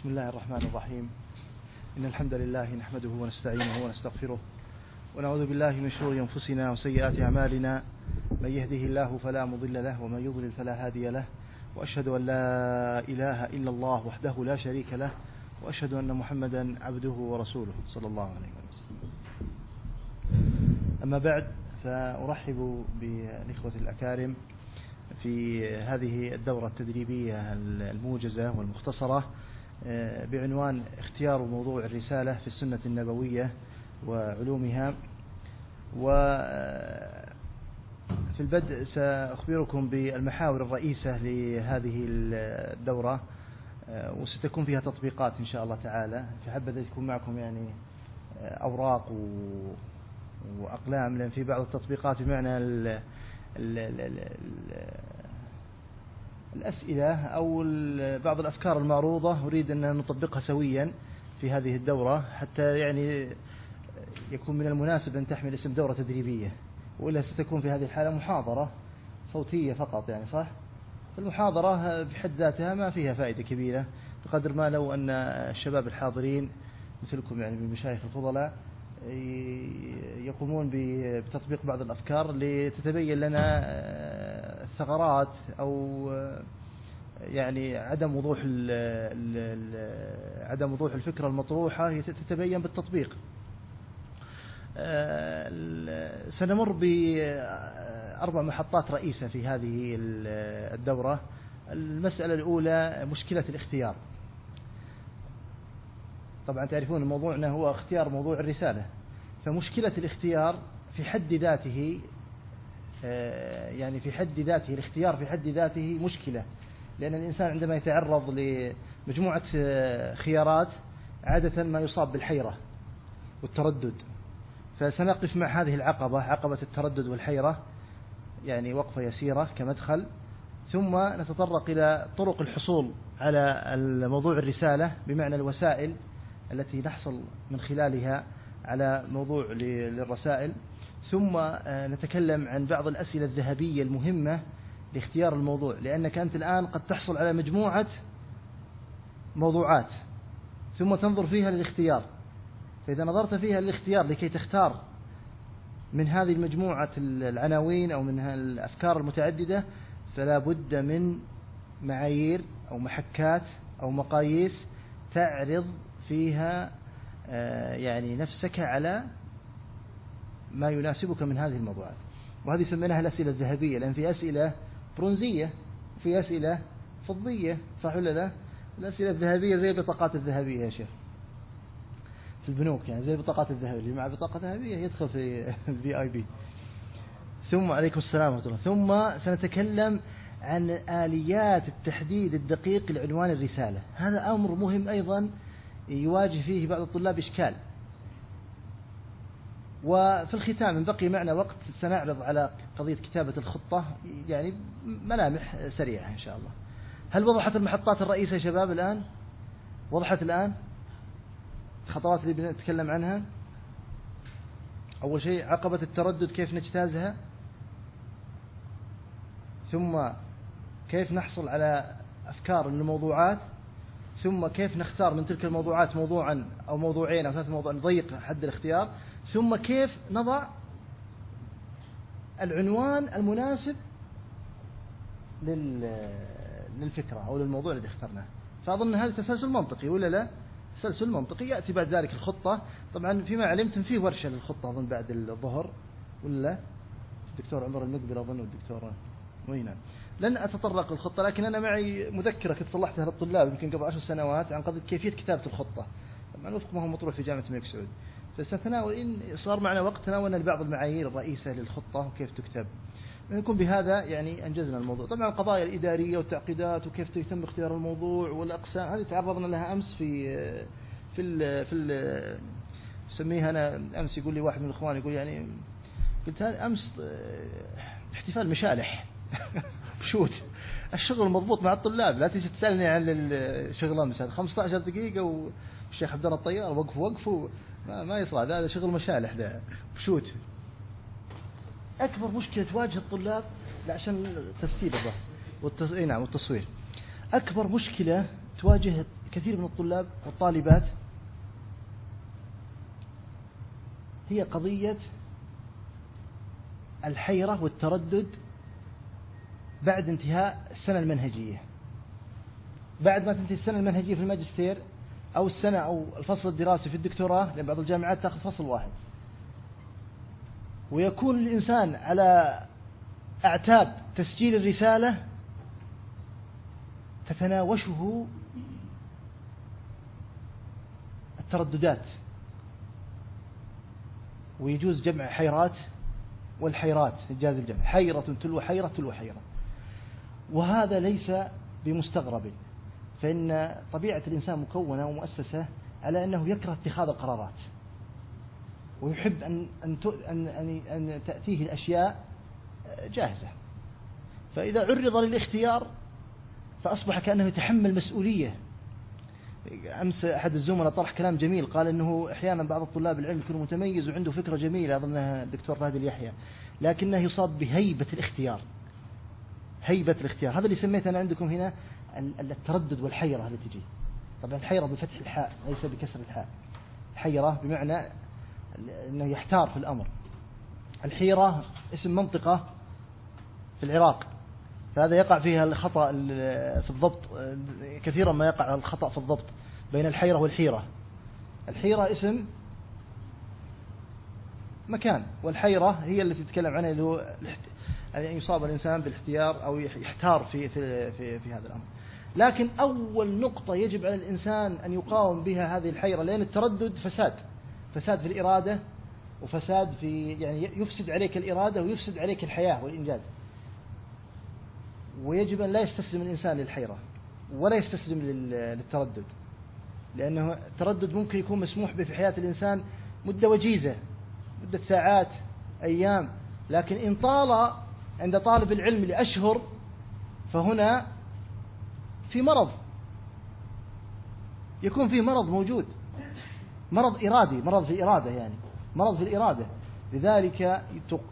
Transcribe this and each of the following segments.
بسم الله الرحمن الرحيم. إن الحمد لله نحمده ونستعينه ونستغفره ونعوذ بالله من شرور أنفسنا وسيئات أعمالنا. من يهده الله فلا مضل له ومن يضلل فلا هادي له، وأشهد أن لا إله إلا الله وحده لا شريك له، وأشهد أن محمدا عبده ورسوله صلى الله عليه وسلم. أما بعد، فأرحب بالإخوة الأكارم في هذه الدورة التدريبية الموجزة والمختصرة بعنوان اختيار موضوع الرسالة في السنة النبوية وعلومها. وفي البدء سأخبركم بالمحاور الرئيسة لهذه الدورة، وستكون فيها تطبيقات إن شاء الله تعالى. فحبذا يكون معكم يعني أوراق وأقلام، لأن في بعض التطبيقات بمعنى الأسئلة أو بعض الأفكار المعروضة أريد أن نطبقها سويا في هذه الدورة، حتى يعني يكون من المناسب أن تحمل اسم دورة تدريبية، وإلا ستكون في هذه الحالة محاضرة صوتية فقط، يعني صح؟ فالمحاضرة بحد ذاتها ما فيها فائدة كبيرة، بقدر ما لو أن الشباب الحاضرين مثلكم يعني من مشايخ الفضلاء يقومون بتطبيق بعض الأفكار لتتبين لنا الثغرات أو يعني عدم وضوح الفكرة المطروحة تتبين بالتطبيق. سنمر بأربع محطات رئيسة في هذه الدورة. المسألة الأولى مشكلة الاختيار. طبعا تعرفون موضوعنا هو اختيار موضوع الرسالة، فمشكلة الاختيار في حد ذاته الاختيار في حد ذاته مشكلة، لأن الإنسان عندما يتعرض لمجموعة خيارات عادة ما يصاب بالحيرة والتردد. فسنقف مع هذه عقبة التردد والحيرة، يعني وقفة يسيرة كمدخل، ثم نتطرق إلى طرق الحصول على موضوع الرسالة بمعنى الوسائل التي نحصل من خلالها على موضوع للرسائل، ثم نتكلم عن بعض الأسئلة الذهبية المهمة لاختيار الموضوع، لأنك أنت الآن قد تحصل على مجموعة موضوعات ثم تنظر فيها للاختيار. فإذا نظرت فيها للاختيار لكي تختار من هذه المجموعة العناوين أو من الأفكار المتعددة، فلا بد من معايير أو محكات أو مقاييس تعرض فيها يعني نفسك على ما يناسبك من هذه الموضوعات. وهذه سميناها الأسئلة الذهبية، لأن في أسئلة برونزية وفي أسئلة فضية، صح ولا لا؟ الأسئلة الذهبية زي البطاقات الذهبية يا شيخ في البنوك، يعني زي البطاقات الذهبية، اللي مع بطاقة ذهبية يدخل في VIP. ثم عليكم السلام ورحمة الله. ثم سنتكلم عن آليات التحديد الدقيق لعنوان الرسالة. هذا أمر مهم أيضا يواجه فيه بعض الطلاب إشكال. وفي الختام إن بقي معنا وقت سنعرض على قضية كتابة الخطة، يعني ملامح سريعة إن شاء الله. هل وضحت المحطات الرئيسة يا شباب الآن؟ وضحت الآن الخطوات اللي بنتكلم عنها؟ أول شيء عقبة التردد، كيف نجتازها، ثم كيف نحصل على أفكار من الموضوعات، ثم كيف نختار من تلك الموضوعات موضوعا أو موضوعين أو ثلاث موضوعات، نضيق حد الاختيار، ثم كيف نضع العنوان المناسب للفكرة أو للموضوع الذي اخترناه. فأظن هذا تسلسل منطقي ولا لا؟ تسلسل منطقي. يأتي بعد ذلك الخطة. طبعا فيما علمت فيه ورشة للخطة أظن بعد الظهر ولا لا؟ الدكتور عمر المقبل أظن والدكتور وينان. لن أتطرق للخطة، لكن أنا معي مذكرة كنت صلحتها للطلاب يمكن قبل 10 سنوات عن قضية كيفية كتابة الخطة، طبعا وفق ما هو مطروح في جامعة الملك سعود. فسنتناول إن صار معنا وقت تناولنا لبعض المعايير الرئيسة للخطة وكيف تكتب. نكون بهذا يعني أنجزنا الموضوع. طبعا القضايا الإدارية والتعقيدات وكيف يتم اختيار الموضوع والأقسام هذه تعرضنا لها أمس في سميها أنا أمس. يقول لي واحد من الإخوان يقول يعني قلت هذا أمس احتفال مشالح بشوت الشغل مضبوط مع الطلاب، لا تيجي تسألني عن الشغل أمس 15 دقيقة والشيخ عبد الله الطيار وقفوا ما يصلح، هذا شغل مشالح ذا بشوت. أكبر مشكلة تواجه الطلاب عشان تسجيل الظهر نعم والتصوير. أكبر مشكلة كثير من الطلاب والطالبات هي قضية الحيرة والتردد بعد انتهاء السنة المنهجية. بعد ما تنتهي السنة المنهجية في الماجستير أو السنة أو الفصل الدراسي في الدكتوراه، لأن بعض الجامعات تأخذ فصل واحد، ويكون الإنسان على أعتاب تسجيل الرسالة تتناوشه الترددات، ويجوز جمع حيرات والحيرات، إجاز الجمع، حيرة تلو حيرة تلو حيرة. وهذا ليس بمستغرب، فإن طبيعة الإنسان مكونة ومؤسسة على أنه يكره اتخاذ القرارات، ويحب أن تأتيه الأشياء جاهزة. فإذا عرض للاختيار فأصبح كأنه يتحمل مسؤولية. أمس أحد الزملاء طرح كلام جميل، قال أنه أحيانا بعض الطلاب العلم يكون متميز وعنده فكرة جميلة، أظنها الدكتور فهد اليحيى، لكنه يصاب بهيبة الاختيار. هيبة الاختيار، هذا اللي سميته أنا عندكم هنا التردد والحيرة اللي تجي. طبعا الحيرة بفتح الحاء ليس بكسر الحاء، الحيرة بمعنى أنه يحتار في الأمر. الحيرة اسم منطقة في العراق، فهذا يقع فيها الخطأ في الضبط، كثيرا ما يقع الخطأ في الضبط بين الحيرة والحيرة. الحيرة اسم مكان، والحيرة هي التي تتكلم عنها، اللي هو أن يصاب الإنسان بالاختيار أو يحتار في هذا الأمر. لكن أول نقطة يجب على الإنسان أن يقاوم بها هذه الحيرة، لأن التردد فساد في الإرادة، وفساد في يعني يفسد عليك الإرادة ويفسد عليك الحياة والإنجاز. ويجب أن لا يستسلم الإنسان للحيرة ولا يستسلم للتردد، لأنه التردد ممكن يكون مسموح به في حياة الإنسان مدة وجيزة، مدة ساعات أيام، لكن إن طال عند طالب العلم لأشهر فهنا في مرض، يكون فيه مرض موجود، مرض إرادي، مرض في الإرادة، يعني مرض في الإرادة. لذلك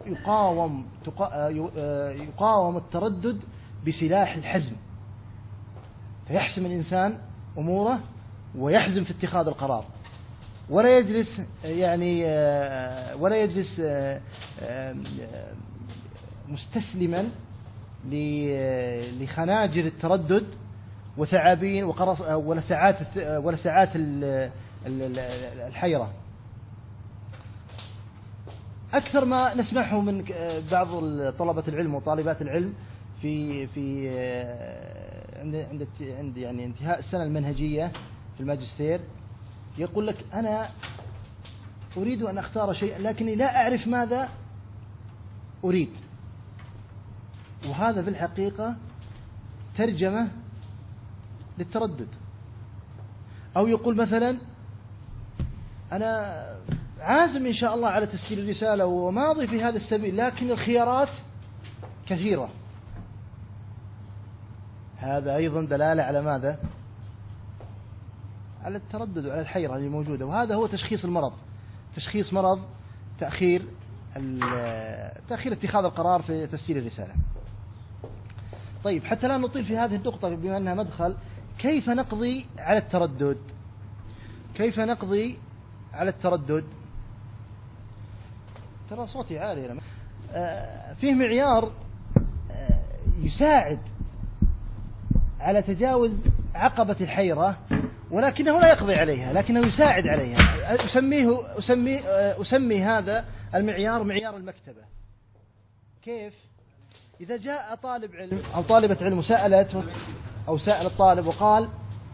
يقاوم التردد بسلاح الحزم، فيحسم الإنسان أموره ويحزم في اتخاذ القرار، ولا يجلس مستسلما لخناجر التردد وثعابين ولا ساعات الحيرة. أكثر ما نسمعه من بعض طلبة العلم وطالبات العلم في عند يعني انتهاء السنة المنهجية في الماجستير، يقول لك أنا أريد أن أختار شيئا لكني لا أعرف ماذا أريد. وهذا في الحقيقة ترجمة للتردد. أو يقول مثلا أنا عازم إن شاء الله على تسجيل الرسالة وماضي في هذا السبيل، لكن الخيارات كثيرة. هذا أيضا دلالة على ماذا؟ على التردد وعلى الحيرة اللي موجودة. وهذا هو تشخيص المرض، تشخيص مرض تأخير اتخاذ القرار في تسجيل الرسالة. طيب، حتى لا نطيل في هذه النقطة بما أنها مدخل، كيف نقضي على التردد؟ كيف نقضي على التردد؟ ترى صوتي عالي. فيه معيار يساعد على تجاوز عقبة الحيرة، ولكنه لا يقضي عليها، لكنه يساعد عليها. أسمي هذا المعيار معيار المكتبة. كيف؟ إذا جاء طالب علم أو طالبة علم وسألت أو سأل الطالب وقال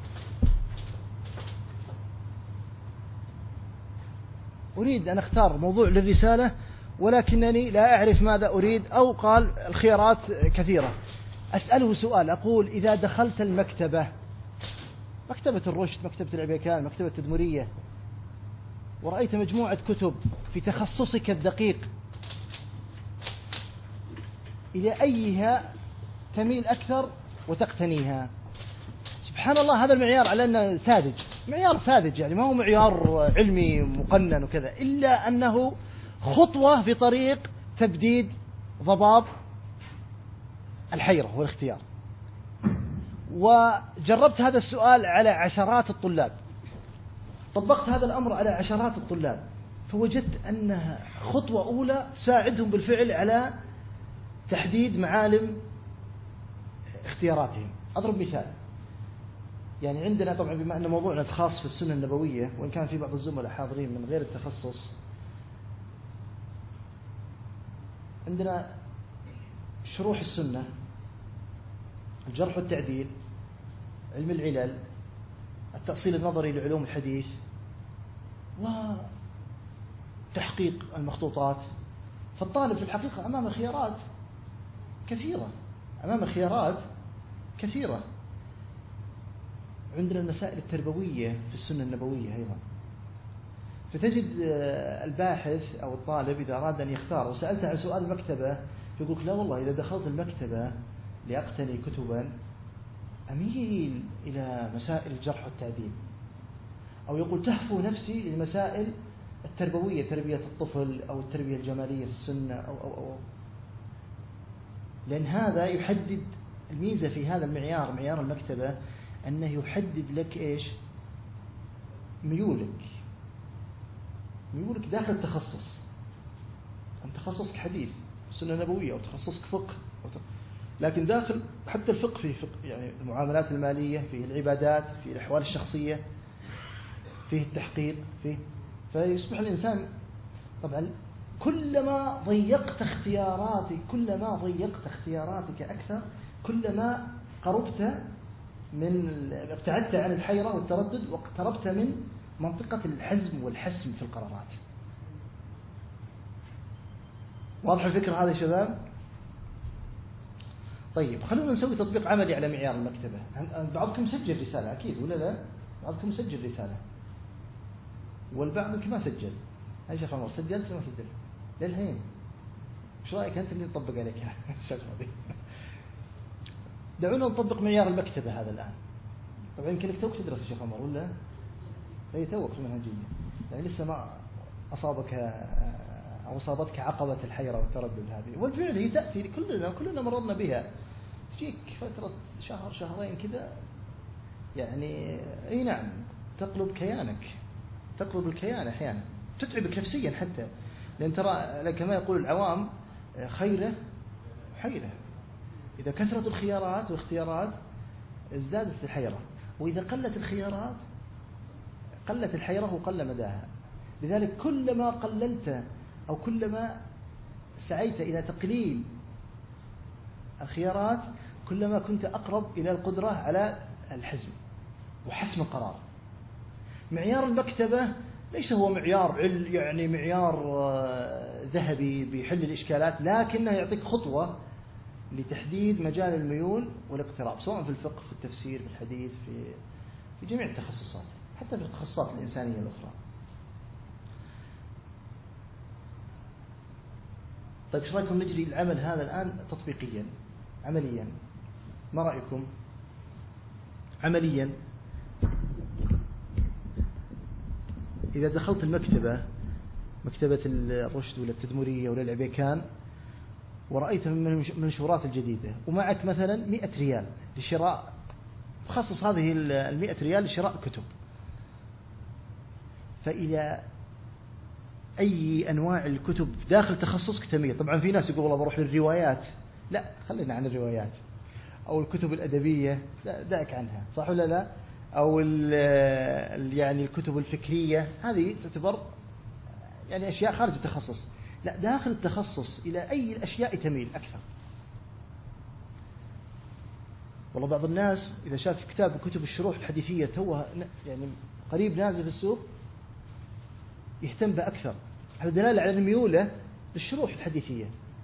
أريد أن أختار موضوع للرسالة ولكنني لا أعرف ماذا أريد، أو قال الخيارات كثيرة، أسأله سؤال، أقول إذا دخلت المكتبة، مكتبة الرشد، مكتبة العبيكان، مكتبة التدمرية، ورأيت مجموعة كتب في تخصصك الدقيق، إلى أيها تميل أكثر وتقتنيها؟ سبحان الله، هذا المعيار على أنه ساذج، معيار ساذج، يعني ما هو معيار علمي مقنن وكذا، إلا أنه خطوة في طريق تبديد ضباب الحيرة والاختيار. وجربت هذا السؤال على عشرات الطلاب، طبقت هذا الأمر على عشرات الطلاب، فوجدت أنها خطوة أولى ساعدهم بالفعل على تحديد معالم اختياراتهم. أضرب مثال، يعني عندنا طبعا بما أن موضوعنا خاص في السنة النبوية، وإن كان في بعض الزملاء حاضرين من غير التخصص، عندنا شروح السنة، الجرح والتعديل، علم العلل، التأصيل النظري لعلوم الحديث، وتحقيق المخطوطات. فالطالب في الحقيقة أمام خيارات كثيرة، عندنا المسائل التربوية في السنة النبوية أيضا. فتجد الباحث أو الطالب إذا أراد أن يختار وسألته عن سؤال المكتبة يقول لا والله إذا دخلت المكتبة لأقتني كتبا أميل إلى مسائل الجرح والتعديل، أو يقول تهفو نفسي للمسائل التربوية، تربية الطفل أو التربية الجمالية في السنة أو لأن هذا يحدد الميزة في هذا المعيار، معيار المكتبة، أنه يحدد لك إيش ميولك داخل التخصص. أنت تخصصك حديث السنة النبوية، أو تخصصك فقه، لكن داخل حتى الفقه فيه فقه، يعني المعاملات المالية، فيه العبادات، فيه الأحوال الشخصية، فيه التحقيق، فيصبح الإنسان طبعا كلما ضيقت اختياراتك أكثر، كلما قربت ابتعدت عن الحيرة والتردد، واقتربت من منطقة الحزم والحسم في القرارات. واضح الفكرة هذا يا شباب؟ طيب خلونا نسوي تطبيق عملي على معيار المكتبة. بعضكم سجل رسالة أكيد ولا لا؟ بعضكم سجل رسالة والبعض منكم ما سجل. هاي شيخ عمر سجلت ولا ما سجلت؟ للحين ايش رأيك أنت اللي نطبق عليك الشغلة دي؟ دعونا نطبق معيار المكتبة هذا الآن. طبعا يمكن توك تدرس يا شيخ عمر ولا؟ هي توك في المنهجية، يعني لسه ما أصابك أو أصابتك عقبة الحيرة والتردد هذه. والفعل هي تأتي كلنا مررنا بها، تجيك فترة شهر شهرين كذا، يعني أي نعم تقلب الكيان أحيانا، تتعبك نفسيا حتى، لأن ترى كما يقول العوام خيرة حيرة. إذا كثرت الخيارات والاختيارات ازدادت الحيرة، وإذا قلت الخيارات قلت الحيرة وقل مداها. لذلك كلما قللت أو كلما سعيت إلى تقليل الخيارات كلما كنت أقرب إلى القدرة على الحزم وحسم القرار. معيار المكتبة ليس هو معيار يعني معيار ذهبي بيحل الإشكالات، لكنه يعطيك خطوة لتحديد مجال الميول والاقتراب، سواء في الفقه، في التفسير، في الحديث، في جميع التخصصات، حتى في التخصصات الإنسانية الأخرى. طيب ايش رايكم نجري العمل هذا الآن تطبيقيا عمليا؟ ما رأيكم عمليا؟ إذا دخلت المكتبة، مكتبة الرشد ولا التدمرية ولا العبيكان، ورأيت من المنشورات الجديدة ومعك مثلا 100 ريال لشراء، تخصص هذه 100 ريال لشراء كتب، فإلى أي أنواع الكتب داخل تخصصك تميل؟ طبعا في ناس يقول والله بروح للروايات، لا خلينا عن الروايات، أو الكتب الأدبية لا دعك عنها، صح ولا لا؟ أو يعني الكتب الفكرية، هذه تعتبر يعني أشياء خارج التخصص. لا، داخل التخصص إلى أي الأشياء تميل أكثر؟ والله بعض الناس إذا شاف كتاب كتب الشروح الحديثية توها يعني قريب نازل في السوق يهتم به أكثر، هذا دلالة على الميولة للشروح الحديثية.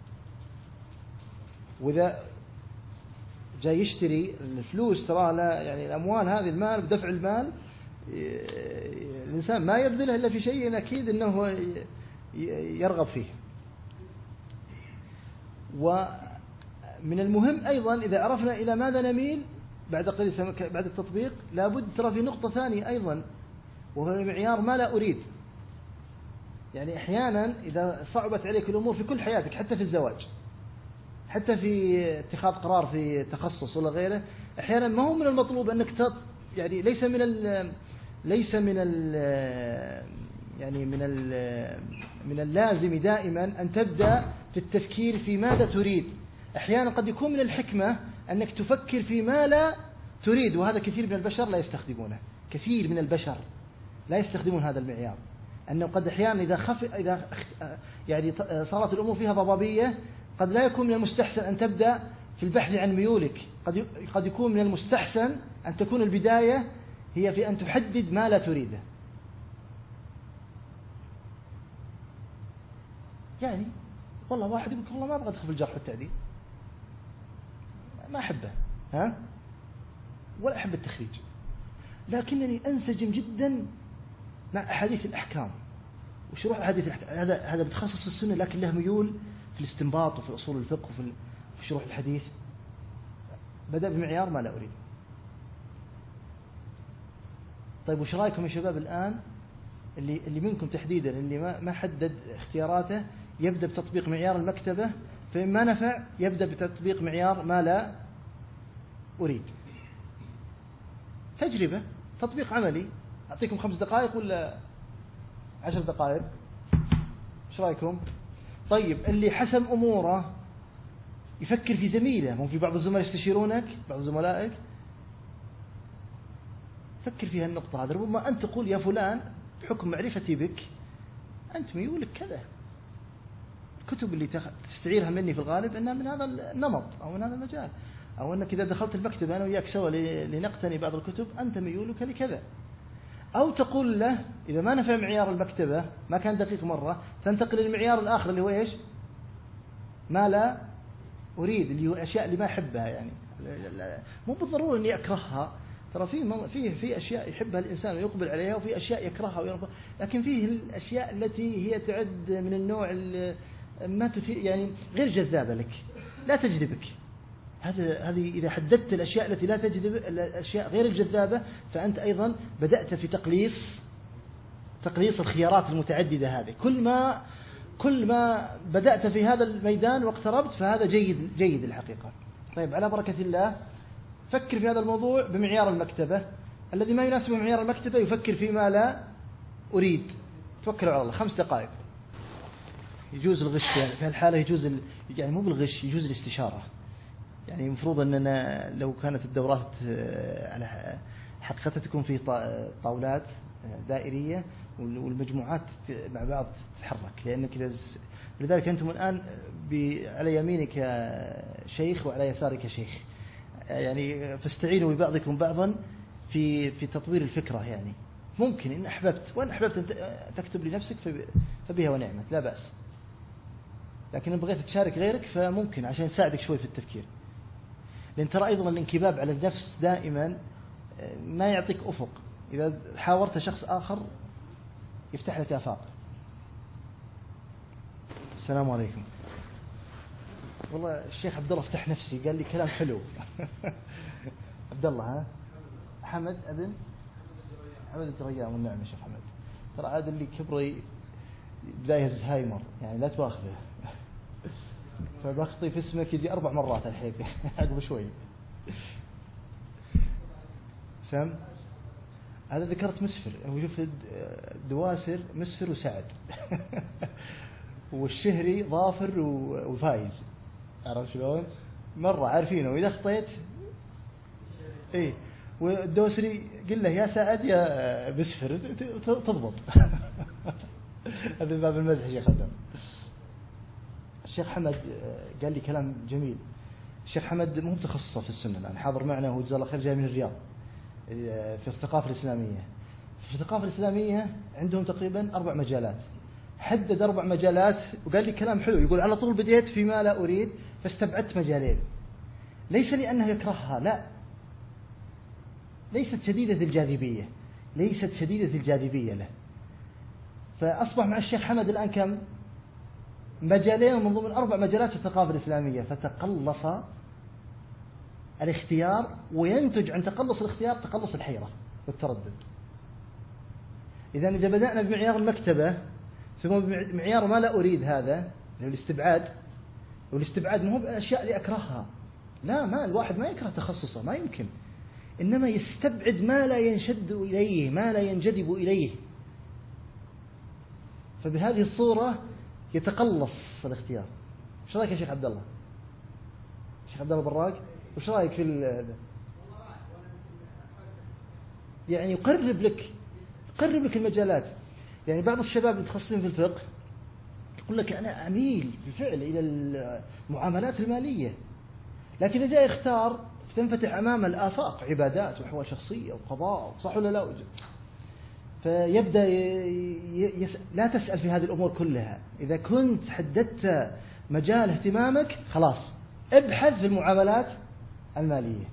وإذا جاي يشتري الفلوس، ترى لا يعني الأموال هذه المال بدفع المال، الإنسان ما يبذله إلا في شيء أكيد أنه يرغب فيه. ومن المهم أيضا إذا عرفنا إلى ماذا نميل بعد التطبيق، لابد ترى في نقطة ثانية أيضا، وهو معيار ما لا أريد. يعني أحيانا إذا صعبت عليك الأمور في كل حياتك، حتى في الزواج، حتى في اتخاذ قرار في تخصص ولا غيره، أحيانا ما هو من المطلوب أنك يعني من اللازم دائما أن تبدأ في التفكير في ماذا تريد. أحيانا قد يكون من الحكمة أنك تفكر في ما لا تريد، وهذا كثير من البشر لا يستخدمونه. كثير من البشر لا يستخدمون هذا المعيار، أنه قد أحيانا إذا يعني صارت الأمور فيها ضبابية، قد لا يكون من المستحسن أن تبدأ في البحث عن ميولك. قد يكون من المستحسن أن تكون البداية هي في أن تحدد ما لا تريده. يعني والله واحد يقول والله ما أبغى أدخل في الجرح والتعديل، ما أحبه، ولا أحب التخريج، لكنني أنسجم جدا مع أحاديث الأحكام وشروح أحاديث الأحكام. هذا متخصص في السنة لكن له ميول في الاستنباط وفي أصول الفقه وفي شروح الحديث. بدأ بمعيار ما لا أريد. طيب وش رأيكم يا شباب الآن اللي منكم تحديدا اللي ما حدد اختياراته، يبدأ بتطبيق معيار المكتبة، فإن ما نفع يبدأ بتطبيق معيار ما لا أريد. تجربة، تطبيق عملي. أعطيكم 5 دقائق ولا 10 دقائق؟ ايش رأيكم؟ طيب اللي حسم أموره يفكر في زميله. مو في بعض الزملاء يستشيرونك، بعض زملائك، فكر في هالنقطة هذه. ربما أنت تقول يا فلان بحكم معرفتي بك أنت ميولك كذا. الكتب اللي تستعيرها مني في الغالب أنها من هذا النمط أو من هذا المجال، أو أنك إذا دخلت المكتبة أنا وياك سوا لنقتني بعض الكتب أنت ميولك لكذا. أو تقول له إذا ما نفع معيار المكتبة، ما كان دقيق مرة، تنتقل للمعيار الآخر اللي هو إيش؟ ما لا أريد، اللي هو الأشياء اللي ما أحبها. يعني مو بالضرورة أني أكرهها، ترى في أشياء يحبها الإنسان ويقبل عليها، وفي أشياء يكرهها ويرفضها. لكن فيه الأشياء التي هي تعد من النوع ما يعني غير جذابة لك، لا تجذبك. هذه إذا حددت الأشياء التي لا تجذب، الأشياء غير الجذابة، فأنت أيضا بدأت في تقليص الخيارات المتعددة هذه. كل ما بدأت في هذا الميدان واقتربت فهذا جيد الحقيقة. طيب على بركة الله، فكر في هذا الموضوع بمعيار المكتبة. الذي ما يناسب معيار المكتبة يفكر فيما لا أريد. توكلوا على الله. 5 دقائق. يجوز الغش يعني في هالحالة، يعني مو بالغش، يجوز الاستشارة. يعني المفروض أننا لو كانت الدورات على حقيقة تكون في طاولات دائرية والمجموعات مع بعض تتحرك، لأنك لذلك أنتم الآن على يمينك شيخ وعلى يسارك شيخ، يعني فاستعينوا ببعضكم بعضا في تطوير الفكرة. يعني ممكن إن أحببت، وإن أحببت أن تكتب لنفسك فبها ونعمت، لا بأس. لكن إن بغيت تشارك غيرك فممكن عشان تساعدك شوي في التفكير. لأن ترى أيضا الانكباب على النفس دائما ما يعطيك أفق. إذا حاورت شخص آخر يفتح لك آفاق. السلام عليكم. والله الشيخ عبد الله فتح نفسي، قال لي كلام حلو. عبد الله، ها؟ حمد الجريان. والنعم يا شيخ حمد. ترى عاد اللي كبري بداية زهايمر، يعني لا تواخذه. فبخطي في اسمك يجي 4 مرات الحين عقب شوي. سام هذا ذكرت مسفر، وشوف الدواسر مسفر وسعد. والشهري ظافر وفايز، عرفت شلون؟ مرة عارفينه. وإذا خطيت إيه، والدوسري قل له يا سعد يا مسفر تضبط. هذا باب المزح يا خدم. الشيخ حمد قال لي كلام جميل. الشيخ حمد مو متخصص في السنة الآن، حاضر معنا وهو جزاه الله خير، جاي من الرياض في الثقافة الإسلامية. في الثقافة الإسلامية عندهم تقريبا 4 مجالات. حدد 4 مجالات وقال لي كلام حلو. يقول على طول بديت فيما لا أريد فاستبعدت مجالين، ليس لأنه يكرهها، لا، ليست شديدة الجاذبية له. فأصبح مع الشيخ حمد الآن كم؟ 2 مجالين من ضمن 4 مجالات في الثقافة الإسلامية. فتقلص الاختيار، وينتج عن تقلص الاختيار تقلص الحيرة والتردد. إذا بدأنا بمعيار المكتبة ثم بمعيار ما لا أريد، هذا اللي هو الاستبعاد، والاستبعاد ما هو بأشياء اللي أكرهها، لا، ما الواحد ما يكره تخصصه، ما يمكن، إنما يستبعد ما لا ينشد إليه، ما لا ينجذب إليه. فبهذه الصورة يتقلص الاختيار. ايش رايك يا شيخ عبد الله؟ شيخ عبد الله براق، وش رايك في يعني يقرب لك المجالات. يعني بعض الشباب المتخصصين في الفقه يقول لك أنا أميل بالفعل إلى المعاملات المالية، لكن إذا يختار تنفتح أمامه الآفاق، عبادات وأحوال شخصية وقضاء، صح ولا لا؟ فيبدأ لا تسأل في هذه الأمور كلها. إذا كنت حددت مجال اهتمامك خلاص ابحث في المعاملات المالية،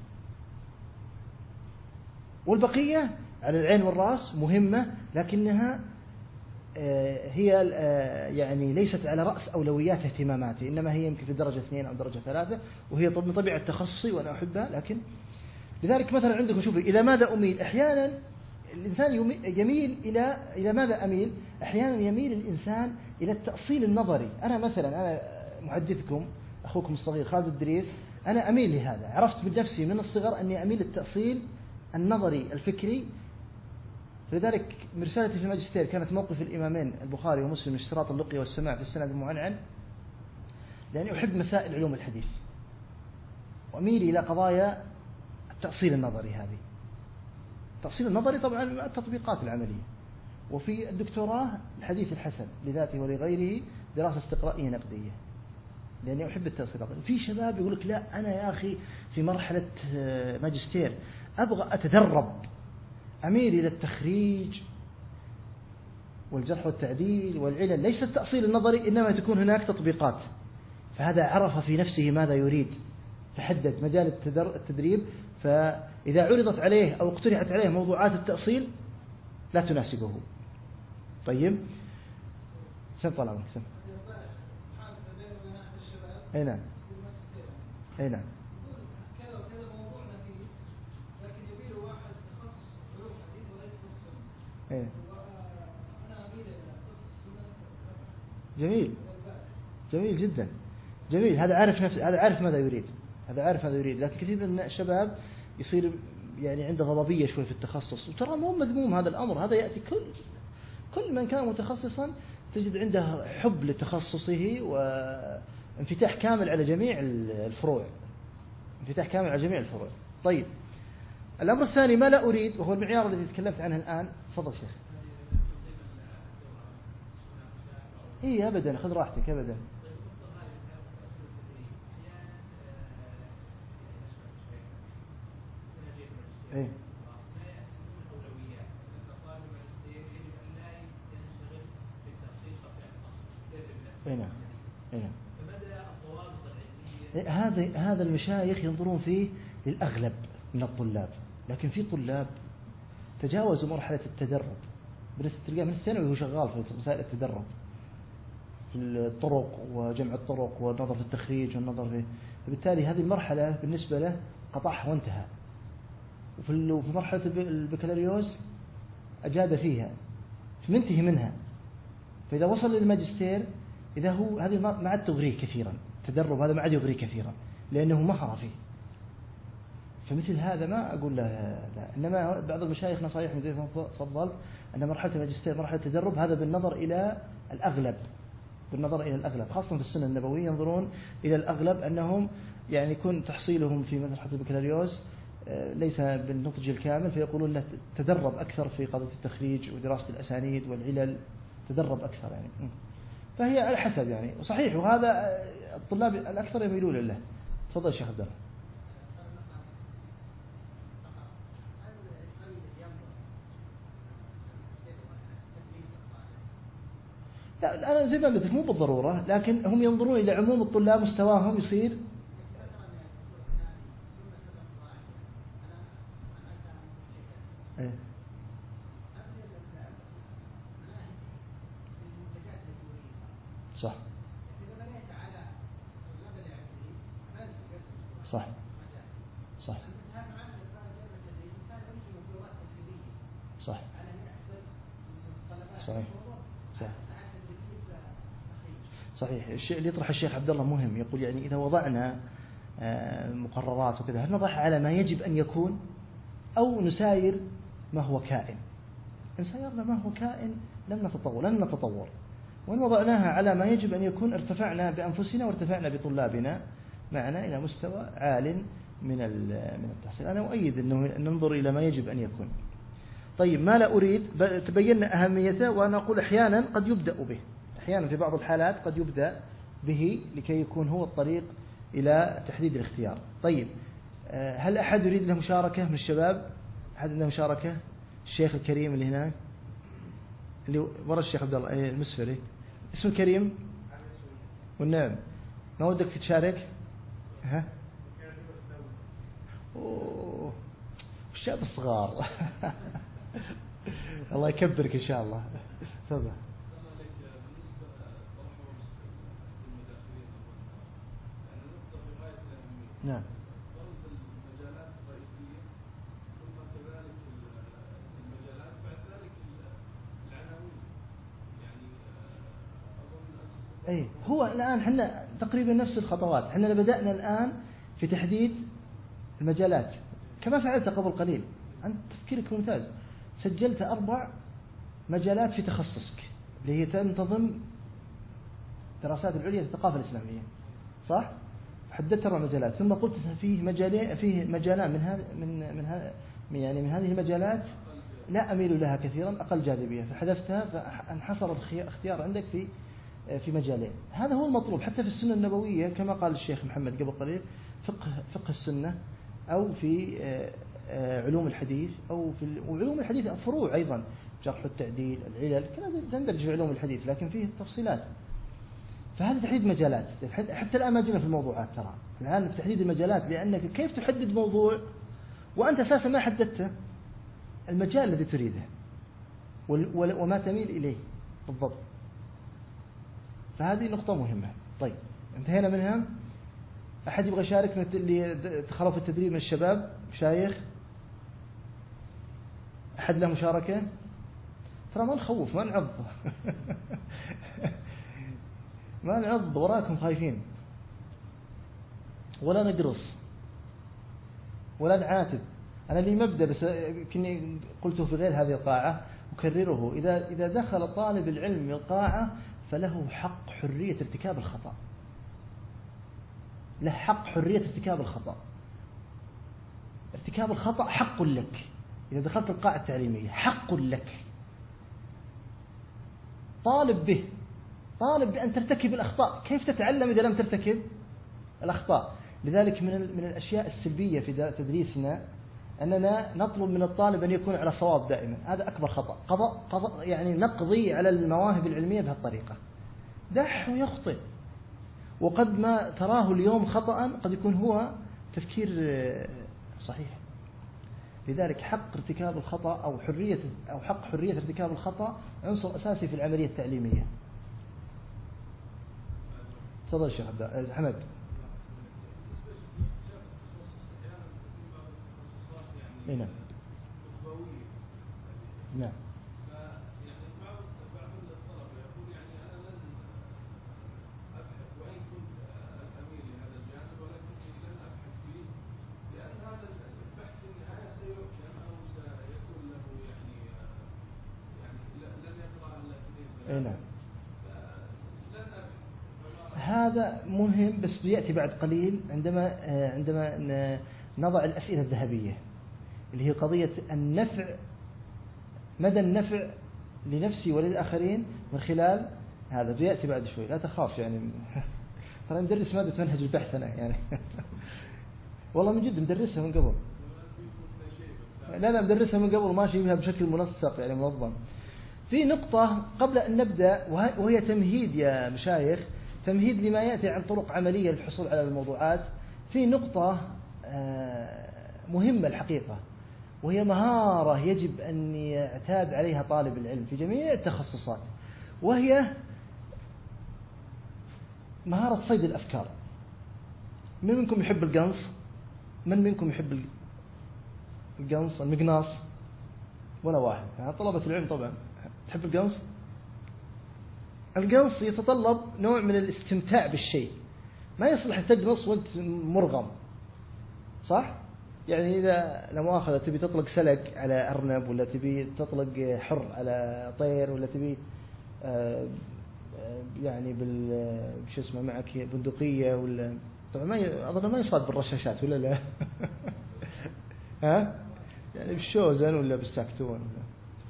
والبقية على العين والرأس مهمة، لكنها هي يعني ليست على رأس أولويات اهتماماتي، إنما هي يمكن في درجة 2 أو درجة 3، وهي من طبيعة تخصصي وأنا أحبها. لكن لذلك مثلا عندكم شوفوا إلى ماذا أميل. أحيانا الإنسان يميل إلى ماذا أميل؟ أحيانا يميل الإنسان إلى التأصيل النظري. أنا مثلا أنا محدثكم أخوكم الصغير خالد الدريس، أنا أميل لهذا، عرفت من نفسي من الصغر أني أميل للتأصيل النظري الفكري. لذلك رسالتي في الماجستير كانت موقف الإمامين البخاري ومسلم اشتراط اللقية والسماع في السند المعنعن، لأني أحب مسائل علوم الحديث وأميل إلى قضايا التأصيل النظري. هذه التأصيل النظري طبعا مع التطبيقات العملية. وفي الدكتوراه الحديث الحسن لذاته ولغيره دراسة استقرائية نقدية، لأني أحب التأصيل النظري. في شباب يقول لك لا أنا يا أخي في مرحلة ماجستير أبغى أتدرب، أميل إلى التخريج والجرح والتعديل والعلل، ليس التأصيل النظري إنما تكون هناك تطبيقات. فهذا عرف في نفسه ماذا يريد، فحدد مجال التدريب. فإذا عرضت عليه أو اقترحت عليه موضوعات التأصيل لا تناسبه. طيب سم طال عمرك سم. أي نعم، أي نعم. إيه. جميل، جميل جدا، جميل. هذا عارف نفسه، هذا عارف ماذا يريد، هذا عارف ماذا يريد. لكن كثير من الشباب يصير يعني عنده غضبية شوي في التخصص، وترى مو مذموم هذا الأمر. هذا يأتي كل من كان متخصصا تجد عنده حب لتخصصه وانفتاح كامل على جميع الفروع، انفتاح كامل على جميع الفروع. طيب الأمر الثاني ما لا أريد، وهو المعيار الذي تكلمت عنه الآن. تفضل شيخ. إيه أبدا، خذ راحتك أبدا. إيه. إيه نعم، إيه نعم. هذا المشايخ ينظرون فيه للأغلب من الطلاب، لكن في طلاب تجاوزوا مرحلة التدرب، بس تلقاه من الثانوي وهو شغال في مسائل التدرب في الطرق وجمع الطرق والنظر في التخريج والنظر في، فبالتالي هذه المرحلة بالنسبة له قطعها وانتهى. وفي مرحلة البكالوريوس أجاد فيها فمنتهي منها. فإذا وصل للماجستير إذا هو هذه ما عاد تغريه كثيرا، التدرب هذا ما عاد يغريه كثيرا لأنه مهر فيه. فمثل هذا ما أقول له لا. إنما بعض المشايخ نصائح زي ما تفضلت أن مرحلة الماجستير مرحلة التدرب، هذا بالنظر إلى الأغلب، بالنظر إلى الأغلب خاصة في السنة النبوية ينظرون إلى الأغلب أنهم يعني يكون تحصيلهم في مرحلة البكالوريوس ليس بالنضج الكامل، فيقولون له تدرب أكثر في قضية التخريج ودراسة الأسانيد والعلل، تدرب أكثر يعني. فهي على حسب يعني، وصحيح، وهذا الطلاب الأكثر يميلون له. تفضل شيخ عبد الله. لا أنا زي ما قلت مو بالضرورة، لكن هم ينظرون إلى عموم الطلاب مستواهم يصير. إيه. صح، صح، صح، صح، صحيح، صح. صحيح. الشيء اللي يطرح الشيخ عبد الله مهم، يقول يعني إذا وضعنا مقررات وكذا هل نضعها على ما يجب أن يكون أو نساير ما هو كائن؟ إن سيرنا ما هو كائن لن نتطور، وإن وضعناها على ما يجب أن يكون ارتفعنا بأنفسنا وارتفعنا بطلابنا معنا إلى مستوى عال من التحصيل. أنا أؤيد أنه ننظر إلى ما يجب أن يكون. طيب ما لا أريد، تبينا أهميته، وأنا أقول أحيانا قد يبدأ به، أحيانا في بعض الحالات قد يبدأ به لكي يكون هو الطريق إلى تحديد الاختيار. طيب هل أحد يريد له مشاركة من الشباب؟ أحد له مشاركة؟ الشيخ الكريم اللي هناك اللي ورا الشيخ عبد الله المسفري، اسمه كريم والنعم، ما ودك تشارك؟ ها؟ أوه الشاب الصغار الله يكبرك إن شاء الله. تفضل. نعم. المجالات الرئيسية ثم كذلك المجالات بعد ذلك العناوين، يعني أظن أي هو الآن حنا تقريبا نفس الخطوات، حنا بدأنا الآن في تحديد المجالات كما فعلت قبل قليل. أنت تفكيرك ممتاز، سجلت 4 مجالات في تخصصك اللي هي تنتظم دراسات العليا في الثقافة الإسلامية، صح؟ حددت 4 مجالات، ثم قلت فيه مجالان من هذه المجالات لا أميل لها كثيرا، أقل جاذبية، فحذفتها، فانحصر الاختيار عندك في مجالين. هذا هو المطلوب حتى في السنة النبوية كما قال الشيخ محمد قبل قليل، فقه السنة أو في علوم الحديث أو في وعلوم الحديث فروع أيضا، جرح التعديل، العلل، كذا تندرج في علوم الحديث لكن فيه تفصيلات. فهذا تحديد مجالات، حتى الآن ما جينا في الموضوعات، ترى الآن في تحديد المجالات، لأنك كيف تحدد موضوع وأنت أساسا ما حددته المجال الذي تريده وما تميل إليه بالضبط. فهذه نقطة مهمة. طيب انتهينا منها. أحد يبغى يشارك من اللي دخلوا في التدريب من الشباب شايخ؟ أحد له مشاركة؟ ترى ما نخوف، ما نعض ما نعض وراكم خايفين، ولا نقرص ولا نعاتب. أنا لي مبدأ بس كني قلته في غير هذه القاعة أكرره، إذا دخل طالب العلم القاعة فله حق حرية ارتكاب الخطأ، له حق حرية ارتكاب الخطأ. ارتكاب الخطأ حق لك، إذا دخلت القاعة التعليمية حق لك، طالب بأن ترتكب الأخطاء. كيف تتعلم إذا لم ترتكب الأخطاء؟ لذلك من الأشياء السلبية في تدريسنا أننا نطلب من الطالب أن يكون على صواب دائما. هذا أكبر خطأ، يعني نقضي على المواهب العلمية بهالطريقة. دح ويخطئ، وقد ما تراه اليوم خطأ قد يكون هو تفكير صحيح. لذلك حق ارتكاب الخطأ أو حق حرية ارتكاب الخطأ عنصر أساسي في العملية التعليمية. تفضل الشيخ حمد. نعم. نعم. يعني بعض الطلبة يقول يعني أنا لن أبحث وإن كنت أميل لهذا الجانب، ولكن لن أبحث فيه لأن هذا البحث في النهاية سيؤكل أو سيكون له يعني لن يقرأ إلا 2-3. نعم. لن أبحث. هذا مهم بس يأتي بعد قليل عندما نضع الأسئلة الذهبية اللي هي قضية النفع، مدى النفع لنفسي وللآخرين من خلال هذا. بيأتي بعد شوي، لا تخاف يعني ترى ندرس مادة منهج البحث أنا يعني والله من جد مدرسها من قبل، لا مدرسها من قبل، ماشي بها بشكل منسق يعني منظم. في نقطة قبل أن نبدأ وهي تمهيد يا مشايخ، تمهيد لما يأتي عن طرق عملية للحصول على الموضوعات. في نقطة مهمة الحقيقة، وهي مهارة يجب أن يعتاد عليها طالب العلم في جميع التخصصات، وهي مهارة صيد الأفكار. من منكم يحب القنص؟ من منكم يحب القنص المقناص؟ ولا واحد. طلبة العلم طبعا تحب القنص؟ القنص يتطلب نوع من الاستمتاع بالشيء، ما يصلح تقنص وانت مرغم، صح؟ يعني إذا لا مؤاخذة تبي تطلق سلق على أرنب، ولا تبي تطلق حر على طير، ولا تبي يعني شو اسمه معك بندقية، ولا طبعا ما أظن ما يصاد بالرشاشات ولا لا ها يعني بالشوزن ولا بالساكتون ولا.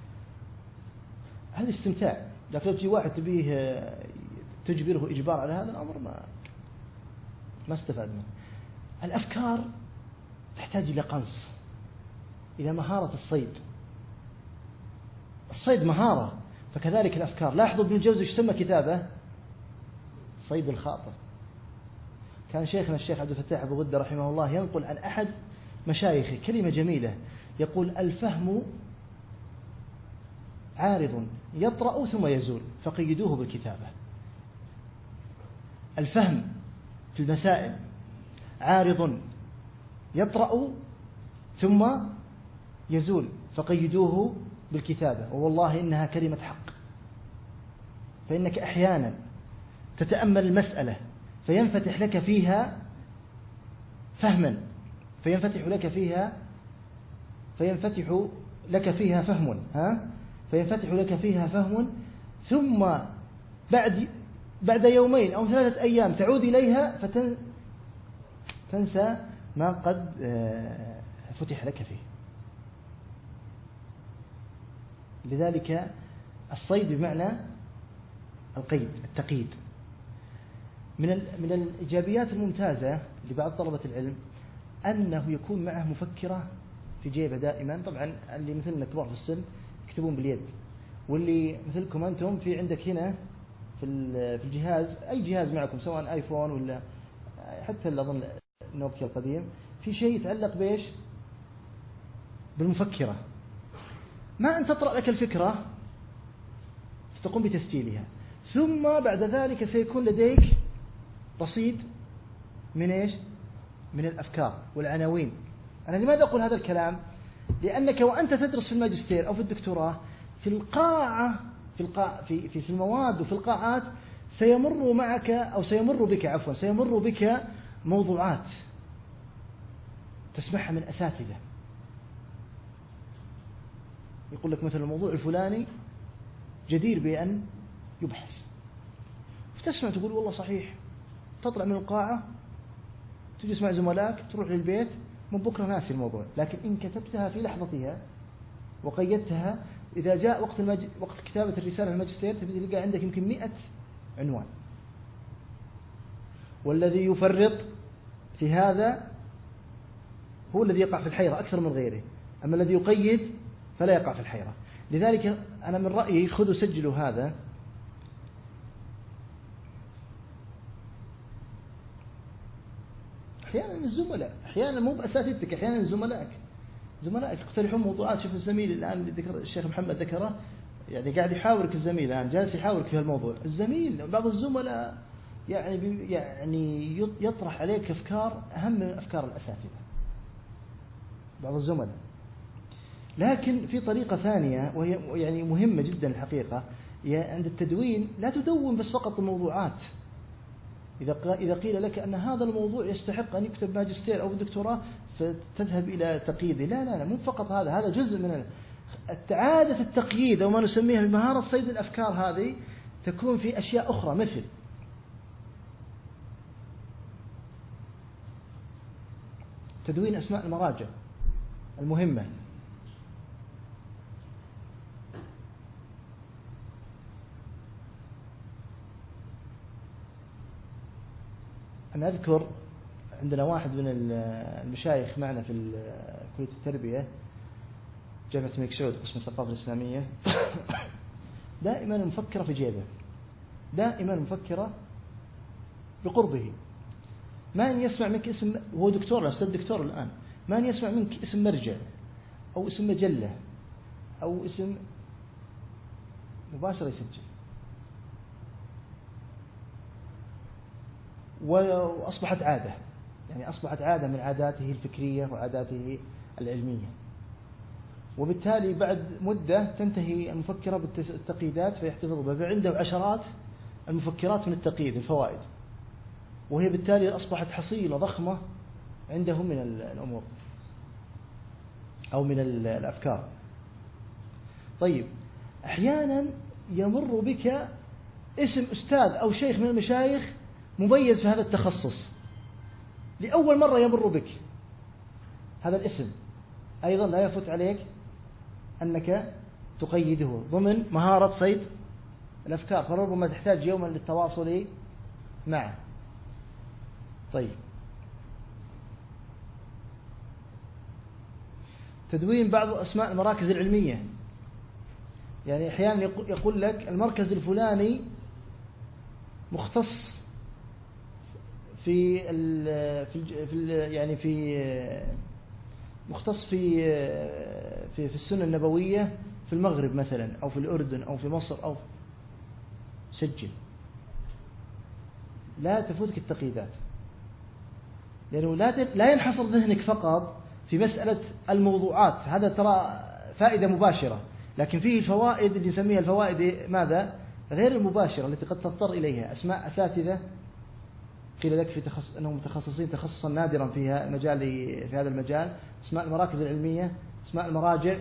هذا استمتاع. لكن لو تجي واحد تبيه تجبره إجبار على هذا الأمر ما استفاد منه. الأفكار تحتاج إلى قنص، إلى مهارة الصيد. الصيد مهارة، فكذلك الأفكار. لاحظوا ابن الجوزي ايش سمى كتابه؟ صيد الخاطر. كان شيخنا الشيخ عبد الفتاح أبو غدة رحمه الله ينقل عن أحد مشايخه كلمة جميلة، يقول: الفهم عارض يطرأ ثم يزول فقيدوه بالكتابة. الفهم في المسائل عارض يطرأ ثم يزول فقيدوه بالكتابة. والله إنها كلمة حق، فإنك أحيانا تتأمل المسألة فينفتح لك فيها فهما، فينفتح لك فيها فهم، ثم بعد يومين أو 3 أيام تعود إليها فتنسى ما قد فتح لك فيه. لذلك الصيد بمعنى القيد، التقييد. من الإيجابيات الممتازة لبعض طلبة العلم أنه يكون معه مفكرة في جيبه دائما. طبعا اللي مثلنا كبار في السن يكتبون باليد، واللي مثلكم أنتم في عندك هنا في الجهاز، أي جهاز معكم سواء آيفون ولا حتى أظن نوكيا القديم، في شيء يتعلق بإيش؟ بالمفكرة. ما أن تطرأ لك الفكرة ستقوم بتسجيلها، ثم بعد ذلك سيكون لديك رصيد من إيش؟ من الأفكار والعناوين. أنا لماذا أقول هذا الكلام؟ لأنك وأنت تدرس في الماجستير أو في الدكتوراه في القاعة في المواد وفي القاعات سيمر بك موضوعات تسمعها من أساتذة، يقول لك مثلا الموضوع الفلاني جدير بأن يبحث، فتسمع تقول والله صحيح، تطلع من القاعة تجلس مع زملائك، تروح للبيت، من بكرة ناسي الموضوع. لكن إن كتبتها في لحظتها وقيدتها، إذا جاء وقت كتابة الرسالة الماجستير تبدأ تلقى عندك يمكن 100 عنوان. والذي يفرط في هذا هو الذي يقع في الحيرة أكثر من غيره، أما الذي يقيد فلا يقع في الحيرة. لذلك أنا من رأيي خذوا سجلوا هذا. أحيانا الزملاء، أحيانا مو بأساتذتك، أحيانا زملائك يقترحون موضوعات. شوف الزميل الآن ذكر الشيخ محمد ذكره، يعني قاعد يحاورك الزميل الآن جالس يحاورك في هالموضوع. الزميل بعض الزملاء يعني يطرح عليك أفكار أهم من أفكار الأساتذة بعض الزملاء. لكن في طريقة ثانية وهي يعني مهمة جدا الحقيقة، عند التدوين لا تدون بس فقط الموضوعات. إذا قيل لك أن هذا الموضوع يستحق أن يكتب ماجستير أو دكتوراه فتذهب إلى تقييده، لا مو فقط هذا جزء من عادة التقييد أو ما نسميها بمهارة صيد الأفكار. هذه تكون في أشياء أخرى، مثل تدوين أسماء المراجع المهمة. أنا أذكر عندنا واحد من المشايخ معنا في كلية التربية جامعة الملك سعود قسم الثقافة الإسلامية دائما مفكرة في جيبه، دائما مفكرة بقربه. ما أن يسمع منك اسم، وهو دكتور أستاذ دكتور الآن، ما أن يسمع منك اسم مرجع أو اسم مجلة أو اسم مباشرة يسجل. وأصبحت عادة، يعني أصبحت عادة من عاداته الفكرية وعاداته العلمية. وبالتالي بعد مدة تنتهي المفكرة بالتقييدات فيحتفظ بها، عنده عشرات المفكرات من التقييد، الفوائد، وهي بالتالي أصبحت حصيلة ضخمة عندهم من الأمور أو من الأفكار. طيب، أحيانا يمر بك اسم أستاذ أو شيخ من المشايخ مميز في هذا التخصص، لأول مرة يمر بك هذا الاسم، أيضا لا يفوت عليك أنك تقيده ضمن مهارة صيد الأفكار، فربما تحتاج يوما للتواصل معه. طيب، تدوين بعض أسماء المراكز العلمية، يعني أحيانا يقول لك المركز الفلاني مختص مختص في السنة النبوية في المغرب مثلا، أو في الأردن، أو في مصر، أو سجل، لا تفوتك التقييدات، لأنه لا ينحصر ذهنك فقط في مسألة الموضوعات، هذا ترى فائدة مباشرة، لكن فيه الفوائد اللي نسميها الفوائد ماذا؟ غير المباشرة التي قد تضطر إليها. أسماء أساتذة قيل لك أنهم متخصصين تخصصا نادرا في هذا المجال، أسماء المراكز العلمية، أسماء المراجع،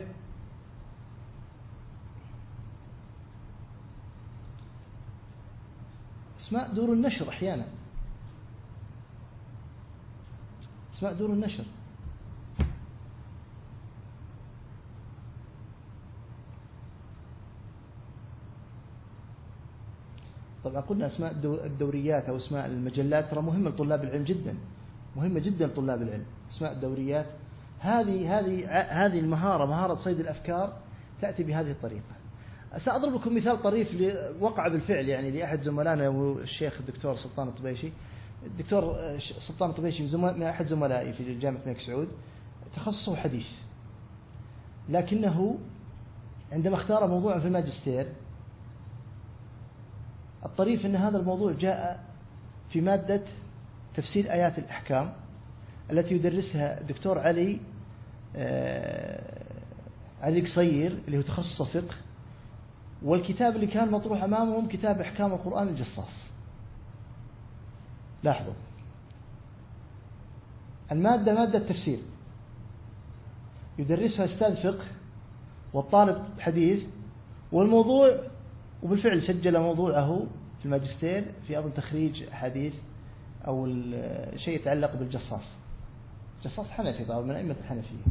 أسماء دور النشر، أحيانا أسماء دور النشر. طبعا قلنا أسماء الدوريات أو أسماء المجلات ترى مهمة لطلاب العلم جدا، مهمة جدا لطلاب العلم. أسماء الدوريات هذه المهارة، مهارة صيد الأفكار، تأتي بهذه الطريقة. سأضرب لكم مثال طريف وقع بالفعل يعني لأحد زملائنا، الشيخ الدكتور سلطان الطبيشي. الدكتور سلطان الطبيشي من أحد زملائي في جامعة الملك سعود، تخصصه حديث، لكنه عندما اختار موضوعا في الماجستير، الطريف أن هذا الموضوع جاء في مادة تفسير آيات الأحكام التي يدرسها الدكتور علي قصير اللي هو تخصص فقه، والكتاب اللي كان مطروح أمامهم كتاب أحكام القرآن الجصاص. لاحظوا، المادة مادة تفسير يدرسها أستاذ فقه والطالب حديث، والموضوع، وبالفعل سجل موضوعه في الماجستير في أظن تخريج حديث أو شيء يتعلق بالجصاص. جصاص حنفي طبعا من أئمة الحنفية.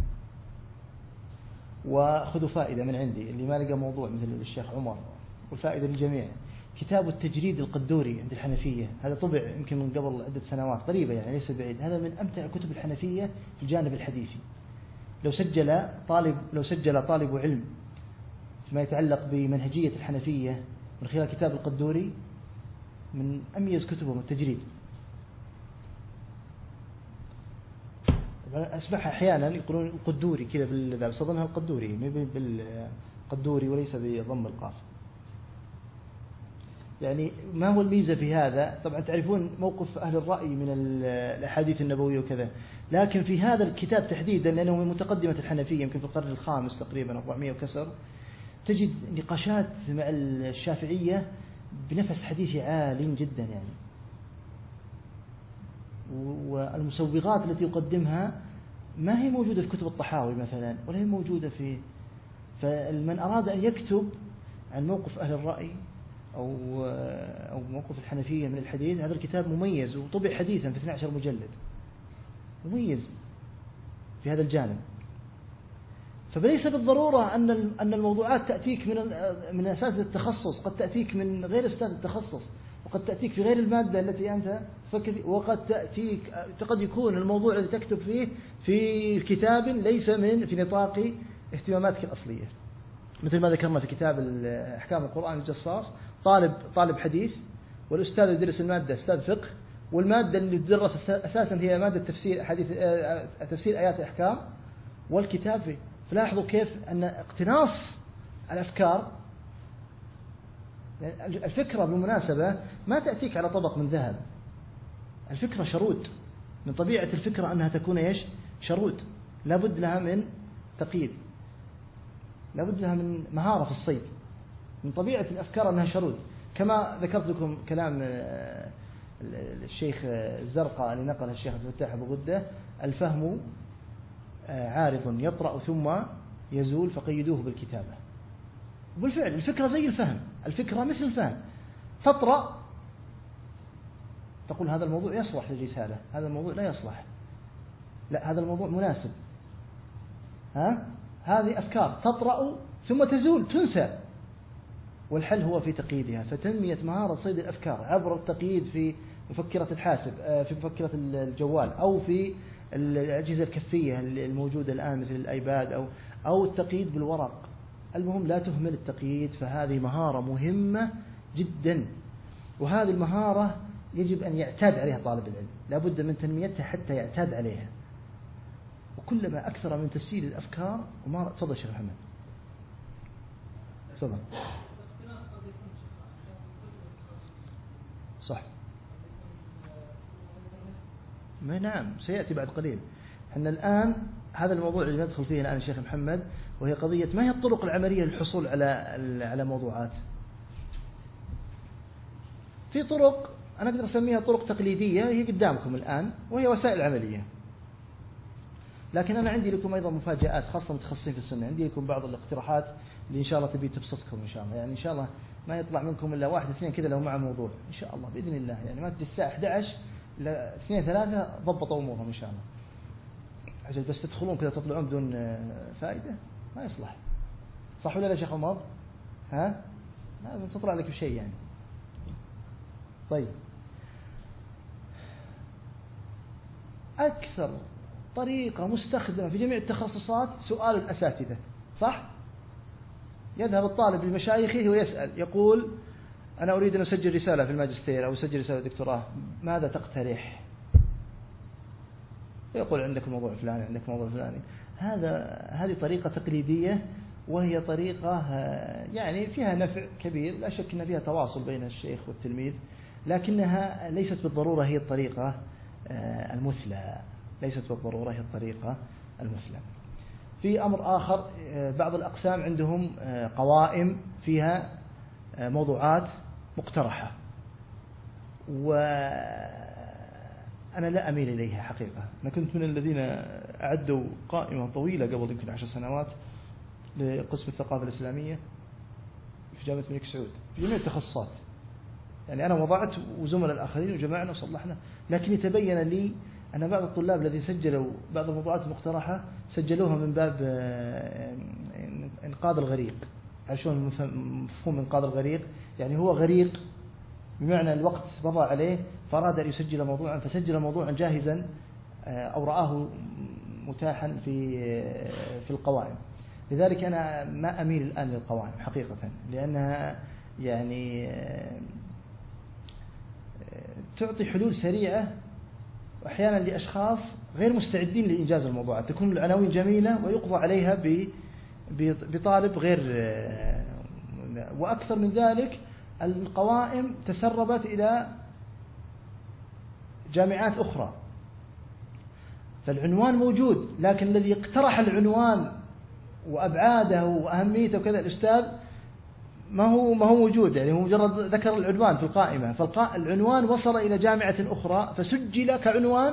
وخذوا فائدة من عندي اللي ما لقى موضوع مثل الشيخ عمر، والفائدة للجميع، كتاب التجريد القدوري عند الحنفية، هذا طبع يمكن من قبل عدة سنوات قريبة يعني ليس بعيد، هذا من أمتع كتب الحنفية في الجانب الحديثي. لو سجل طالب علم فيما يتعلق بمنهجية الحنفية من خلال كتاب القدوري، من أميز كتبهم التجريد. أسمعها أحيانا يقولون القدوري كذا بس أظنها القدوري، بالقدوري وليس بضم القاف. يعني ما هو الميزة في هذا؟ طبعا تعرفون موقف أهل الرأي من الأحاديث النبوية وكذا، لكن في هذا الكتاب تحديدا لأنه من متقدمة الحنفية يمكن في القرن الخامس تقريبا 400 وكسر، تجد نقاشات مع الشافعية بنفس حديثي عال جدا يعني، والمسوغات التي يقدمها ما هي موجودة في كتب الطحاوي مثلا، ولا هي موجودة فمن أراد أن يكتب عن موقف أهل الرأي أو موقف الحنفية من الحديث، هذا الكتاب مميز وطبع حديثا في 12 مجلد، مميز في هذا الجانب. فليس بالضرورة أن الموضوعات تأتيك من أساتذة التخصص، قد تأتيك من غير أستاذ التخصص، وقد تأتيك في غير المادة التي أنت تفكر فيه، وقد قد يكون الموضوع الذي تكتب فيه في كتاب ليس في نطاق اهتماماتك الأصلية، مثل ما ذكرنا في كتاب أحكام القرآن الجصاص، طالب حديث، والأستاذ اللي يدرس المادة أستاذ فقه، والمادة اللي تدرس أساسا هي مادة تفسير آيات الأحكام، والكتاب فيه. فلاحظوا كيف أن اقتناص الأفكار، الفكرة بالمناسبة ما تأتيك على طبق من ذهب، الفكرة شرود، من طبيعة الفكرة أنها تكون شرود، لابد لها من تقييد، لابد لها من مهارة في الصيد، من طبيعة الأفكار أنها شرود. كما ذكرت لكم كلام الشيخ الزرقاء اللي نقله الشيخ عبد الفتاح أبو غدة: الفهم عارض يطرأ ثم يزول فقيدوه بالكتابة. وبالفعل الفكرة زي الفهم، الفكرة مثل الفهم، تطرأ تقول هذا الموضوع يصلح للرسالة، هذا الموضوع لا يصلح، لا هذا الموضوع مناسب. هذه أفكار تطرأ ثم تزول تنسى، والحل هو في تقييدها. فتنمية مهارة صيد الأفكار عبر التقييد في مفكرة الحاسب، في مفكرة الجوال، أو في الأجهزة الكفية الموجودة الآن مثل الآيباد، أو التقييد بالورق. المهم لا تهمل التقييد، فهذه مهارة مهمة جدا، وهذه المهارة يجب أن يعتاد عليها طالب العلم، لا بد من تنميتها حتى يعتاد عليها. وكلما أكثر من تسجيل الأفكار وما. تفضل شيخ محمد. تفضل. صح. ما نعم سيأتي بعد قليل. احنا الآن هذا الموضوع اللي ندخل فيه الآن الشيخ محمد، وهي قضية ما هي الطرق العملية للحصول على موضوعات. في طرق أنا أقدر أسميها طرق تقليدية هي قدامكم الآن، وهي وسائل عملية. لكن أنا عندي لكم أيضا مفاجآت خاصة متخصصين في السنة. عندي لكم بعض الاقتراحات اللي إن شاء الله تبي تبسطكم إن شاء الله. يعني إن شاء الله ما يطلع منكم إلا واحد اثنين كذا لو مع موضوع إن شاء الله بإذن الله. يعني ما تجي الساعة 11 إلا 2 3 ضبطوا أمورهم إن شاء الله. عشان بس تدخلون كذا تطلعون بدون فائدة ما يصلح. صح ولا لا شيخ عمر؟ لازم تطلع لك بشيء يعني. طيب، أكثر طريقة مستخدمة في جميع التخصصات سؤال الأساتذة. صح؟ يذهب الطالب لمشايخه ويسأل، يقول أنا أريد أن أسجل رسالة في الماجستير أو أسجل رسالة دكتوراه، ماذا تقترح؟ يقول عندك الموضوع الفلاني، عندك الموضوع الفلاني. هذه طريقة تقليدية، وهي طريقة يعني فيها نفع كبير، لا شك أن فيها تواصل بين الشيخ والتلميذ، لكنها ليست بالضرورة هي الطريقة المثلى. ليست بالضرورة هي الطريقة المثلى. في أمر آخر، بعض الأقسام عندهم قوائم فيها موضوعات مقترحة، وأنا لا أميل إليها حقيقة. أنا كنت من الذين أعدوا قائمة طويلة قبل يمكن 10 سنوات لقسم الثقافة الإسلامية في جامعة الملك سعود في جميع التخصصات. يعني أنا وضعت وزملاء الآخرين وجمعنا وصلحنا، لكن يتبين لي أن بعض الطلاب الذين سجلوا بعض الموضوعات المقترحة سجلوها من باب إنقاذ الغريق. عشان مفهوم إنقاذ الغريق، يعني هو غريق بمعنى الوقت ضاع عليه فأراد أن يسجل موضوعا، فسجل موضوعا جاهزا أو رآه متاحا في القوائم. لذلك أنا ما أميل الآن للقوائم حقيقة، لأنها يعني تعطي حلول سريعة وأحيانا لأشخاص غير مستعدين لإنجاز الموضوعات. تكون العناوين جميلة ويقضى عليها بطالب غير. وأكثر من ذلك القوائم تسربت إلى جامعات أخرى، فالعنوان موجود، لكن الذي اقترح العنوان وأبعاده وأهميته وكذا الأستاذ ما هو موجود. يعني هو مجرد ذكر العنوان في القائمة، فالعنوان وصل إلى جامعة أخرى فسجل كعنوان،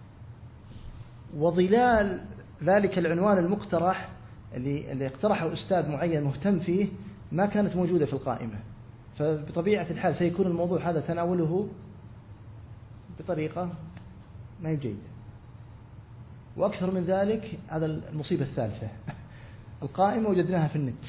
وظلال ذلك العنوان المقترح اللي اقترحه أستاذ معين مهتم فيه ما كانت موجودة في القائمة. فبطبيعة الحال سيكون الموضوع هذا تناوله بطريقة ما هي جيدة. وأكثر من ذلك، هذا المصيبة الثالثة، القائمة وجدناها في النت.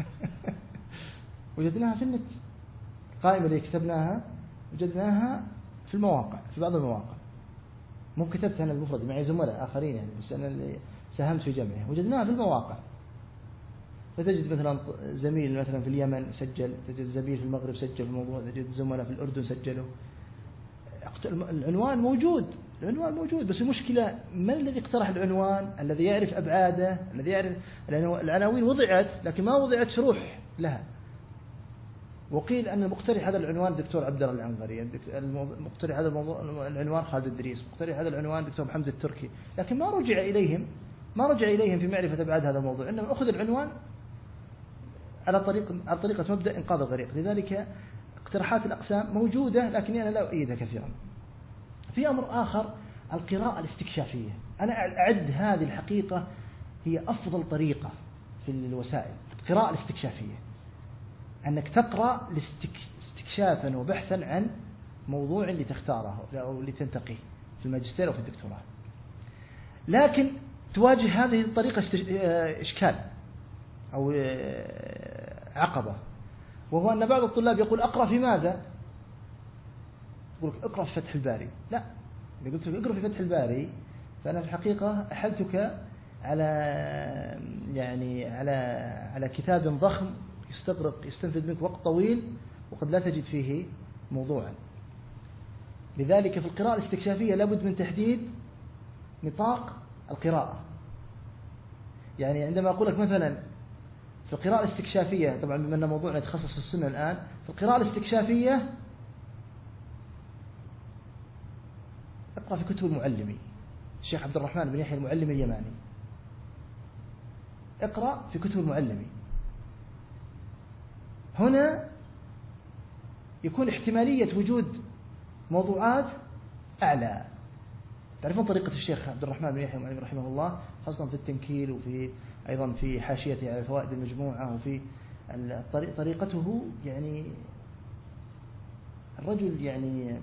وجدناها في النت، القائمة اللي كتبناها وجدناها في المواقع، في بعض المواقع. مو كتبتها أنا المفرد، معي زملاء آخرين يعني، بس أنا اللي ساهمت في جمعها. وجدناها في المواقع، فتجد مثلا زميل مثلا في اليمن سجل، تجد زميل في المغرب سجل في الموضوع، تجد زملاء في الأردن سجلوا. العنوان موجود، العنوان موجود، بس المشكلة من الذي اقترح العنوان، الذي يعرف أبعاده، الذي يعرف. العناوين وضعت لكن ما وضعت شروح لها. وقيل أن المقترح هذا العنوان دكتور عبد الله العنقري، المقترح هذا العنوان خالد الدريس، مقترح هذا العنوان دكتور محمد التركي، لكن ما رجع إليهم في معرفة أبعاد هذا الموضوع، إنما أخذ العنوان على طريقة مبدأ إنقاذ الغريق. لذلك اقتراحات الأقسام موجودة، لكني أنا لا أؤيدها كثيرا. في أمر آخر، القراءة الاستكشافية. أنا أعد هذه الحقيقة هي أفضل طريقة في الوسائل، القراءة الاستكشافية، أنك تقرأ استكشافا وبحثا عن موضوع لتختاره أو لتنتقيه في الماجستير أو في الدكتوراه. لكن تواجه هذه الطريقة إشكال أو عقبة، وهو أن بعض الطلاب يقول أقرأ في ماذا؟ يقول اقرأ في فتح الباري. لا، إذا قلت لك اقرأ في فتح الباري فأنا في الحقيقة أحلتك على يعني على كتاب ضخم يستنفذ منك وقت طويل وقد لا تجد فيه موضوعا. لذلك في القراءة الاستكشافية لابد من تحديد نطاق القراءة. يعني عندما أقول لك مثلا في القراءة الاستكشافية، طبعا بما أن موضوعنا يتخصص في السنة الآن، في القراءة الاستكشافية اقرأ في كتب المعلمي، الشيخ عبد الرحمن بن يحيى المعلمي اليماني، اقرأ في كتب المعلمي. هنا يكون احتمالية وجود موضوعات أعلى. تعرفون طريقة الشيخ عبد الرحمن بن يحيى المعلمي رحمه الله، خاصة في التنكيل وفي أيضا في حاشيته على فوائد المجموعة، وفي طريقته، يعني الرجل يعني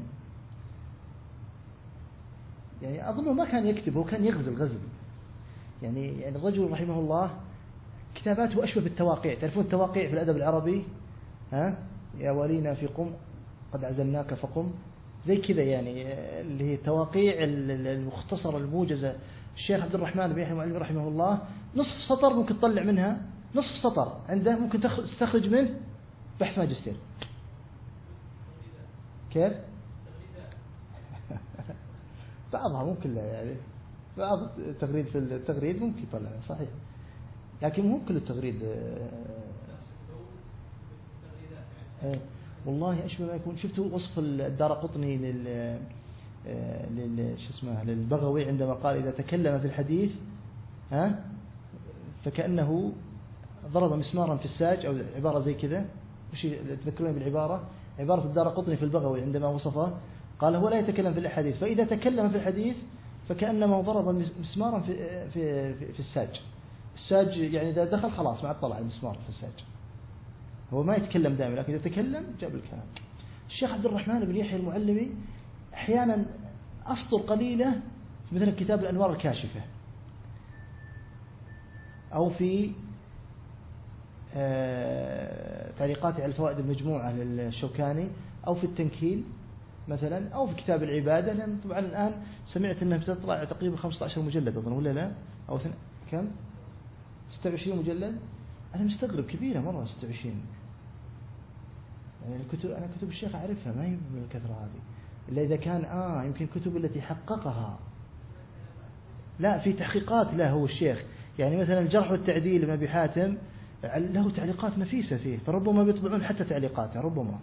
أظنه ما كان يكتب، هو كان يغزل. يعني الرجل رحمه الله كتاباته أشبه بالتواقيع. تعرفون التواقيع في الأدب العربي؟ يا ولينا في قم قد عزمناك فقم، زي كذا، يعني اللي هي التواقيع المختصرة الموجزة. الشيخ عبد الرحمن بن يحيى المعلمي رحمه الله نصف سطر ممكن تطلع منها، نصف سطر عنده ممكن تستخرج منه بحث ماجستير. كيف؟ بعضها ممكن، لا يعني بعض التغريد في التغريد ممكن يطلع صحيح، لكن مو كل التغريد. والله أشبه ما يكون. شفتوا وصف الدارقطني شو اسمه للبغوي عندما قال إذا تكلم في الحديث فكأنه ضرب مسمارا في الساج، أو عبارة زي كذا. وش تذكرون بالعبارة؟ عبارة الدارقطني في البغوي عندما وصفه قال هو لا يتكلم في الحديث، فإذا تكلم في الحديث فكأنما ضرب مسمارا في الساج، يعني إذا دخل خلاص ما عاد طلع المسمار في الساج. هو ما يتكلم دائما، لكن إذا تكلم جاب الكلام. الشيخ عبد الرحمن بن يحيى المعلمي أحيانا أسطر قليلة في مثل كتاب الأنوار الكاشفة، أو في تعليقات على الفوائد المجموعة للشوكاني، أو في التنكيل مثلا، أو في كتاب العبادة. لأن طبعا الآن سمعت أنها بتطلع تقريبا 15 مجلد أظن، ولا لا؟ أو كم؟ 26 مجلد. أنا مستغرب، كبيرة مرة 26. يعني أنا كتب الشيخ أعرفها، ما هي بالكثرة هذه، إلا إذا كان يمكن كتب التي حققها. لا، في تحقيقات له هو الشيخ، يعني مثلا الجرح والتعديل لابن أبي حاتم له تعليقات نفيسة فيه، فربما بيطبعون حتى تعليقاته ربما.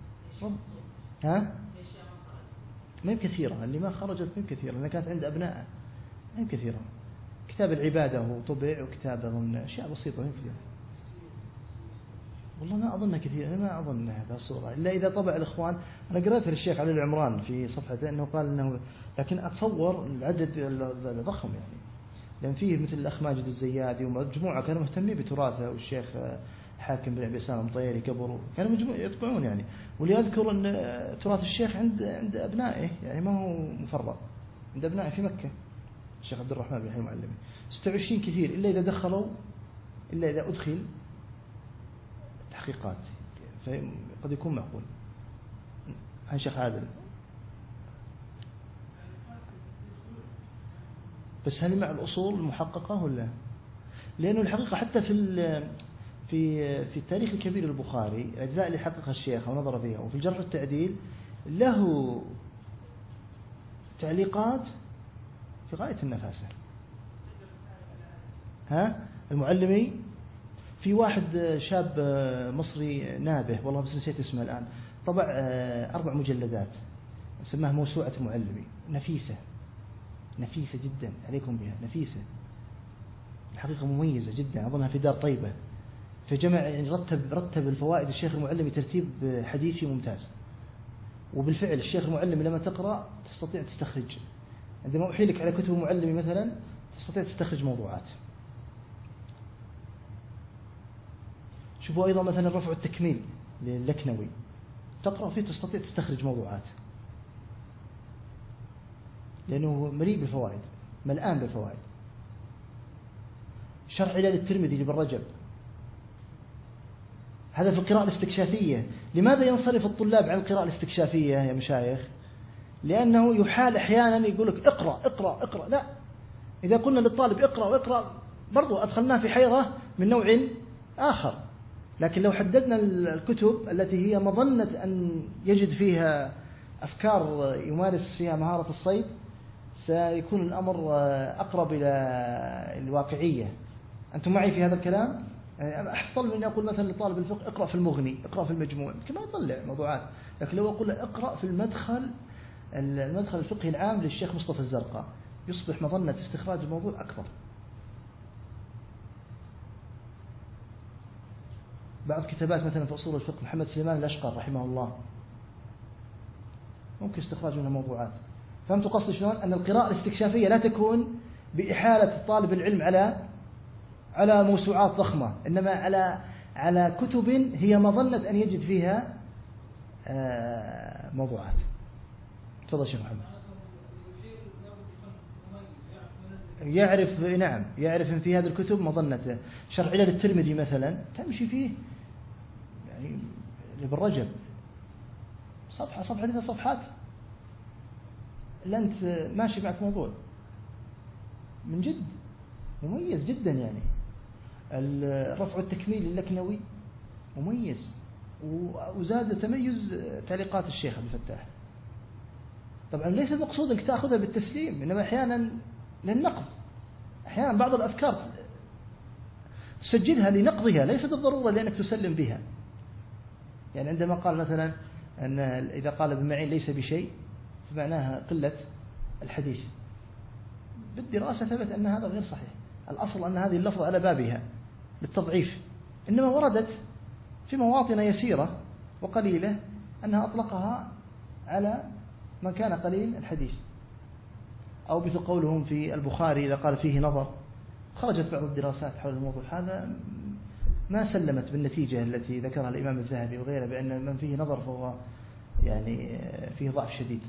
ما هي كثيرة، اللي ما خرجت ما هي كثيرة، لأنها كانت عند أبنائه، ما هي كثيرة. كتاب العبادة هو طبع، وكتاب أظن أشياء بسيطة، ما هي كثيرة. والله ما أظنها كثير، أنا ما أظنها بهالصورة، إلا إذا طبع الإخوان. أنا قرأتها للشيخ علي العمران في صفحته أنه قال أنه، لكن أتصور العدد ضخم يعني، لأن فيه مثل الأخ ماجد الزيادي ومجموعة كانوا مهتمين بتراثه، والشيخ حاكم بن عبيسان المطيري قبر، كانوا مجموعة يطبعون يعني. واللي أذكر أن تراث الشيخ عند أبنائه، يعني ما هو مفرغ، عند أبنائه في مكة، الشيخ عبد الرحمن بن يحيى المعلمي. 26 كثير، إلا إذا أدخل تحقيقات، فقد يكون معقول. عن شيخ عادل، بس هل مع الأصول المحققة ولا؟ لأنه الحقيقة حتى في التاريخ الكبير البخاري، الأجزاء اللي حققها الشيخ ونظر فيها، وفي الجرح والتعديل له تعليقات في غاية النفاسة. المعلمي، في واحد شاب مصري نابه، والله بس نسيت اسمه الآن، طبع 4 مجلدات سماها موسوعة المعلمي، نفيسة جدا، عليكم بها، نفيسة الحقيقة، مميزة جدا، أظنها في دار طيبة فجمع يعني رتب الفوائد الشيخ المعلمي ترتيب حديثي ممتاز. وبالفعل الشيخ المعلمي لما تقرأ تستطيع تستخرج، عندما أحيلك على كتب المعلمي مثلا تستطيع تستخرج موضوعات. شوفوا أيضا مثلا رفع التكميل للكنوي، تقرأ فيه تستطيع تستخرج موضوعات، لأنه مليء بالفوائد، ملآن بالفوائد. شرح علل الترمذي لابن رجب، هذا في القراءة الاستكشافية. لماذا ينصرف الطلاب عن القراءة الاستكشافية يا مشايخ؟ لأنه يحال أحيانا يقول لك اقرأ اقرأ اقرأ. لا، إذا قلنا للطالب اقرأ واقرأ برضو أدخلناه في حيرة من نوع آخر. لكن لو حددنا الكتب التي هي مظنة أن يجد فيها أفكار يمارس فيها مهارة الصيد، سيكون الأمر أقرب إلى الواقعية. أنتم معي في هذا الكلام؟ أحصل من أقول مثلا لطالب الفقه اقرأ في المغني، اقرأ في المجموع، كما يطلع موضوعات. لكن لو أقول له اقرأ في المدخل الفقهي العام للشيخ مصطفى الزرقاء، يصبح مظنة استخراج الموضوع أكبر. بعض كتابات مثلا في أصول الفقه محمد سليمان الأشقر رحمه الله ممكن استخراج منها موضوعات. فهمتوا قصدي شلون؟ أن القراءة الاستكشافية لا تكون بإحالة طالب العلم على موسوعات ضخمة، إنما على كتب هي مظنة أن يجد فيها موضوعات. تفضل شيخ محمد. يعرف إن في هذه الكتب مظنة. شرح علل الترمذي مثلا تمشي فيه يعني لابن رجب صفحة 3 صفحات إلا أنت ماشي معك موضوع من جد مميز جدا. يعني رفع التكميل اللكنوي مميز، وزاد تميز تعليقات الشيخ عبد الفتاح. طبعا ليس المقصود أنك تأخذها بالتسليم، إنما أحيانا للنقض. أحيانا بعض الأفكار تسجلها لنقضها، ليس بالضرورة لأنك تسلم بها. يعني عندما قال مثلا أن إذا قال ابن معين ليس بشيء فمعناها قلة الحديث، بالدراسة ثبت أن هذا غير صحيح. الأصل أن هذه اللفظة على بابها للتضعيف، إنما وردت في مواطن يسيرة وقليلة أنها أطلقها على من كان قليل الحديث. أو مثل قولهم في البخاري إذا قال فيه نظر، خرجت بعض الدراسات حول الموضوع هذا ما سلمت بالنتيجة التي ذكرها الإمام الذهبي وغيره، بأن من فيه نظر فهو يعني فيه ضعف شديد.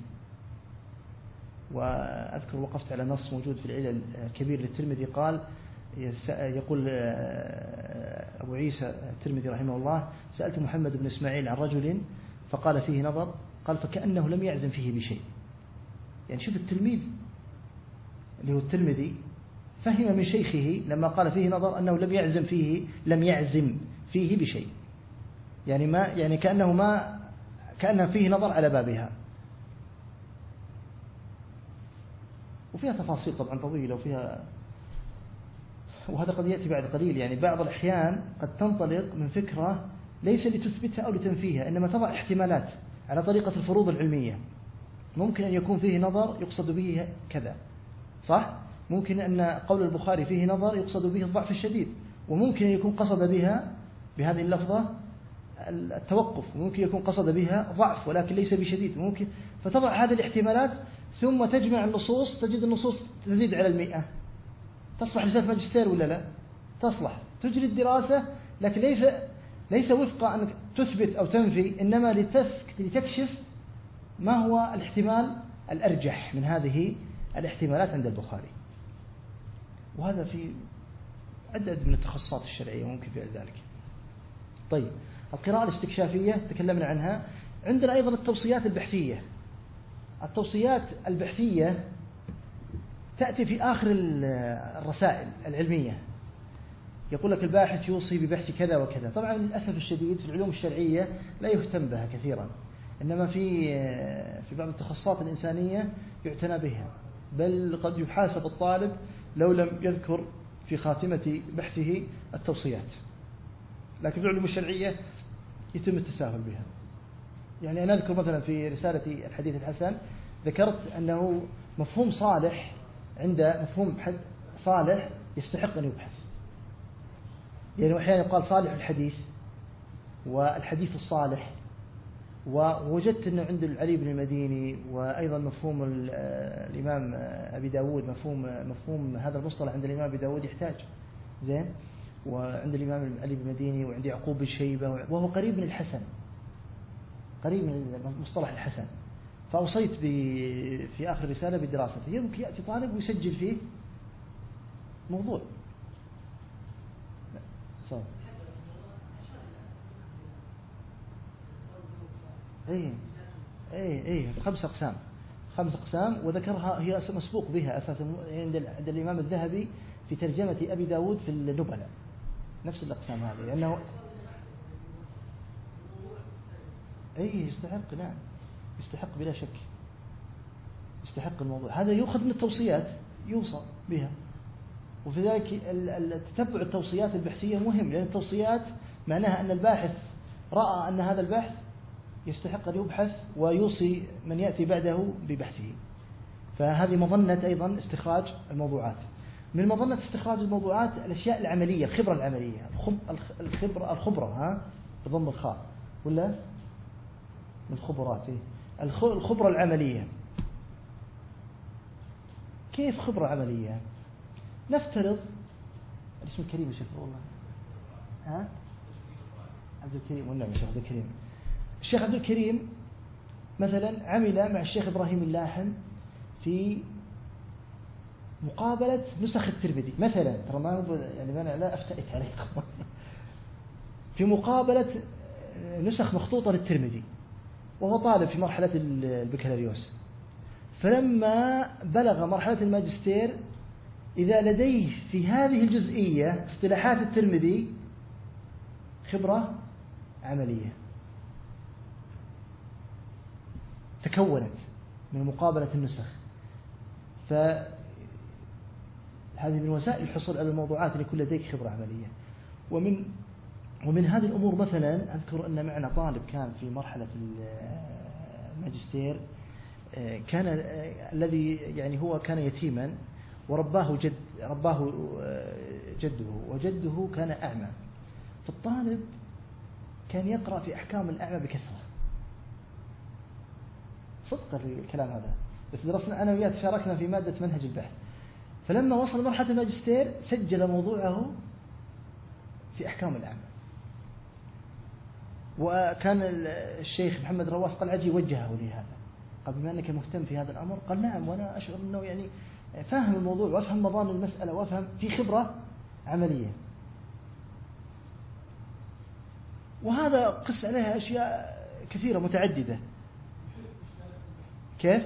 وأذكر وقفت على نص موجود في العلل الكبير للترمذي، قال يقول أبو عيسى الترمذي رحمه الله: سألت محمد بن إسماعيل عن رجل فقال فيه نظر، قال فكأنه لم يعزم فيه بشيء. يعني شوف التلميذ اللي هو الترمذي فهم من شيخه لما قال فيه نظر أنه لم يعزم فيه بشيء. يعني كأنه فيه نظر على بابها. وفيها تفاصيل طبعا طويلة وهذا قد يأتي بعد قليل. يعني بعض الأحيان قد تنطلق من فكرة ليس لتثبتها أو لتنفيها، إنما تضع احتمالات على طريقة الفروض العلمية. ممكن أن يكون فيه نظر يقصد به كذا، صح؟ ممكن أن قول البخاري فيه نظر يقصد به الضعف الشديد، وممكن أن يكون قصد بها بهذه اللفظة التوقف، وممكن يكون قصد بها ضعف ولكن ليس بشديد. ممكن فتضع هذه الاحتمالات ثم تجمع النصوص، تجد النصوص تزيد على 100. تصلح رسالة ماجستير ولا لا؟ تصلح. تجري الدراسة، لكن ليس وفق أنك تثبت أو تنفي، إنما لتكشف ما هو الاحتمال الأرجح من هذه الاحتمالات عند البخاري. وهذا في عدد من التخصصات الشرعية ممكن فعل ذلك. طيب، القراءة الاستكشافية تكلمنا عنها. عندنا أيضا التوصيات البحثية. التوصيات البحثية تأتي في آخر الرسائل العلمية، يقول لك الباحث يوصي ببحث كذا وكذا. طبعا للأسف الشديد في العلوم الشرعية لا يهتم بها كثيرا، إنما في بعض التخصصات الإنسانية يعتنى بها، بل قد يحاسب الطالب لو لم يذكر في خاتمة بحثه التوصيات. لكن في العلوم الشرعية يتم التساهل بها. يعني أنا أذكر مثلا في رسالة الحديث الحسن ذكرت أنه مفهوم صالح، عند مفهوم صالح يستحق أن يبحث. يعني أحيانا يقال صالح الحديث والحديث الصالح. ووجدت أنه عند علي بن المديني وأيضا مفهوم الإمام أبي داود، مفهوم هذا المصطلح عند الإمام أبي داود يحتاج زين، وعند الإمام علي بن المديني وعند يعقوب بن شيبة، وهو قريب من الحسن، قريب من مصطلح الحسن. فأوصيت في آخر رسالة بدراسته. يمكن يأتي طالب ويسجل فيه موضوع. صح. اي 5 أقسام، 5 أقسام، وذكرها هي مسبوق بها أساسا عند الإمام الذهبي في ترجمة أبي داود في النبلاء، نفس الأقسام هذه، لأنه يستحق. نعم يستحق بلا شك، يستحق الموضوع هذا. يؤخذ من التوصيات يوصى بها، وفي ذلك تتبع التوصيات البحثية مهم، لأن التوصيات معناها أن الباحث رأى أن هذا البحث يستحق أن يبحث ويوصي من يأتي بعده ببحثه. فهذه مظنة أيضا استخراج الموضوعات. من مظنة استخراج الموضوعات الأشياء العملية، الخبرة العملية، الخبرة بضم الخاء ولا من الخبرات، الخبرة العملية. كيف خبرة عملية؟ نفترض الاسم الكريم يا شيخ والله عبد الكريم، والنعم الشيخ عبد الكريم. الشيخ عبد الكريم مثلا عمل مع الشيخ إبراهيم اللاحم في مقابلة نسخ الترمذي مثلا، ترى ما هو يعني أنا لا أفتئت عليكم في مقابلة نسخ مخطوطة للترمذي، وهو طالب في مرحلة البكالوريوس. فلما بلغ مرحلة الماجستير إذا لديه في هذه الجزئية اصطلاحات الترمذي خبرة عملية تكونت من مقابلة النسخ. فهذه من وسائل الحصول على الموضوعات اللي يكون لديك خبرة عملية. ومن هذه الأمور مثلا أذكر أن معنا طالب كان في مرحلة الماجستير، كان الذي يعني هو كان يتيما ورباه جده، وجده كان أعمى. فالطالب كان يقرأ في أحكام الأعمى بكثرة، صدق الكلام هذا، بس درسنا أنا وياه تشاركنا في مادة منهج البحث. فلما وصل مرحلة الماجستير سجل موضوعه في أحكام الأعمى، وكان الشيخ محمد رواس قلعجي وجهه لهذا، قال بما أنك مهتم في هذا الأمر، قال نعم، وأنا أشعر أنه يعني فاهم الموضوع وأفهم مضان المسألة وأفهم في خبرة عملية. وهذا قس عليها أشياء كثيرة متعددة. كيف؟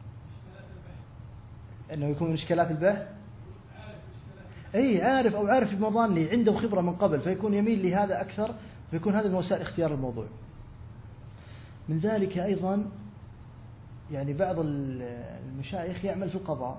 أنه يكون من إشكالات البحث عارف، أو عارف بمضاني، عنده خبرة من قبل، فيكون يميل لهذا أكثر، فيكون هذا من وسائل اختيار الموضوع. من ذلك أيضا يعني بعض المشايخ يعمل في القضاء،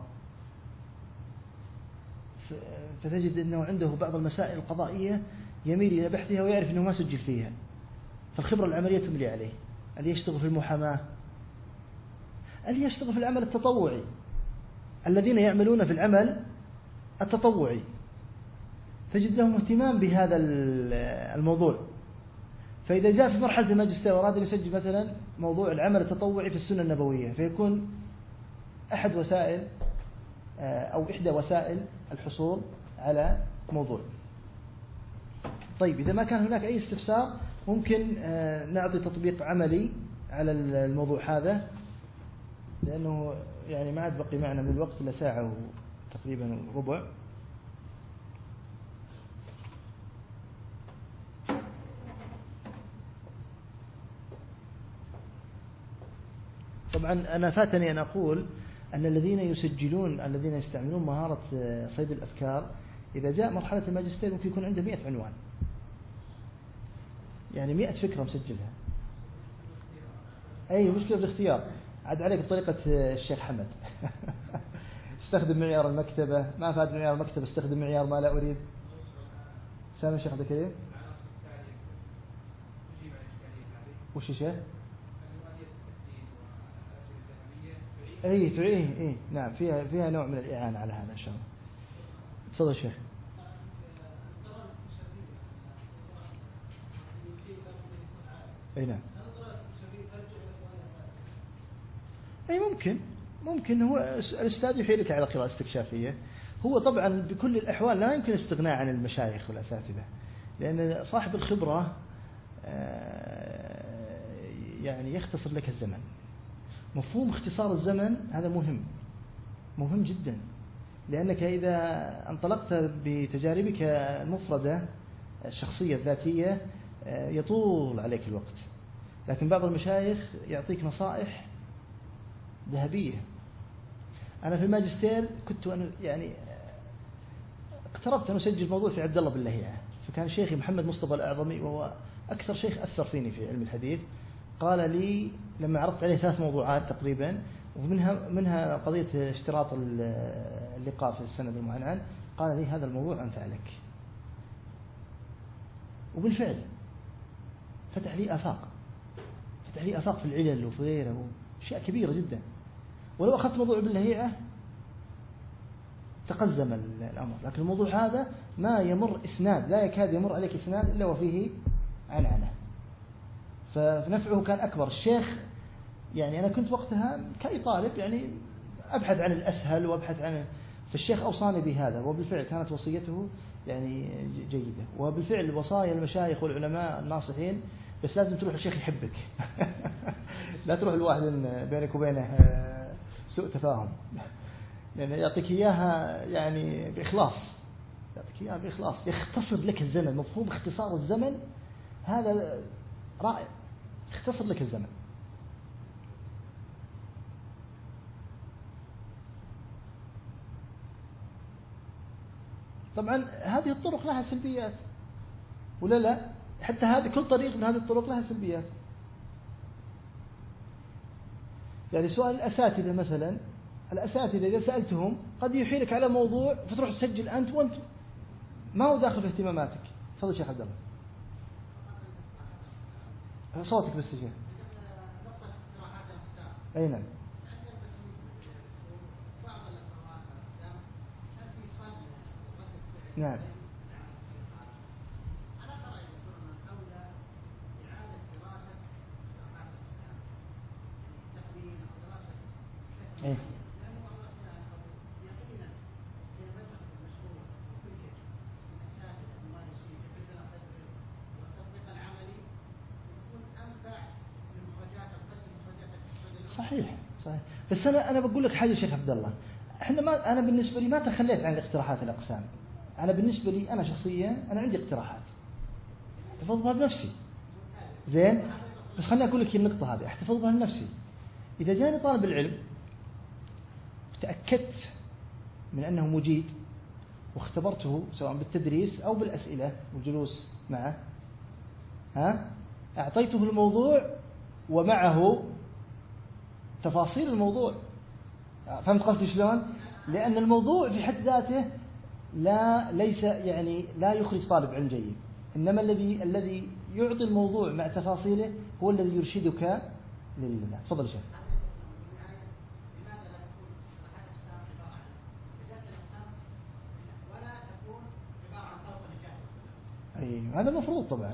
فتجد أنه عنده بعض المسائل القضائية يميل إلى بحثها ويعرف أنه ما سجل فيها، فالخبرة العملية تملي عليه. اللي يشتغل في المحاماة، اللي يشتغل في العمل التطوعي، الذين يعملون في العمل التطوعي تجد لهم اهتمام بهذا الموضوع. فإذا جاء في مرحلة الماجستير وأراد أن يسجل مثلا موضوع العمل التطوعي في السنة النبوية، فيكون أحد وسائل أو إحدى وسائل الحصول على موضوع. طيب إذا ما كان هناك أي استفسار ممكن نعطي تطبيق عملي على الموضوع هذا، لأنه يعني ما عاد بقي معنا من الوقت إلا ساعة تقريبا ربع. طبعا أنا فاتني أن أقول أن الذين يسجلون، الذين يستعملون مهارة صيد الأفكار، إذا جاء مرحلة الماجستير ممكن يكون عنده 100 عنوان، يعني 100 فكرة مسجلها. أي مشكلة بالاختيار، عاد عليك بطريقة الشيخ حمد استخدم معيار المكتبة، ما فاد معيار المكتبة استخدم معيار ما لا أريد. سامع الشيخ عبد الكريم؟ وش الشيخ؟ اي نعم، فيها نوع من الإعانة على هذا إن شاء الله. تفضل الشيخ. أي نعم. أي ممكن هو الأستاذ يحيلك على قراءة استكشافية. هو طبعا بكل الأحوال لا يمكن الاستغناء عن المشايخ والأساتذة، لأن صاحب الخبرة يعني يختصر لك الزمن. مفهوم اختصار الزمن هذا مهم جدا، لأنك إذا انطلقت بتجاربك المفردة الشخصية الذاتية يطول عليك الوقت. لكن بعض المشايخ يعطيك نصائح ذهبية. أنا في الماجستير كنت يعني اقتربت أن أسجل موضوع في عبد الله بن لهيعة، فكان شيخي محمد مصطفى الأعظمي وهو أكثر شيخ أثر فيني في علم الحديث، قال لي لما عرضت عليه 3 موضوعات تقريبا، ومنها قضية اشتراط اللقاء في السند المعنعن، قال لي هذا الموضوع أنفع لك. وبالفعل فتح لي آفاق في العلل وفي غيره، أشياء كبيرة جدا. ولو أخذت موضوع ابن لهيعة تقزم الأمر، لكن الموضوع هذا ما يمر إسناد، لا يكاد يمر عليك إسناد إلا وفيه عنعنة، فنفعه كان أكبر. الشيخ يعني أنا كنت وقتها كأي طالب يعني أبحث عن الأسهل وأبحث عن، فالشيخ أوصاني بهذا، وبالفعل كانت وصيته يعني جيدة. وبالفعل وصايا المشايخ والعلماء الناصحين، بس لازم تروح الشيخ يحبك لا تروح الواحد بينك وبينه سوء تفاهم، يعني يعطيك إياها يعني بإخلاص، يختصر لك الزمن. مفهوم اختصار الزمن هذا رائع، يختصر لك الزمن. طبعا هذه الطرق لها سلبيات ولا لا؟ حتى هذه كل طريق من هذه الطرق لها سلبيات. يعني سؤال الأساتذة مثلا، الأساتذة إذا سألتهم قد يحيلك على موضوع فتروح تسجل أنت وأنت ما هو داخل في اهتماماتك. تفضل شيخ عبد الله. صوتك بس يا شيخ. أي نعم. نعم. إيه. صحيح. بس أنا بقول لك حاجة شيخ عبد الله، أنا بالنسبة لي ما تخليت عن الاقتراحات الأقسام. أنا بالنسبة لي أنا شخصيا أنا عندي اقتراحات أحتفظ بها بنفسي. زين، بس خليني أقول لك النقطة هذه أحتفظ بها لنفسي. إذا جاني طالب العلم وتأكدت من أنه مجيد واختبرته سواء بالتدريس أو بالأسئلة والجلوس معه، أعطيته الموضوع ومعه تفاصيل الموضوع. فهمت قصدي شلون؟ لأن الموضوع في حد ذاته ليس يعني لا يخرج طالب علم جيد، إنما الذي يعطي الموضوع مع تفاصيله هو الذي يرشدك لله. تفضل شيخ. أيوة هذا مفروض طبعا.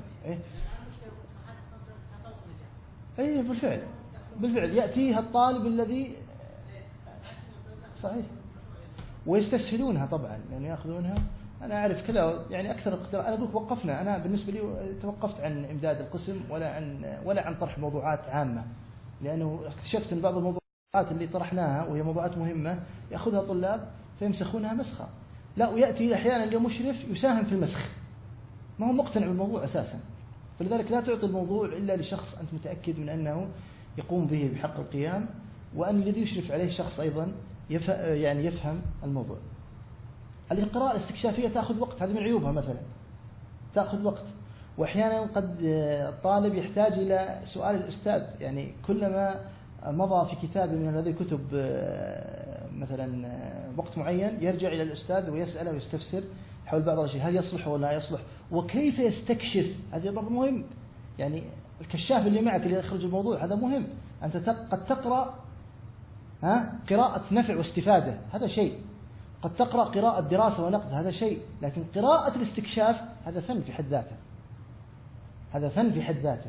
أي بالفعل يأتيها الطالب الذي صحيح، ويستسهلونها طبعا يعني يأخذونها. أنا أعرف كذا يعني أكثر اقتراح. أنا أقول وقفنا، أنا بالنسبة لي توقفت عن إمداد القسم ولا عن طرح موضوعات عامة، لأنه اكتشفت أن بعض الموضوعات اللي طرحناها وهي موضوعات مهمة يأخذها طلاب فيمسخونها مسخة. لا، ويأتي أحيانا اليوم مشرف يساهم في المسخ، ما هو مقتنع بالموضوع أساسا. فلذلك لا تعطي الموضوع إلا لشخص أنت متأكد من أنه يقوم به بحق القيام، وأن الذي يشرف عليه شخص أيضا يعني يفهم الموضوع. القراءة الاستكشافية تأخذ وقت، هذه من عيوبها مثلا تأخذ وقت. وأحيانا قد الطالب يحتاج إلى سؤال الأستاذ، يعني كلما مضى في كتاب من هذه الكتب مثلا وقت معين يرجع إلى الأستاذ ويسأله ويستفسر حول بعض الأشياء، هل يصلح ولا لا يصلح، وكيف يستكشف. هذا برضه مهم. يعني الكشاف اللي معك اللي يخرج الموضوع هذا مهم. أنت قد تقرأ قراءة نفع واستفادة، هذا شيء. قد تقرأ قراءة دراسة ونقد، هذا شيء. لكن قراءة الاستكشاف هذا فن في حد ذاته،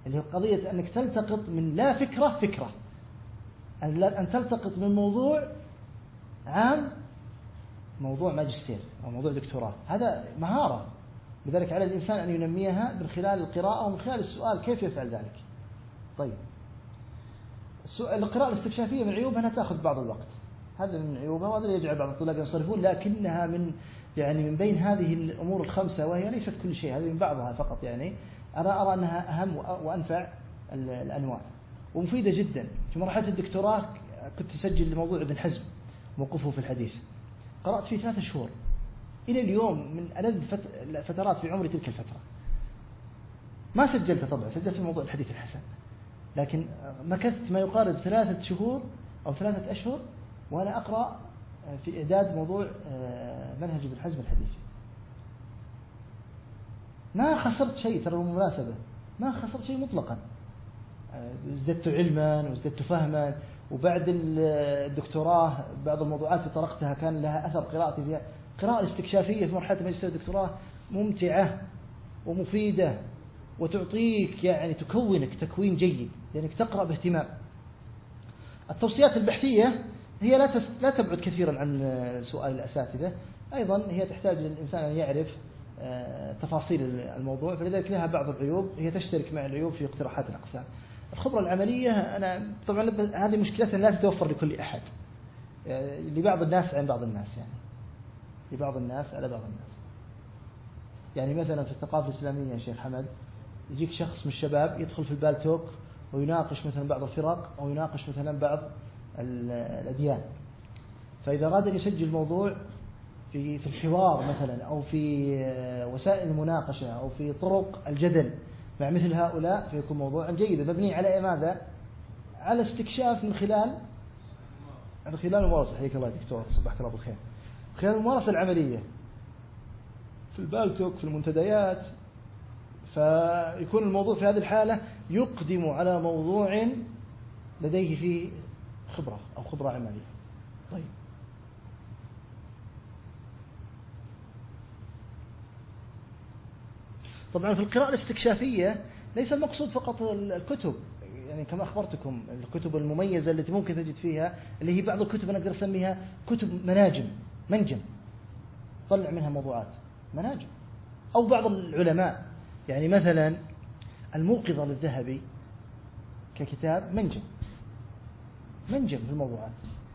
اللي هي قضية أنك تلتقط من لا فكرة فكرة، أن تلتقط من موضوع عام موضوع ماجستير أو موضوع دكتوراه، هذا مهارة. لذلك على الإنسان أن ينميها من خلال القراءة ومن خلال السؤال كيف يفعل ذلك. طيب، القراءة الاستكشافية من عيوبها أنها تأخذ بعض الوقت، هذا من عيوبها، وهذا يجعل بعض الطلاب ينصرفون، لكنها من بين هذه الأمور الخمسة، وهي ليست كل شيء، هذه من بعضها فقط. يعني أنا أرى أنها أهم وأنفع الأنواع ومفيدة جدا. في مرحلة الدكتوراه كنت أسجل لموضوع ابن حزم موقفه في الحديث، قرأت فيه 3 شهور، إلى اليوم من ألذ فترات في عمري تلك الفترة. ما سجلت طبعا، سجلت في موضوع الحديث الحسن، لكن مكثت ما يقارب 3 شهور أو 3 أشهر وأنا أقرأ في إعداد موضوع منهج ابن حزم الحديثي. ما خسرت شيء، ترى بالمناسبة ما خسرت شيء مطلقا، ازددت علما وازددت فهما. وبعد الدكتوراه بعض الموضوعات اللي طرقتها كان لها أثر قراءتي فيها. القراءة الاستكشافية في مرحلة ماجستير الدكتوراه ممتعة ومفيدة، وتعطيك يعني تكونك تكوين جيد، لأنك تقرأ باهتمام. التوصيات البحثية هي لا تبعد كثيرا عن سؤال الأساتذة، أيضا هي تحتاج للإنسان أن يعرف تفاصيل الموضوع، فلذلك لها بعض العيوب، هي تشترك مع العيوب في اقتراحات الأقسام. الخبرة العملية أنا طبعا هذه مشكلتها لا تتوفر لكل أحد، لبعض الناس عن بعض الناس، يعني لبعض الناس على بعض الناس. يعني مثلا في الثقافة الإسلامية يا شيخ حمد، يجيك شخص من الشباب يدخل في البالتوك ويناقش مثلا بعض الفرق أو يناقش مثلا بعض الأديان، فإذا أراد أن يسجل موضوع في الحوار مثلا أو في وسائل المناقشة أو في طرق الجدل مع مثل هؤلاء، فيكون موضوعا جيدا مبني على ماذا؟ على استكشاف من خلال الممارسة. حياك الله دكتور، صبحك الله بالخير. خلال الممارسة العملية في البالتوك في المنتديات، فيكون الموضوع في هذه الحالة يقدم على موضوع لديه فيه خبرة أو خبرة عملية. طيب، طبعا في القراءة الاستكشافية ليس المقصود فقط الكتب، يعني كما أخبرتكم الكتب المميزة التي ممكن تجد فيها، اللي هي بعض الكتب أنا أقدر أسميها كتب منجم طلع منها موضوعات مناجم، أو بعض العلماء، يعني مثلا الموقظة للذهبي ككتاب منجم في الموضوعات.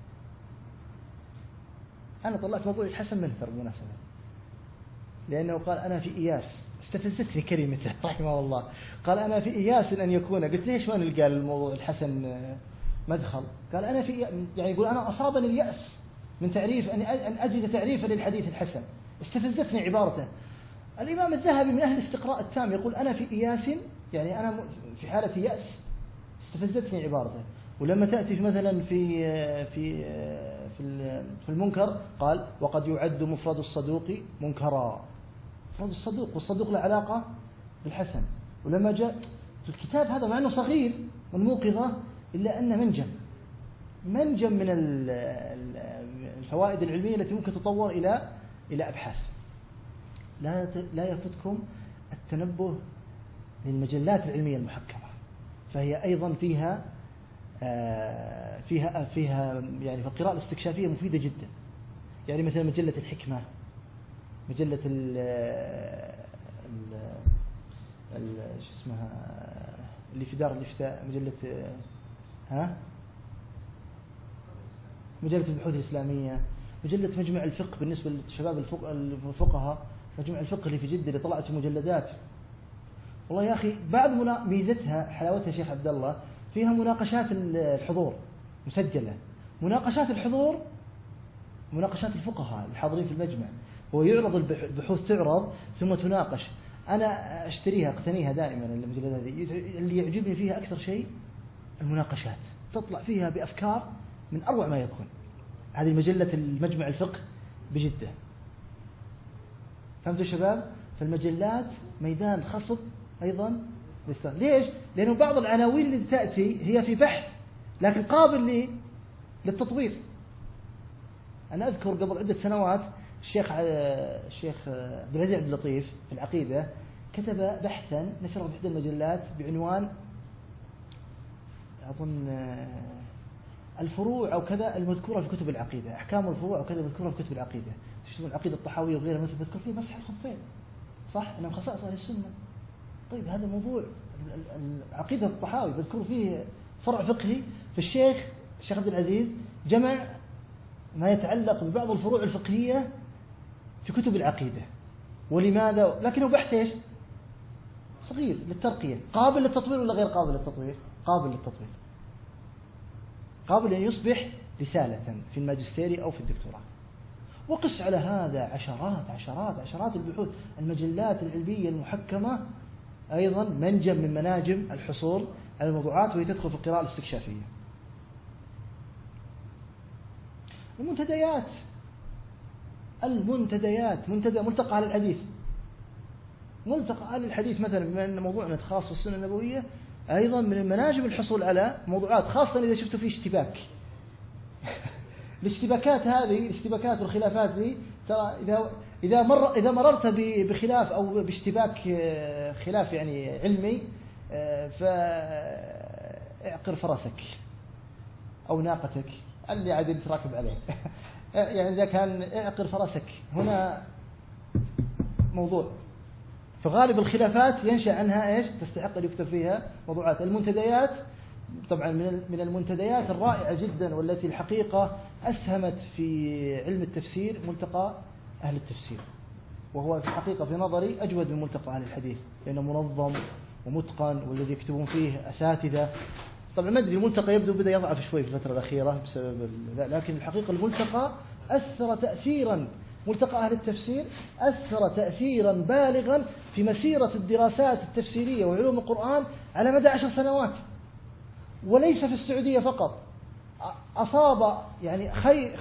أنا طلعت موضوع الحسن منثر بالمناسبة، لأنه قال أنا في إياس، استفزتني كلمته رحمه الله، قال أنا في إياس أن يكون، قلت ليش ما نلقى الموضوع الحسن مدخل؟ قال أنا في يعني يقول أنا أصابني اليأس من تعريف أن أجد تعريفا للحديث الحسن، استفزتني عبارته. الإمام الذهبي من أهل الاستقراء التام يقول أنا في إياس، يعني أنا في حالة يأس، استفزتني عبارته. ولما تأتي مثلا في المنكر قال وقد يعد مفرد الصدوق منكرا، مفرد الصدوق، والصدوق له علاقة بالحسن. ولما جاء في الكتاب هذا مع أنه صغير والموقظة، إلا أنه منجم من الفوائد العلمية التي ممكن تطور إلى أبحاث. لا يفوتكم التنبه للمجلات العلمية المحكمة، فهي أيضا فيها يعني في القراءة الاستكشافية مفيدة جدا. يعني مثلا مجلة الحكمة، مجلة شو اسمها اللي في دار الإفتاء، مجلة البحوث الإسلامية، مجلة مجمع الفقه بالنسبة للشباب الفقهاء، مجمع الفقه اللي في جدة اللي طلعت في مجلدات. والله يا أخي بعض ميزتها حلاوتها شيخ عبد الله، فيها مناقشات الحضور مسجلة، مناقشات الحضور، مناقشات الفقهاء الحاضرين في المجمع، هو يعرض البحوث تعرض ثم تناقش. أنا أشتريها أقتنيها دائما المجلدات هذه، اللي يعجبني فيها أكثر شيء المناقشات، تطلع فيها بأفكار من أروع ما يكون. هذه مجلة المجمع الفقه بجدة، فهمتوا شباب؟ فالمجلات ميدان خصب أيضا. ليش؟ لأنه بعض العناوين اللي تأتي هي في بحث لكن قابل للتطوير. أنا أذكر قبل عدة سنوات الشيخ عبد العزيز عبد اللطيف في العقيدة كتب بحثا نشره في إحدى المجلات بعنوان أظن الفروع أو كذا المذكورة في كتب العقيدة، أحكام الفروع أو كذا المذكورة في كتب العقيدة، تشوفون العقيدة الطحاوية وغيرها مثل مذكور فيه مسح الخفين، صح؟ أنهم خصائص أهل السنة. طيب هذا موضوع العقيدة الطحاوي مذكور فيه فرع فقهي، الشيخ عبد العزيز جمع ما يتعلق ببعض الفروع الفقهية في كتب العقيدة. ولماذا؟ لكنه بحث ايش؟ صغير للترقية، قابل للتطوير ولا غير قابل للتطوير؟ قابل للتطوير، قابل أن يصبح رسالة في الماجستيري أو في الدكتوراه. وقس على هذا عشرات البحوث، المجلات العلمية المحكمة أيضا منجم من مناجم الحصول على الموضوعات، وهي تدخل في القراءة الاستكشافية. المنتديات ملتقى أهل الحديث، ملتقى أهل الحديث مثلا، بما أن موضوعنا خاص في السنة النبوية، أيضا من المناجم الحصول على موضوعات، خاصة إذا شفتوا فيه اشتباك. الاشتباكات والخلافات دي ترى إذا مررت بخلاف أو باشتباك خلاف يعني علمي، فاعقر فرسك أو ناقتك اللي عاد تراكب عليه. يعني إذا كان اعقر فرسك هنا موضوع، فغالب الخلافات ينشأ عنها إيش؟ تستحق أن يكتب فيها موضوعات. المنتديات طبعا من المنتديات الرائعة جدا والتي الحقيقة أسهمت في علم التفسير ملتقى أهل التفسير، وهو في الحقيقة في نظري أجود من ملتقى أهل الحديث، لأنه منظم ومتقن، والذي يكتبون فيه أساتذة. طبعا ما أدري الملتقى يبدو بدأ يضعف شوي في الفترة الأخيرة بسبب لكن الحقيقة الملتقى أثر تأثيرا، ملتقى أهل التفسير أثر تأثيرا بالغا في مسيرة الدراسات التفسيرية وعلوم القرآن على مدى 10 سنوات، وليس في السعودية فقط. أصاب يعني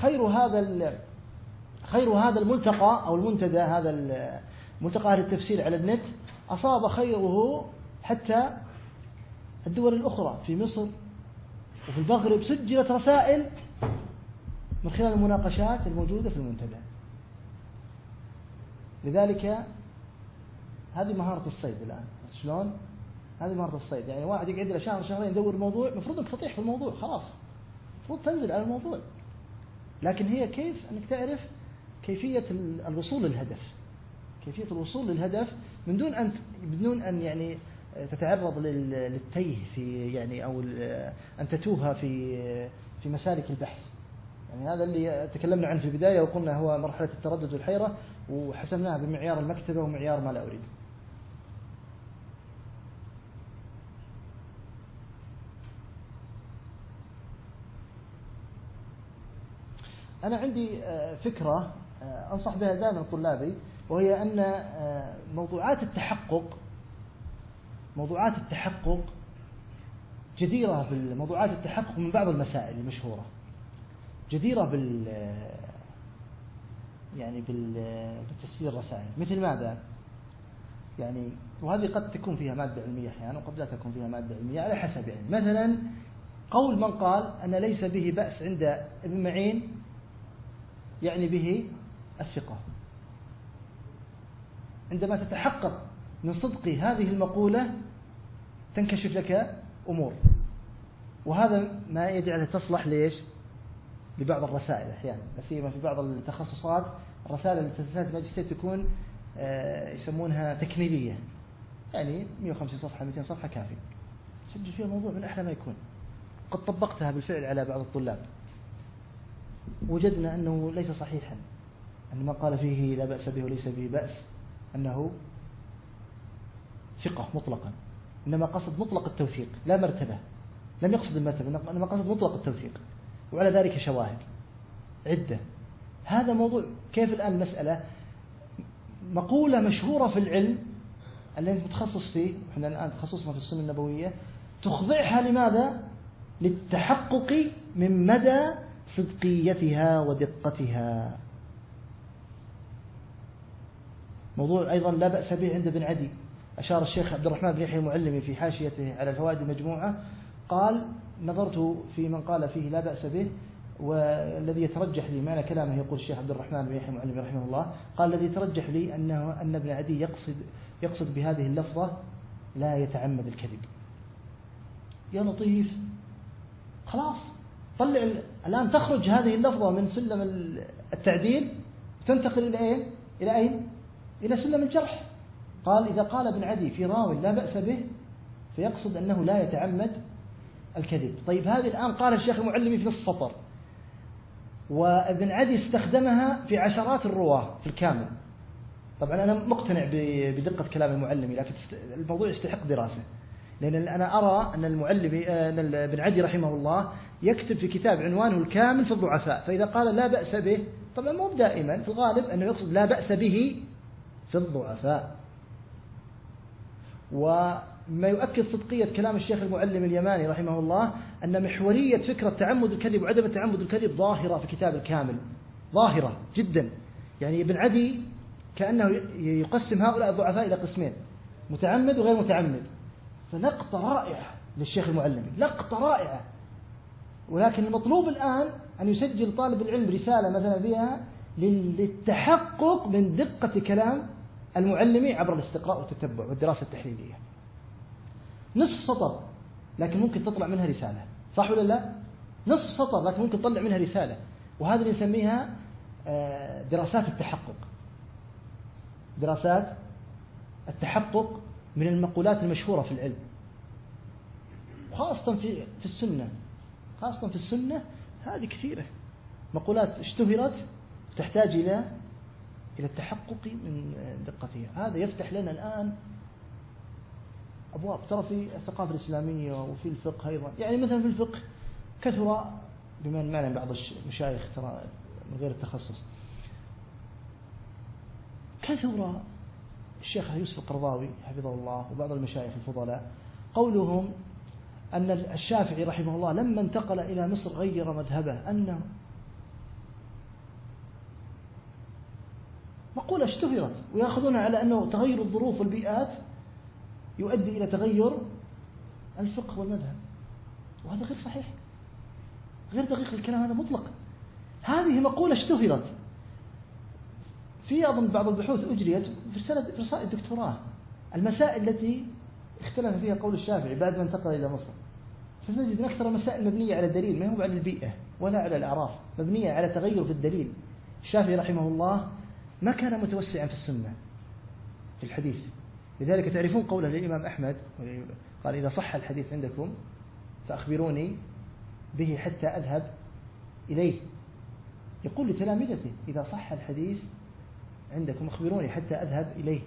خير هذا الملتقى أو المنتدى، هذا ملتقى أهل التفسير على النت، أصاب خيره حتى الدول الأخرى. في مصر وفي المغرب سجلت رسائل من خلال المناقشات الموجودة في المنتدى. لذلك هذه مهارة الصيد الآن. شلون؟ هذه مهارة الصيد، يعني واحد يقعد له شهر شهرين يدور الموضوع، المفروض انك تطيح في الموضوع خلاص، المفروض تنزل على الموضوع. لكن هي كيف انك تعرف كيفية الوصول للهدف، كيفية الوصول للهدف من دون أن يعني تتعرض للتيه في يعني أو أن تتوه في مسالك البحث. يعني هذا اللي تكلمنا عنه في البداية وقلنا هو مرحلة التردد والحيرة، وحسمناها بمعيار المكتبة ومعيار ما لا أريد. أنا عندي فكرة أنصح بها دائما طلابي، وهي أن موضوعات التحقق جديرة بالموضوعات التحقق من بعض المسائل المشهورة، جديرة بالتسجيل الرسائل. مثل ماذا؟ يعني وهذه قد تكون فيها مادة علمية أحيانا وقد لا تكون فيها مادة علمية على حسب. يعني مثلا قول من قال أن ليس به بأس عند ابن معين يعني به الثقة. عندما تتحقق من صدق هذه المقولة تنكشف لك أمور، وهذا ما يجعلها تصلح ليش؟ لبعض الرسائل أحيانا، سيما في بعض التخصصات الرسائل التي الماجستير تكون يسمونها تكميلية، يعني 150 صفحة 200 صفحة كافي، سجل فيها موضوع من أحلى ما يكون. قد طبقتها بالفعل على بعض الطلاب، وجدنا أنه ليس صحيحا، أن ما قال فيه لا بأس به وليس به بأس أنه ثقة مطلقا، إنما قصد مطلق التوثيق لا مرتبة، لم يقصد المرتبة، إنما قصد مطلق التوثيق، وعلى ذلك شواهد عدة. هذا موضوع كيف الآن مسألة مقولة مشهورة في العلم اللي أنت متخصص فيه، وإحنا الآن تخصصنا في السنة النبوية، تخضعها لماذا؟ للتحقق من مدى صدقيتها ودقتها. موضوع أيضا لا بأس به عند ابن عدي، أشار الشيخ عبد الرحمن بن يحيى المعلمي في حاشيته على الفوائد المجموعة، قال نظرت في من قال فيه لا بأس به، والذي يترجح لي معنى كلامه، يقول الشيخ عبد الرحمن بن يحيى المعلمي رحمه الله، قال الذي يترجح لي أن ابن عدي يقصد يقصد بهذه اللفظة لا يتعمد الكذب. يا لطيف، خلاص طلع الآن تخرج هذه اللفظة من سلم التعديل تنتقل إلى إيه؟ إلى أين؟ إلى سلم الجرح. قال إذا قال ابن عدي في راو لا بأس به فيقصد أنه لا يتعمد الكذب. طيب هذه الآن قال الشيخ المعلمي في نص سطر، وابن عدي استخدمها في عشرات الرواة في الكامل. طبعا أنا مقتنع بدقة كلام المعلمي، لكن الموضوع يستحق دراسة، لأن أنا أرى أن المعلمي أن ابن عدي رحمه الله يكتب في كتاب عنوانه الكامل في الضعفاء، فإذا قال لا بأس به طبعا مو دائما، في الغالب أنه يقصد لا بأس به في الضعفاء. وما يؤكد صدقية كلام الشيخ المعلم اليماني رحمه الله أن محورية فكرة تعمد الكذب وعدم تعمد الكذب ظاهرة في كتاب الكامل، ظاهرة جدا. يعني ابن عدي كأنه يقسم هؤلاء الضعفاء إلى قسمين، متعمد وغير متعمد. فلقطة رائعة للشيخ المعلمي، لقطة رائعة. ولكن المطلوب الآن أن يسجل طالب العلم رسالة مثلا فيها للتحقق من دقة كلام المعلمي عبر الاستقراء والتتبع والدراسة التحليلية. نصف سطر لكن ممكن تطلع منها رسالة، صح ولا لا؟ نصف سطر لكن ممكن تطلع منها رسالة، وهذا اللي نسميها دراسات التحقق. دراسات التحقق من المقولات المشهورة في العلم، خاصة في السنة، خاصة في السنة هذه كثيرة مقولات اشتهرت تحتاج إلى التحقق من دقتها. هذا يفتح لنا الآن أبواب، ترى في الثقافة الإسلامية وفي الفقه أيضا. يعني مثلا في الفقه كثر، بما أن معنا بعض المشايخ ترى من غير التخصص، كثر الشيخ يوسف القرضاوي حفظه الله وبعض المشايخ الفضلاء قولهم أن الشافعي رحمه الله لما انتقل إلى مصر غير مذهبه، أنه مقولة اشتهرت ويأخذونها على أنه تغير الظروف والبيئات يؤدي إلى تغير الفقه والمذهب، وهذا غير صحيح، غير دقيق الكلام هذا مطلقا. هذه مقولة اشتهرت في أظن بعض البحوث أجريت في رسائل الدكتوراه، المسائل التي اختلف فيها قول الشافعي بعد ما انتقل إلى مصر، فنجد أن أكثر مسائل مبنية على الدليل، ما هو على البيئة ولا على الأعراف، مبنية على تغير في الدليل. الشافعي رحمه الله ما كان متوسعا في السنة في الحديث، لذلك تعرفون قوله للإمام أحمد قال إذا صح الحديث عندكم فأخبروني به حتى أذهب إليه. يقول لتلامذته إذا صح الحديث عندكم أخبروني حتى أذهب إليه،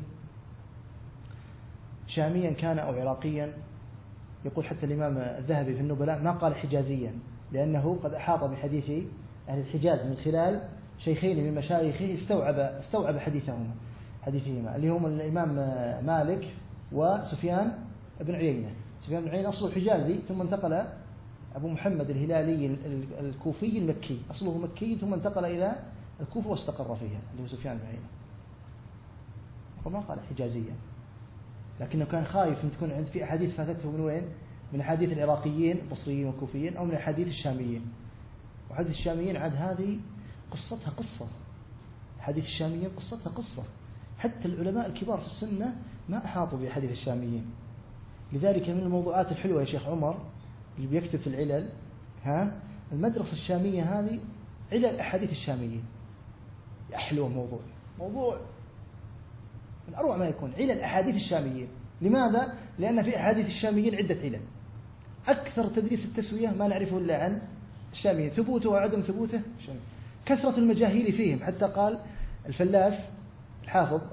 شاميا كان أو عراقيا. يقول حتى الإمام الذهبي في النبلاء ما قال حجازيا، لأنه قد أحاط بحديث أهل الحجاز من خلال شيخين من مشايخه استوعب حديثهما اللي هم الإمام مالك وسفيان بن عيينة. سفيان بن عيينة أصله حجازي، ثم انتقل أبو محمد الهلالي الكوفي المكي، أصله مكي ثم انتقل إلى الكوفة واستقر فيها، اللي هو سفيان بن عيينة. وما قال حجازيا، لكنه كان خايف أن تكون في أحاديث فاتته من وين؟ من أحاديث العراقيين البصريين والكوفيين، أو من أحاديث الشاميين. وحديث الشاميين عاد هذه قصتها قصة، حديث الشاميين قصتها قصة، حتى العلماء الكبار في السنة ما أحاطوا بحديث الشاميين. لذلك من الموضوعات الحلوة يا شيخ عمر اللي بيكتب في العلل، المدرسة الشامية هذه علل أحاديث الشاميين، أحلو موضوع من أروع ما يكون، علل أحاديث الشاميين. لماذا؟ لأن في أحاديث الشاميين عدة علل. أكثر تدريس التسوية ما نعرفه إلا عن الشاميين، ثبوته وعدم ثبوته، كثرة المجاهيل فيهم، حتى قال الفلاس الحافظ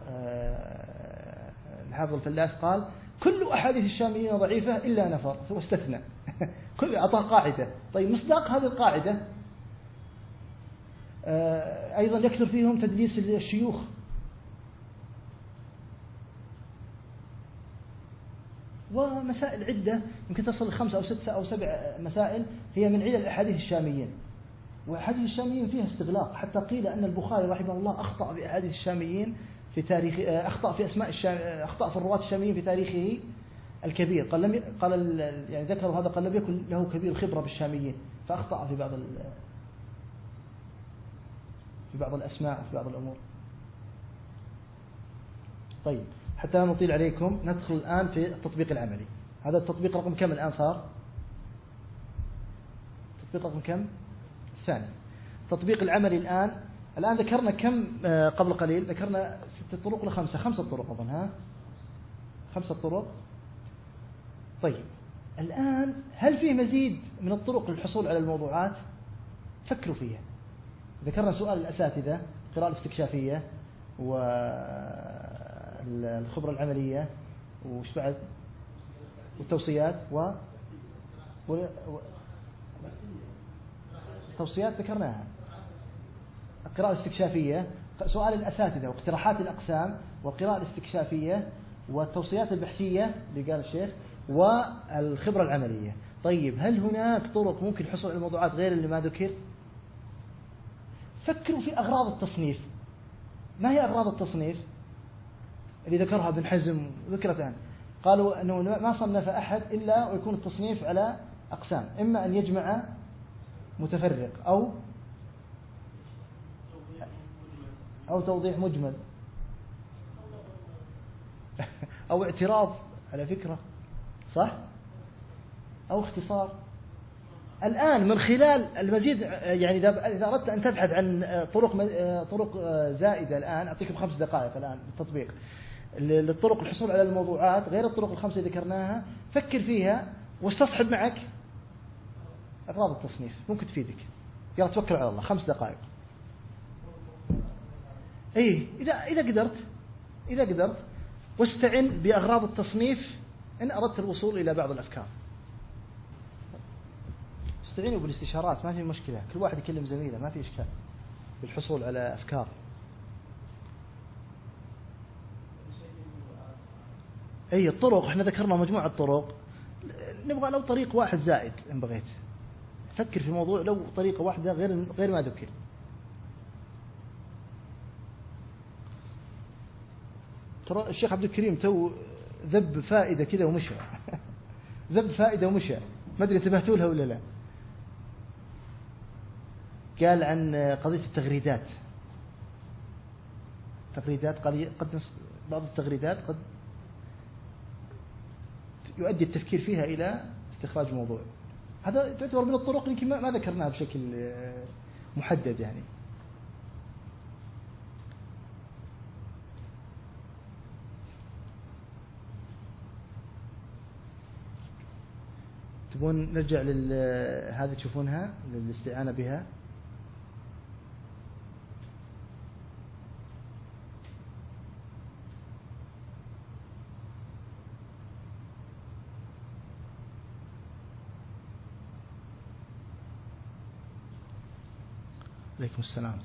الفلاس قال كل أحاديث الشاميين ضعيفة إلا نفر، واستثنى كل أعطى قاعدة. طيب مصداق هذه القاعدة أيضا يكثر فيهم تدليس الشيوخ، ومسائل عدة يمكن تصل 5 أو 6 أو 7 مسائل هي من علل أحاديث الشاميين. وأحاديث الشاميين فيها استغلاق، حتى قيل أن البخاري رحمه الله أخطأ في أحاديث الشاميين في تاريخ، أخطأ في أسماء أخطأ في الرواة الشاميين في تاريخه الكبير. قال يعني ذكروا هذا، قال لم يكن له كبير خبرة بالشاميين، فأخطأ في بعض الأسماء وفي بعض الأمور. طيب حتى لا نطيل عليكم ندخل الآن في التطبيق العملي. هذا التطبيق رقم كم الآن صار؟ تطبيق رقم كم؟ الثاني. التطبيق العملي الآن ذكرنا كم قبل قليل؟ ذكرنا 6 طرق ولا 5؟ 5 طرق أظن. ها 5 طرق. طيب الآن هل فيه مزيد من الطرق للحصول على الموضوعات؟ فكروا فيها. ذكرنا سؤال الأساتذة، القراءة الاستكشافية والخبرة العملية وش بعد؟ والتوصيات التوصيات ذكرناها. القراءة الاستكشافية، سؤال الأساتذة واقتراحات الأقسام والقراءة الاستكشافية والتوصيات البحثية اللي قال الشيخ والخبرة العملية. طيب هل هناك طرق ممكن الحصول على الموضوعات غير اللي ما ذكر؟ فكروا في أغراض التصنيف. ما هي أغراض التصنيف اللي ذكرها ابن حزم وذكرت الآن؟ قالوا أنه ما صنف أحد إلا ويكون التصنيف على أقسام، إما أن يجمع متفرق أو توضيح مجمل أو اعتراض على فكرة، صح؟ أو اختصار. الآن من خلال المزيد، يعني إذا أردت أن تبحث عن طرق زائدة، الآن أعطيكم 5 دقائق الآن التطبيق للطرق الحصول على الموضوعات غير الطرق ال5 اللي ذكرناها. فكر فيها واستصحب معك أغراض التصنيف، ممكن تفيدك. يلا توكل على الله. 5 دقائق. إذا قدرت واستعن بأغراض التصنيف إن أردت الوصول إلى بعض الأفكار. استعينوا بالاستشارات، ما في مشكلة، كل واحد يكلم زميله، ما في إشكال بالحصول على أفكار. الطرق احنا ذكرنا مجموعة طرق، نبغى لو طريق واحد زائد إن بغيت. فكر في موضوع لو طريقة واحدة غير ما ذكر. ترى الشيخ عبد الكريم تو ذب فائدة كذا ومشى ذب فائدة ومشى، ما أدري انتبهتوا لها ولا لا. قال عن قضية التغريدات. قد بعض التغريدات قد يؤدي التفكير فيها إلى استخراج موضوع. هذا تعتبر من الطرق يمكن ما ذكرناها بشكل محدد. يعني تبون نرجع هذه تشوفونها للاستعانة بها. عليكم السلام.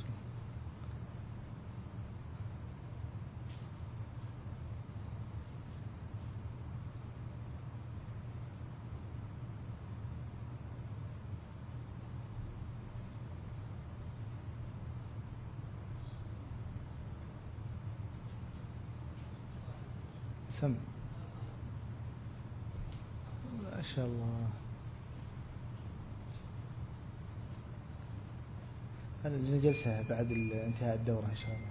سم ما شاء الله. أنا جلسة بعد انتهاء الدورة إن شاء الله.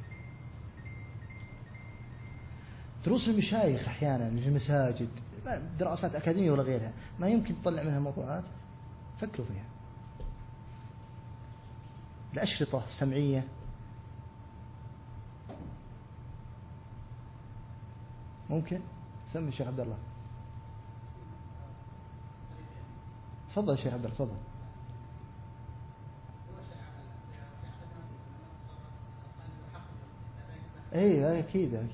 دروس المشايخ أحيانا في المساجد، دراسات أكاديمية ولا غيرها، ما يمكن تطلع منها موضوعات. فكروا فيها. الأشرطة السمعية ممكن. سمي الشيخ عبد الله. تفضل الشيخ عبد الله، تفضل. اي اكيد.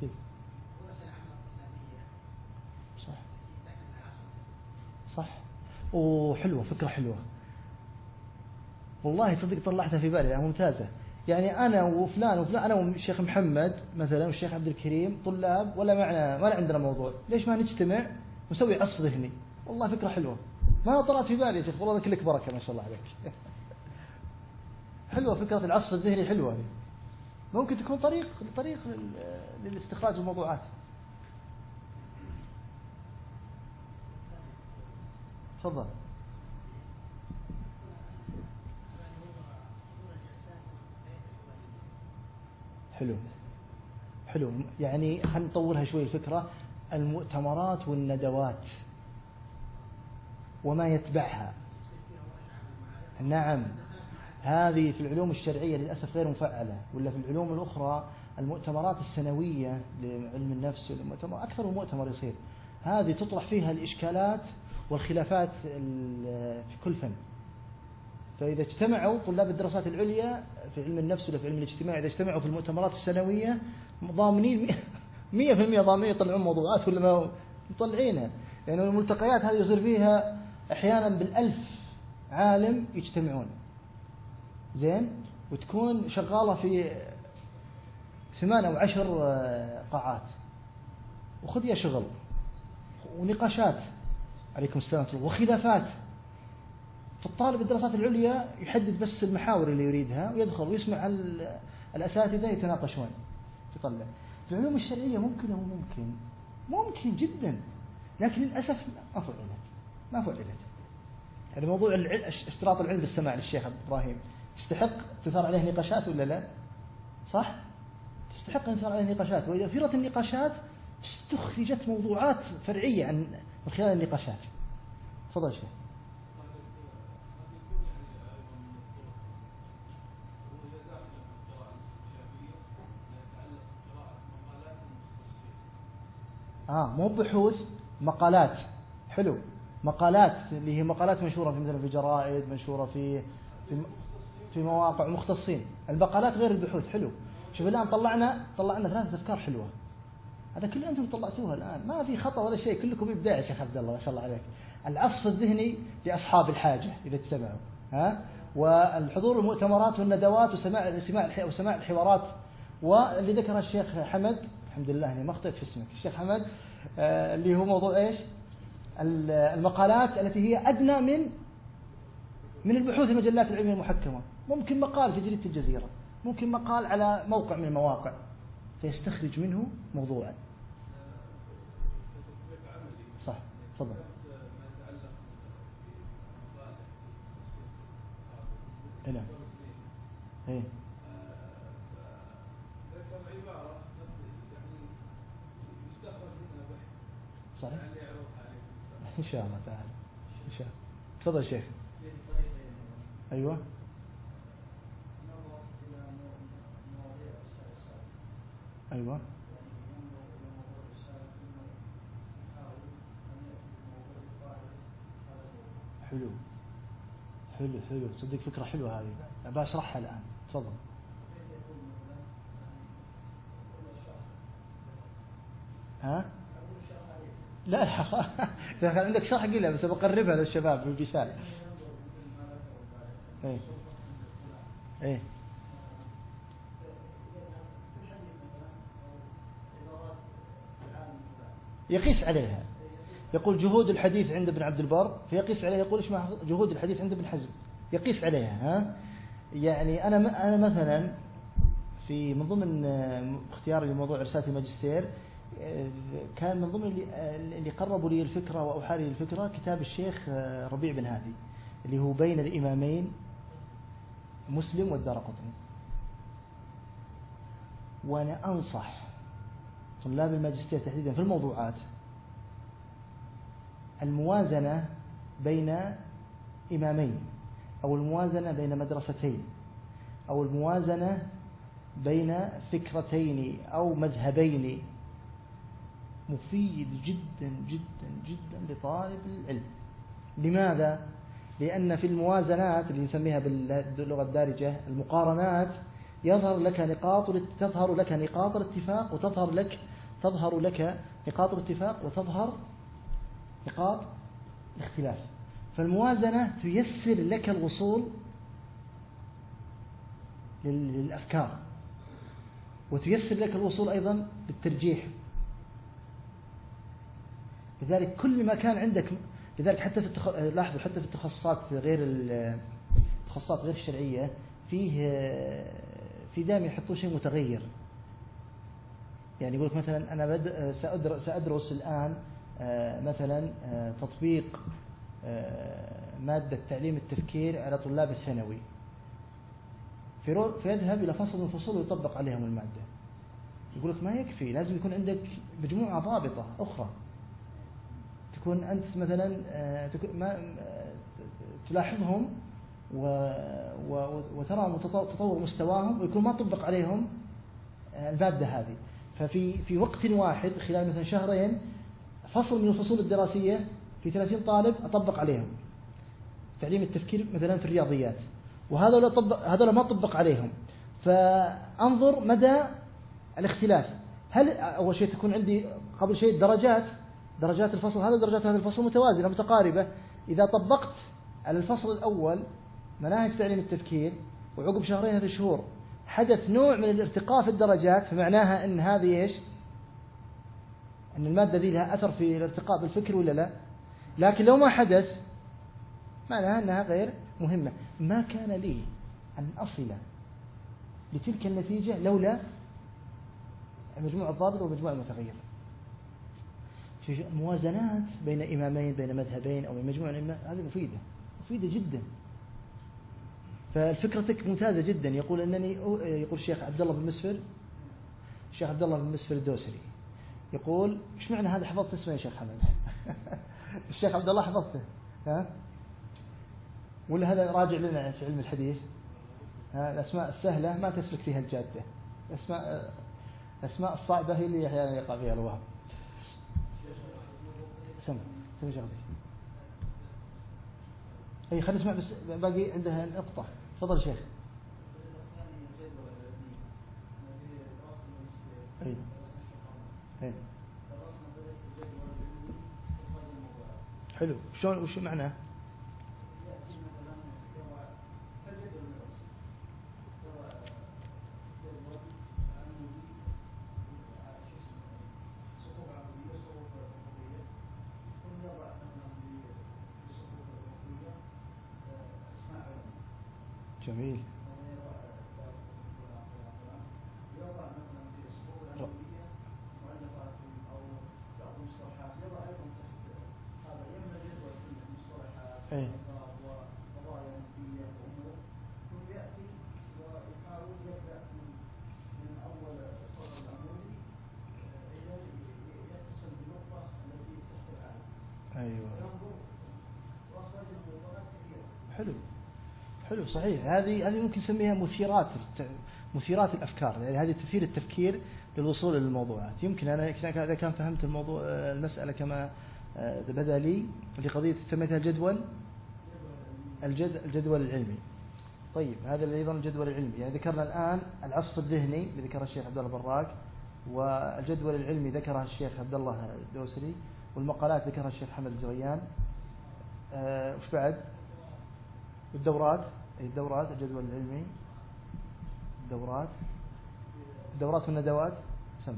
صح. وحلوة، فكرة حلوة والله. تصدق طلعتها في بالي، ممتازة. يعني أنا وفلان أنا والشيخ محمد مثلا والشيخ عبد الكريم طلاب، ولا ما عندنا موضوع، ليش ما نجتمع ونسوي عصف ذهني؟ والله فكرة حلوة، ما طلعت في بالي يا شيخ. والله كلك بركة، ما شاء الله عليك. حلوة فكرة العصف الذهني، حلوة هذه. ممكن تكون طريق للاستخراج الموضوعات. تفضل. حلو حلو. يعني خلينا نطورها شوي الفكرة. المؤتمرات والندوات وما يتبعها، نعم، هذه في العلوم الشرعية للأسف غير مفعلة. ولا في العلوم الأخرى المؤتمرات السنوية لعلم النفس والمؤتمر أكثر من مؤتمر يصير، هذه تطرح فيها الإشكالات والخلافات في كل فن. فإذا اجتمعوا طلاب الدراسات العليا في علم النفس ولا في علم الاجتماع، إذا اجتمعوا في المؤتمرات السنوية ضامنين 100% ضامنين يطلعون موضوعات ولا ما مطلعينها. لأن يعني الملتقيات هذه يصير فيها أحيانا بال1000 عالم يجتمعون، زين، وتكون شغالة في 8 أو 10 قاعات، وخذ يا شغل ونقاشات، عليكم السلام، وخلافات. فالطالب الدراسات العليا يحدد بس المحاور اللي يريدها ويدخل ويسمع الأساتذة يتناقشون يطلع. في العلوم الشرعية ممكن أو ممكن جدا، لكن للأسف ما فعلت. يعني موضوع اشتراط العلم بالسماع للشيخ عبد إبراهيم تستحق تثار عليه نقاشات ولا لا؟ صح؟ تستحق أن تثار عليه نقاشات. وإذا أثيرت النقاشات استخرجت موضوعات فرعية من خلال النقاشات. تفضل شيخ. مو بحوث، مقالات. حلو، مقالات اللي هي مقالات منشورة في مثلا في جرائد، منشورة في مواقع مختصين. المقالات غير البحوث. حلو. شوف الآن طلعنا 3 أفكار حلوة، هذا كله أنتم طلعتوها الآن، ما في خطأ ولا شيء، كلكم إبداع يا شيخ عبد الله ما شاء الله عليك. العصف الذهني لأصحاب الحاجة إذا اجتمعوا، والحضور المؤتمرات والندوات وسماع الحوارات. واللي ذكر الشيخ حمد، الحمد لله أني ما أخطأت في اسمك، الشيخ حمد، اللي هو موضوع إيش؟ المقالات التي هي أدنى من البحوث المجلات العلمية المحكمة. ممكن مقال في جريدة الجزيرة، ممكن مقال على موقع من المواقع، فيستخرج منه موضوعا. صح، تفضل. نعم. ايه. صحيح. إن شاء الله تعالى، إن شاء الله. تفضل شيخ. أيوة. أيوة. حلو حلو حلو، تصدق فكرة حلوة هذه، أبى أشرحها الآن. تفضل. ها؟ لا إذا عندك شرح قلها، بس بقربها للشباب بالمثال. إيه إيه. يقيس عليها، يقول جهود الحديث عند ابن عبد البر، فيقيس عليها، يقول ايش مع جهود الحديث عند ابن حزم، يقيس عليها. يعني أنا مثلا من ضمن اختياري لموضوع رسالة الماجستير، كان من ضمن اللي قربوا لي الفكرة وأوحى لي الفكرة كتاب الشيخ ربيع بن هادي اللي هو بين الإمامين مسلم والدارقطني. وأنا أنصح طلاب الماجستير تحديدا في الموضوعات الموازنة بين إمامين، أو الموازنة بين مدرستين، أو الموازنة بين فكرتين أو مذهبين، مفيد جدا جدا جدا لطالب العلم. لماذا؟ لأن في الموازنات اللي نسميها باللغة الدارجة المقارنات تظهر لك نقاط الاتفاق، تظهر لك نقاط الاتفاق وتظهر نقاط الاختلاف. فالموازنة تيسر لك الوصول للأفكار، وتيسر لك الوصول أيضا للترجيح. لذلك كل ما كان عندك، لذلك حتى لاحظوا حتى في التخصصات غير الشرعية في دائما يحطوا شيء متغير. يعني يقولك مثلا أنا سأدرس الآن مثلا تطبيق مادة تعليم التفكير على طلاب الثانوي، فيذهب إلى فصل من الفصول ويطبق عليهم المادة. يقول لك ما يكفي، لازم يكون عندك مجموعة ضابطة أخرى، تكون أنت مثلا تلاحظهم وترى تطور مستواهم، ويكون ما طبق عليهم المادة هذه. ففي وقت واحد خلال مثلا شهرين فصل من الفصول الدراسية في 30 طالب أطبق عليهم تعليم التفكير مثلا في الرياضيات، وهذا ما طبق عليهم. فأنظر مدى الاختلاف. هل أول شيء تكون عندي قبل شيء درجات الفصل، هذا درجات هذا الفصل متوازنة متقاربة. إذا طبقت على الفصل الأول مناهج تعليم التفكير وعقب شهرين 3 شهور حدث نوع من الارتقاء في الدرجات، فمعناها أن هذه إيش؟ أن المادة ذي لها أثر في الارتقاء بالفكر ولا لا؟ لكن لو ما حدث معناها أنها غير مهمة. ما كان لي أن أصل لتلك النتيجة لولا المجموع الضابط والمجموع المتغير. الموازنات بين إمامين، بين مذهبين أو مجموعة هذه مفيدة جدا. فالفكرتك ممتازة جدا. يقول الشيخ عبد الله بن مسفر الدوسري يقول إيش معنى هذا؟ حفظت اسمه يا شيخ حمد؟ الشيخ عبد الله حفظته ها؟ ولا هذا راجع لنا في علم الحديث؟ الأسماء السهلة ما تسلك فيها الجادة، الأسماء الصعبة هي اللي أحيانا يقع فيها الوهم. سمع شغلتك. أي خلينا نسمع، بس باقي عندها نقطة. تفضل شيخ. أي. حلو. شلون وش معناه؟ جميل. ايه. ايوه. حلو صحيح. هذه ممكن نسميها مثيرات الافكار، يعني هذه تثير التفكير للوصول للموضوعات. يمكن انا اذا كان فهمت المساله كما بدا لي في قضيه سميتها الجدول العلمي. طيب هذا ايضا الجدول العلمي، يعني ذكرنا الان العصف الذهني اللي ذكره الشيخ عبد الله براك، والجدول العلمي ذكرها الشيخ عبد الله الدوسري، والمقالات ذكرها الشيخ حمد الجريان. وش بعد؟ الدورات الجدول العلمي، الدورات والندوات. سمع.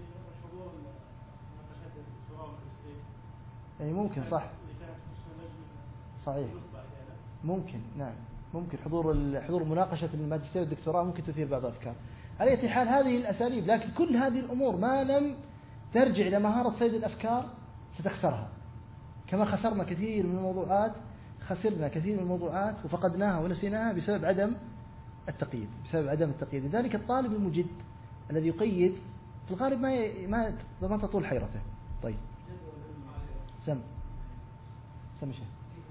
أي ممكن، صح، صحيح، ممكن، نعم، ممكن حضور مناقشة الماجستير والدكتوراه ممكن تثير بعض الأفكار. على أي حال هذه الأساليب، لكن كل هذه الأمور ما لم ترجع إلى مهارة صيد الأفكار ستخسرها. كما خسرنا كثير من الموضوعات وفقدناها ونسيناها بسبب عدم التقييد. لذلك الطالب المجد الذي يقيد في الغالب ما تطول حيرته. طيب سم شيء.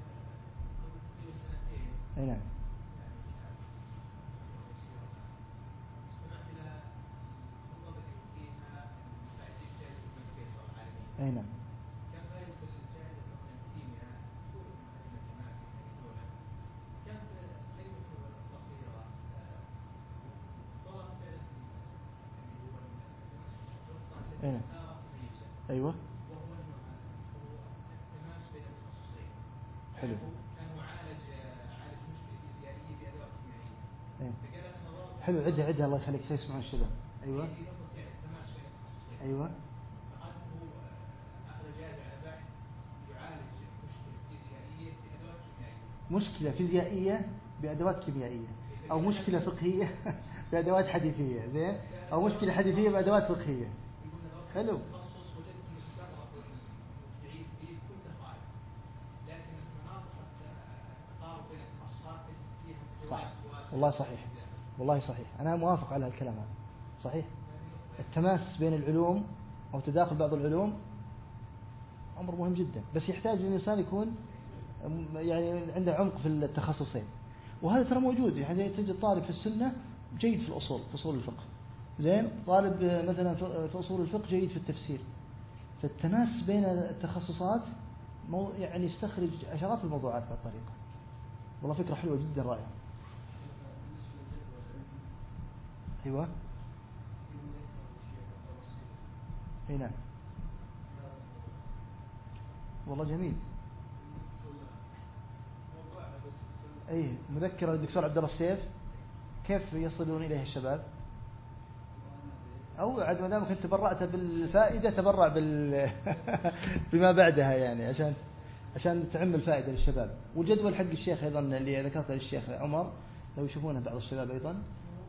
أي نعم. أي نعم. أيوة. حلو. حلو. عدها الله يخليك تسمعون الشباب. أيوة. مشكلة فيزيائية بأدوات كيميائية، أو مشكلة فقهية بأدوات حديثية، زين، أو مشكلة حديثية بأدوات فقهية. حلو. صح، والله صحيح، أنا موافق على الكلام هذا، صحيح. التماس بين العلوم أو تداخل بعض العلوم أمر مهم جدا، بس يحتاج الإنسان يكون يعني عنده عمق في التخصصين. وهذا ترى موجود، يعني تجد طالب في السنة جيد في الأصول، في أصول الفقه، زين، طالب مثلا في أصول الفقه جيد في التفسير. فالتماس بين التخصصات يعني يستخرج عشرات الموضوعات بهالطريقة. والله فكرة حلوة جدا، رائعة. أيوة، أي نعم، والله جميل. أي مذكرة للدكتور عبد الله السيف، كيف يصلون إليه الشباب؟ أو عاد ما دامك أنت تبرعت بالفائدة تبرع بما بعدها، يعني عشان تعم الفائدة للشباب. والجدول حق الشيخ أيضا اللي ذكرته للشيخ عمر لو يشوفونه بعض الشباب أيضا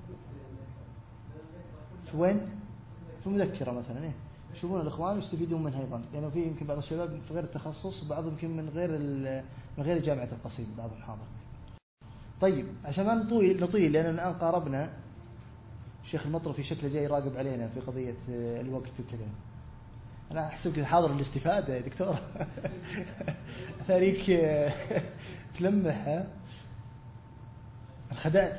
في وين؟ في مذكرة مثلا، إيه، يشوفون الإخوان ويستفيدون منها أيضا، لأنه في يمكن بعض الشباب في غير التخصص وبعضهم يمكن من غير جامعة القصيم بعضهم حاضر. طيب عشان ما نطيل لأننا الآن قاربنا، الشيخ المطرفي شكله جاي يراقب علينا في قضية الوقت وكذا. أنا أحسبك حاضر الاستفادة يا دكتور. ثاريك تلمح، انخدعت.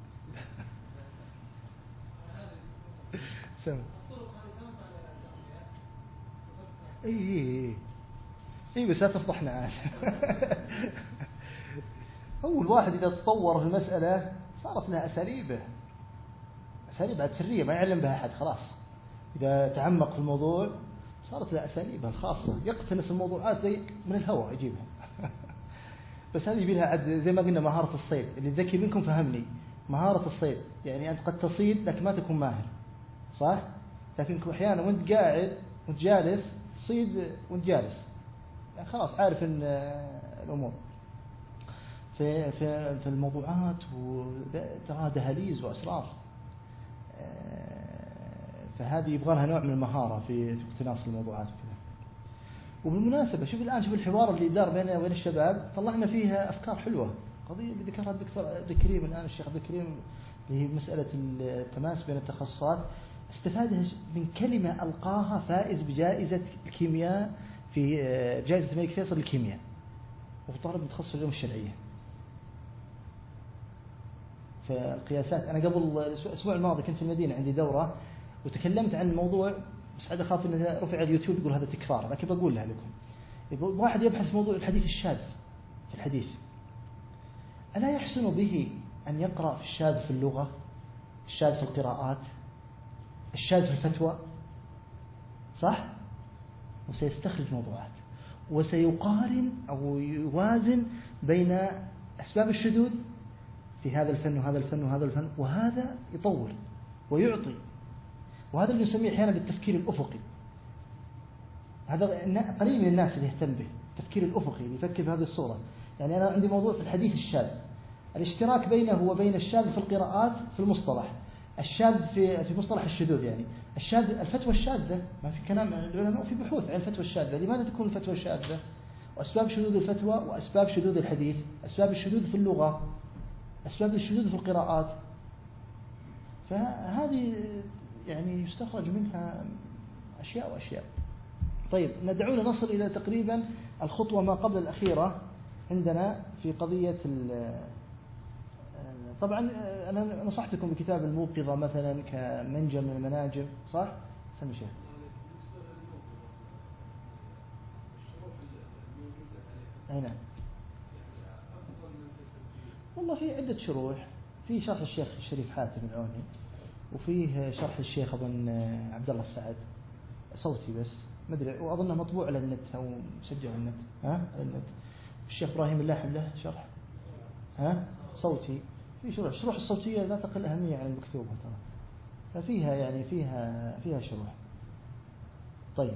سمع. اي بس لا تفضحنا عاد. هو الواحد إذا تطور في المسألة صارت لها أساليب بعد سرية ما يعلم بها أحد، خلاص. إذا تعمق في الموضوع صارت له أساليبها الخاصة، يقتنس الموضوعات زي من الهواء يجيبها. بس هذه يبي لها عد، زي ما قلنا مهارة الصيد. اللي ذكي منكم فهمني، مهارة الصيد يعني أنت قد تصيد لكن ما تكون ماهر، صح؟ لكن أحيانا وأنت قاعد وأنت جالس تصيد وأنت جالس، يعني خلاص عارف إن الأمور في الموضوعات وترى دهاليز وأسرار. فهذه يبغى لها نوع من المهارة في اقتناص الموضوعات وكذا. وبالمناسبة شوف الآن، شوف الحوار اللي دار بيننا وبين الشباب، طلعنا فيها أفكار حلوة. قضية اللي ذكرها الدكتور عبد الكريم الآن، الشيخ عبد الكريم، اللي هي مسألة التماس بين التخصصات، استفادها من كلمة ألقاها فائز بجائزة الكيمياء في جائزة الملك فيصل للكيمياء، وطالب متخصص في العلوم الشرعية. فالقياسات، أنا قبل الأسبوع الماضي كنت في المدينة عندي دورة وتكلمت عن الموضوع، بس عاد أخاف إنه رفع على اليوتيوب يقول هذا تكرار، لكن بقولها لكم. واحد يبحث في موضوع الحديث الشاذ في الحديث، ألا يحسن به أن يقرأ في الشاذ في اللغة، الشاذ في القراءات، الشاذ في الفتوى، صح؟ وسيستخرج موضوعات وسيقارن أو يوازن بين أسباب الشذوذ في هذا الفن وهذا الفن وهذا الفن، وهذا يطور ويعطي. وهذا اللي نسميه أحيانا بالتفكير الأفقي. هذا قليل من الناس اللي يهتم به التفكير الأفقي، اللي يفكر في هذه الصورة. يعني أنا عندي موضوع في الحديث الشاذ، الاشتراك بينه وبين الشاذ في القراءات في المصطلح، الشاذ في مصطلح الشذوذ، يعني الشاذ الفتوى الشاذة، ما في كلام عن العلماء وفي بحوث عن الفتوى الشاذة. لماذا تكون الفتوى الشاذة؟ وأسباب شذوذ الفتوى، وأسباب شذوذ الحديث، أسباب الشذوذ في اللغة، أسباب الشذوذ في القراءات. فهذه يعني يستخرج منها أشياء وأشياء. طيب دعونا نصل إلى تقريبا الخطوة ما قبل الأخيرة عندنا في قضية طبعا أنا نصحتكم بكتاب الموقظة مثلا كمنجم من المناجم، صح؟ سمي شيخ. أي نعم. والله في عدة شروح، في شرح الشيخ الشريف حاتم العوني، وفيه شرح الشيخ أظن عبد الله السعد صوتي بس ما أدري، وأظنه مطبوع على النت أو مسجل على النت، على النت. الشيخ إبراهيم اللاحم له شرح صوتي. في شروح الصوتية لا تقل أهمية عن المكتوبة ترى، ففيها يعني فيها شروح. طيب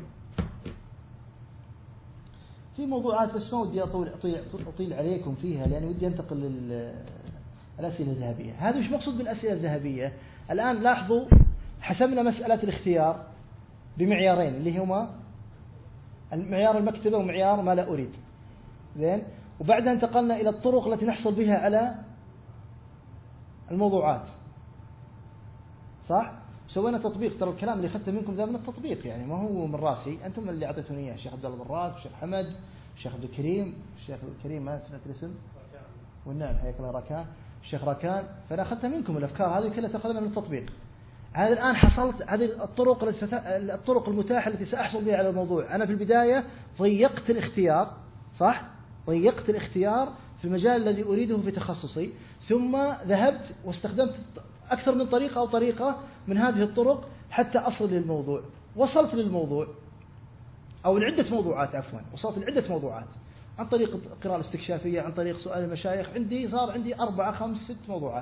في موضوعات بس ما ودي أطيل عليكم فيها، لأن ودي أنتقل للأسئلة الذهبية. هذا مش مقصود بالأسئلة الذهبية. الآن لاحظوا حسمنا مسألة الاختيار بمعيارين، اللي هما المعيار المكتبة ومعيار ما لا أريد، زين. وبعدها انتقلنا إلى الطرق التي نحصل بها على الموضوعات، صح؟ سوينا تطبيق، ترى الكلام اللي أخذته منكم ذا من التطبيق يعني ما هو من راسي، أنتم اللي أعطيتوني إياه، الشيخ عبد الله براك، الشيخ حمد، الشيخ عبد الكريم، الشيخ الكريم ما سمعت الاسم، والنعم حياك الله راكان، الشيخ راكان، فأنا أخذتها منكم الأفكار هذه كلها تأخذنا من التطبيق. هذا الآن حصلت هذه الطرق المتاحة التي سأحصل بها على الموضوع. أنا في البداية ضيقت الاختيار، صح؟ ضيقت الاختيار في المجال الذي أريده في تخصصي، ثم ذهبت واستخدمت أكثر من طريقة أو طريقة من هذه الطرق حتى أصل للموضوع. وصلت للموضوع أو لعدة موضوعات، عفوا وصلت لعدة موضوعات عن طريق القراءة الاستكشافية، عن طريق سؤال المشايخ، صار عندي 4 5 6 موضوعات.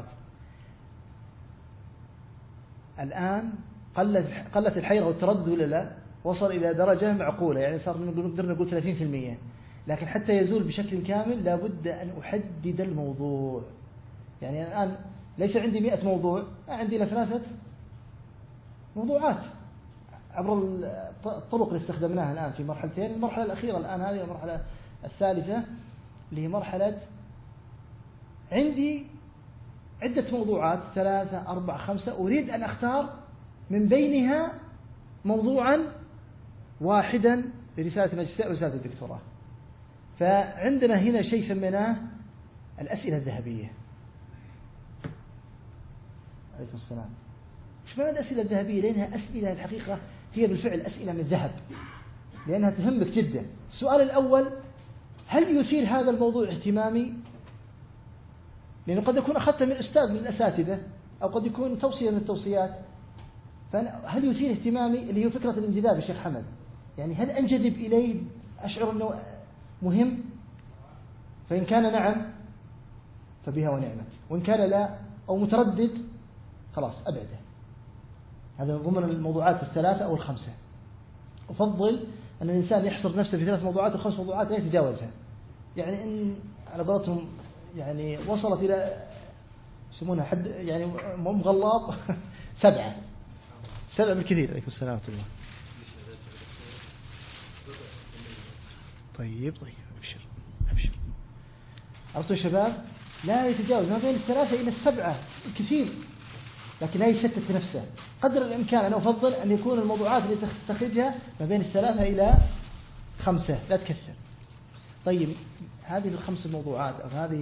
الآن قلت الحيرة والتردد ولا لا؟ وصل إلى درجة معقولة، يعني صار نقدر نقول 30%. لكن حتى يزول بشكل كامل لابد أن أحدد الموضوع. يعني الآن ليس عندي 100 موضوع، عندي 3 موضوعات عبر الطرق اللي استخدمناها الآن في مرحلتين. المرحلة الأخيرة الآن هذه المرحلة الثالثة اللي هي مرحلة عندي عدة موضوعات 3 4 5، أريد أن أختار من بينها موضوعا واحدا لرسالة الماجستير ورسالة الدكتوراه. فعندنا هنا شيء سميناه الأسئلة الذهبية. عليكم السلام. إيش معنى الأسئلة الذهبية؟ لأنها أسئلة الحقيقة هي بالفعل أسئلة من ذهب، لأنها تهمك جدا. السؤال الأول: هل يثير هذا الموضوع اهتمامي؟ لأنه قد يكون أخذته من أستاذ من الأساتذة، أو قد يكون توصية من التوصيات. هل يثير اهتمامي؟ اللي هي فكرة الانجذاب يا شيخ حمد. يعني هل أنجذب إليه، أشعر أنه مهم؟ فإن كان نعم فبها ونعمت، وإن كان لا أو متردد خلاص أبعده. هذا ضمن الموضوعات 3 أو 5. أفضل أن الإنسان يحصر نفسه في 3 موضوعات أو 5 موضوعات لا يتجاوزها. يعني إن على قولتهم يعني وصلت إلى يسمونها حد يعني مغلاط 7 بالكثير. عليكم السلام ورحمة الله. طيب أبشر. عرفتوا يا شباب؟ لا يتجاوز ما بين 3 إلى 7 كثير، لكن لا يشتت نفسه قدر الإمكان. أنا أفضل أن يكون الموضوعات اللي تستخرجها ما بين 3 إلى 5، لا تكثر. طيب هذه ال5 موضوعات أو هذه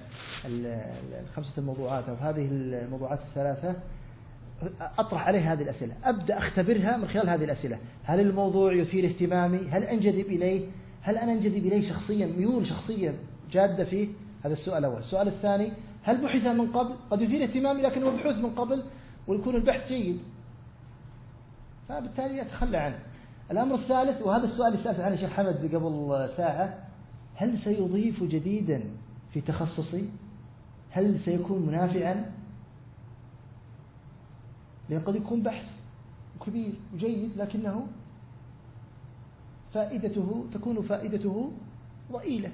ال5 الموضوعات أو هذه الموضوعات 3 أطرح عليها هذه الأسئلة، أبدأ أختبرها من خلال هذه الأسئلة. هل الموضوع يثير اهتمامي؟ هل أنجذب إليه؟ هل أنا أنجذب إليه شخصيا، ميول شخصية جادة فيه؟ هذا السؤال الأول. السؤال الثاني: هل بحث من قبل؟ قد يثير اهتمامي لكنه بحث من قبل ويكون البحث جيد، فبالتالي أتخلى عنه. الأمر الثالث، وهذا السؤال اللي سألت عنه الشيخ حمد قبل ساعة: هل سيضيف جديدا في تخصصي؟ هل سيكون منافعا؟ لأن قد يكون بحث كبير وجيد لكنه تكون فائدته ضئيلة،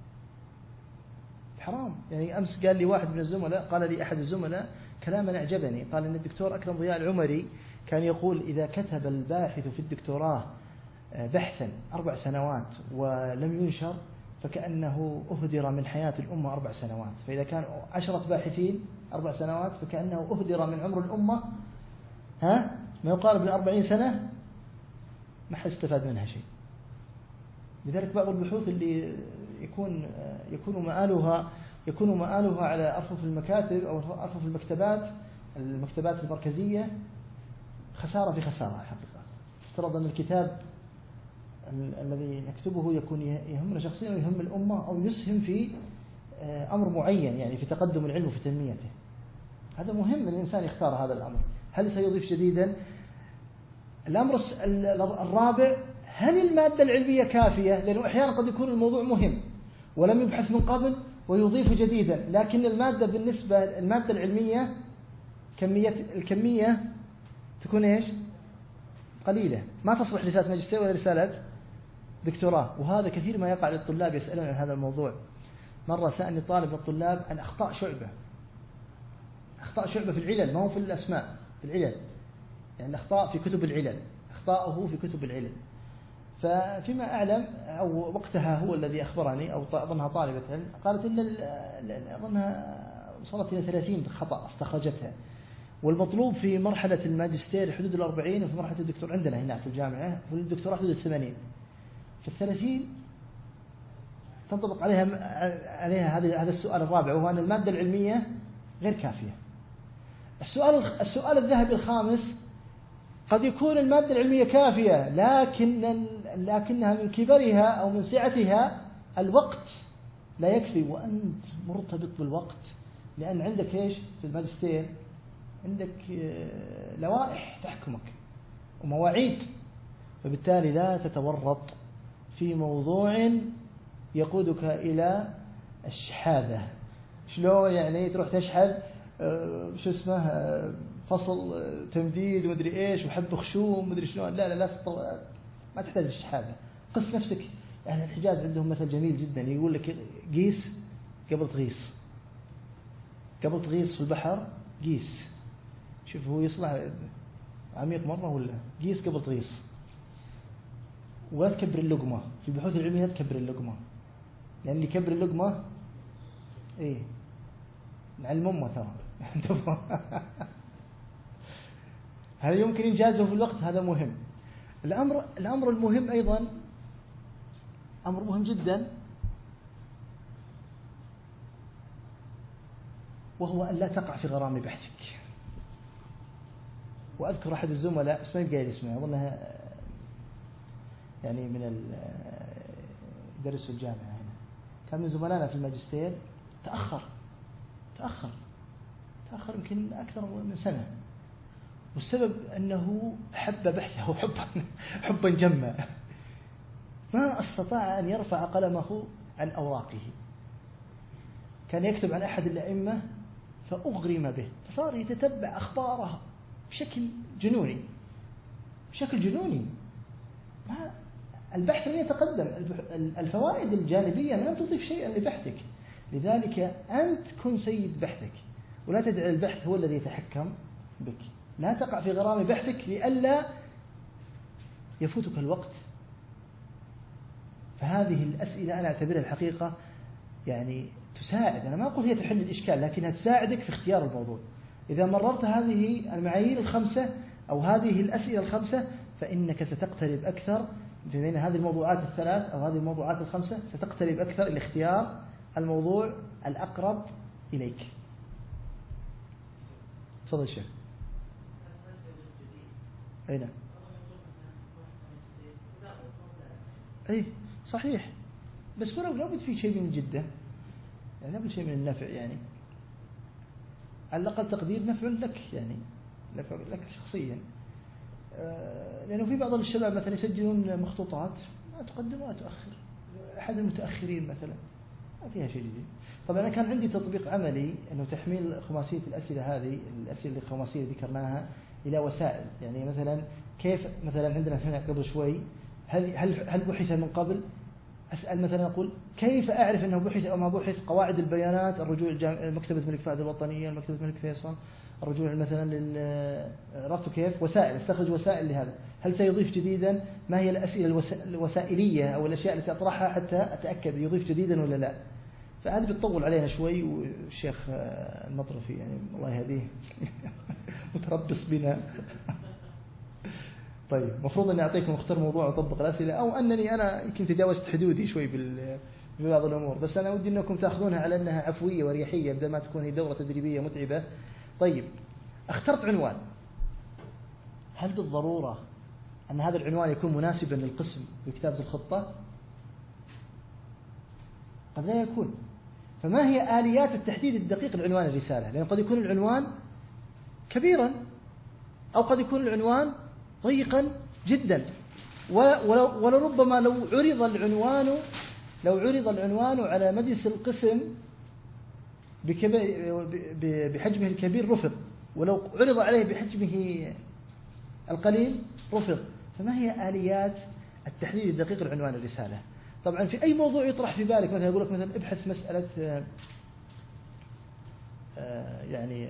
حرام. يعني أمس قال لي واحد من الزملاء، قال لي أحد الزملاء كلاما أعجبني، قال إن الدكتور أكرم ضياء العمري كان يقول: إذا كتب الباحث في الدكتوراه بحثا 4 سنوات ولم ينشر فكأنه أهدر من حياة الأمة 4 سنوات، فإذا كان 10 باحثين 4 سنوات فكأنه أهدر من عمر الأمة ما يقارب 40 سنة، ما حد استفاد منها شيء. لذلك بعض البحوث اللي يكون مآلها على أرفف المكاتب أو أرفف المكتبات المركزية، خسارة في خسارة حقيقة. افترض أن الكتاب الذي نكتبه يكون يهمنا شخصيا ويهم الأمة، أو يسهم في أمر معين يعني في تقدم العلم وفي تنميته. هذا مهم أن الإنسان يختار هذا الأمر. هل سيضيف جديدا؟ الأمر الرابع: هل المادة العلمية كافية؟ لأنه أحيانا قد يكون الموضوع مهم ولم يبحث من قبل ويضيف جديدا، لكن المادة العلمية الكمية تكون إيش؟ قليلة، ما تصلح رسالة ماجستير ولا رسالة دكتوراه. وهذا كثير ما يقع للطلاب يسألون عن هذا الموضوع. مرة سألني طالب من الطلاب عن أخطاء شعبة في العلل، ما هو في الأسماء، في العلل، يعني الأخطاء في كتب العلل، أخطاءه في كتب العلل. ففيما أعلم أو وقتها هو الذي أخبرني، أو أظنها طالبة علم، قالت إن أظنها وصلت إلى 30 خطأ استخرجتها. والمطلوب في مرحلة الماجستير حدود 40، وفي مرحلة الدكتور عندنا هنا في الجامعة في الدكتوراه حدود 80. في 30 تنطبق عليها هذا السؤال الرابع، وهو أن المادة العلمية غير كافية. السؤال الذهبي الخامس: قد يكون المادة العلمية كافية لكنها من كبرها أو من سعتها الوقت لا يكفي، وأنت مرتبط بالوقت، لأن عندك إيش في الماجستير؟ عندك لوائح تحكمك ومواعيد، فبالتالي لا تتورط في موضوع يقودك إلى الشحاذة. شلون يعني تروح تشحذ شو اسمه فصل تمديد ومدري إيش وحب خشوم مدري شلون؟ لا ما تحتاج الشحاذة. قس نفسك. أهل الحجاز عندهم مثل جميل جدا، يقول لك قيس قبل تغيس. قبل تغيس في البحر قيس، شوف هو يصلح عميق مرة ولا قيس قبل تغيس. ولا تكبر اللقمة في البحوث العلمية، لا تكبر اللقمة، لأن اللي يكبر اللقمة إيه نعلم أمه ترى. هذا يمكن إنجازه في الوقت، هذا مهم. الأمر المهم أيضا أمر مهم جدا، وهو أن لا تقع في غرام بحثك. وأذكر أحد الزملاء بس ما يبقى لي اسمه، أظنها يعني من درس في الجامعة هنا، كان من زملائنا في الماجستير تأخر يمكن أكثر من سنة، والسبب أنه حب بحثه حبا جما، ما استطاع أن يرفع قلمه عن أوراقه. كان يكتب عن أحد الأئمة فأغرم به، فصار يتتبع أخباره بشكل جنوني. البحث لن يتقدم، الفوائد الجانبية لن تضيف شيئا لبحثك. لذلك أنت كن سيد بحثك، ولا تدع البحث هو الذي يتحكم بك. لا تقع في غرام بحثك لئلا يفوتك الوقت. فهذه الأسئلة أنا أعتبرها الحقيقة يعني تساعد، أنا ما أقول هي تحل الإشكال، لكنها تساعدك في اختيار الموضوع. إذا مررت هذه المعايير الخمسة أو هذه الأسئلة الخمسة فإنك ستقترب أكثر بين هذه الموضوعات الثلاث أو هذه الموضوعات الخمسة، ستقترب أكثر إلى اختيار الموضوع الأقرب إليك. تفضل شيخ. أين؟ أي صحيح، بس ولو لابد في شيء من الجدة، يعني لابد شيء من النفع، يعني على الأقل تقدير نفع لك، يعني نفع لك شخصيا. لأنه في بعض الشباب مثلا يسجلون مخطوطات ما تقدم ولا تؤخر، أحد المتأخرين مثلا ما فيها شيء جديد. طبعا أنا كان عندي تطبيق عملي أنه تحميل خماسية الأسئلة هذه، الأسئلة الخماسية ذكرناها إلى وسائل. يعني مثلا كيف مثلا عندنا هنا قبل شوي هل بحث من قبل؟ أسأل مثلا أقول كيف أعرف أنه بحث أو ما بحث؟ قواعد البيانات، الرجوع مكتبة الملك فهد الوطنية، مكتبة الملك فيصل، الرجوع مثلا عرفت كيف؟ وسائل، استخرج وسائل لهذا. هل سيضيف جديدا؟ ما هي الأسئلة الوسائلية أو الأشياء التي أطرحها حتى أتأكد يضيف جديدا ولا لا. فهذا بتطول علينا شوي، والشيخ المطرفي يعني الله يهديه متربص بنا. طيب مفروض أني أعطيكم اختار موضوع وأطبق الأسئلة، أو أنني أنا يمكن تجاوزت حدودي شوي ببعض الأمور، بس أنا ودي أنكم تأخذونها على أنها عفوية وريحية بدل ما تكون هي دورة تدريبية متعبة. طيب اخترت عنوان، هل بالضرورة أن هذا العنوان يكون مناسبا للقسم بكتابة الخطة؟ قد لا يكون. فما هي آليات التحديد الدقيق لعنوان الرسالة؟ لأن قد يكون العنوان كبيرا أو قد يكون العنوان ضيقا جدا، ولربما لو عرض العنوان على مجلس القسم بحجمه الكبير رفض، ولو عرض عليه بحجمه القليل رفض. فما هي آليات التحديد الدقيق لعنوان الرسالة؟ طبعا في أي موضوع يطرح في بالك، مثلا يقول لك مثلا ابحث مسألة يعني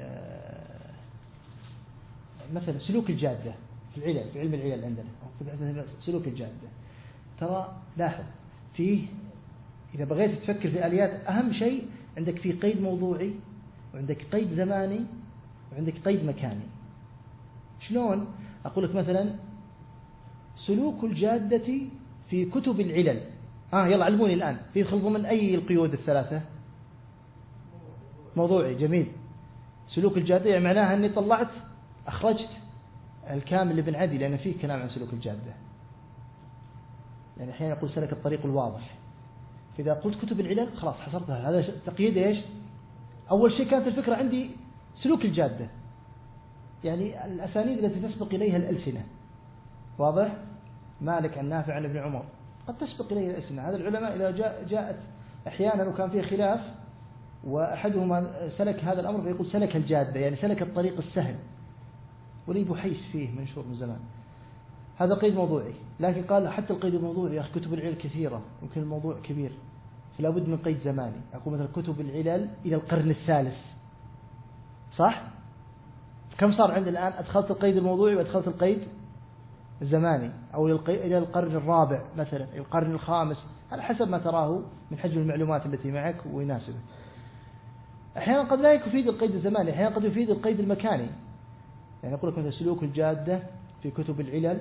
مثلا سلوك الجادة في علم العلل عندنا، سلوك الجادة. ترى لاحظ فيه إذا بغيت تفكر في آليات، أهم شيء عندك في قيد موضوعي، وعندك قيد زماني، وعندك قيد مكاني. شلون؟ أقول لك مثلا سلوك الجادة في كتب العلل. يلا علموني الآن، يدخل ضمن أي القيود الثلاثة؟ موضوعي. جميل. سلوك الجادة يعني معناها أني طلعت أخرجت الكامل لابن عدي، لأن فيه كلام عن سلوك الجادة. يعني أحيانا يقول سلك الطريق الواضح، فإذا قلت كتب العلل خلاص حصرتها. هذا تقييد إيش؟ أول شيء كانت الفكرة عندي سلوك الجادة، يعني الأسانيد التي تسبق إليها الألسنة. واضح؟ مالك عن نافع عن ابن عمر قد تسبق إليه الألسنة. هذا العلماء إذا جاءت أحيانا وكان فيه خلاف وأحدهما سلك هذا الأمر فيقول سلك الجادة، يعني سلك الطريق السهل، ولي بحيث فيه منشور من زمان. هذا قيد موضوعي. لكن قال حتى القيد الموضوعي يا أخي كتب العلل كثيرة، يمكن الموضوع كبير، فلا بد من قيد زماني. أقول مثلا كتب العلل إلى القرن الثالث، صح؟ كم صار عندي الآن؟ أدخلت القيد الموضوعي وأدخلت القيد الزماني، أو إلى القرن الرابع مثلا، القرن الخامس، على حسب ما تراه من حجم المعلومات التي معك ويناسبك. أحيانا قد لا يفيد القيد الزماني، أحيانا قد يفيد القيد المكاني. يعني أقول لك مثلا سلوك الجادة في كتب العلل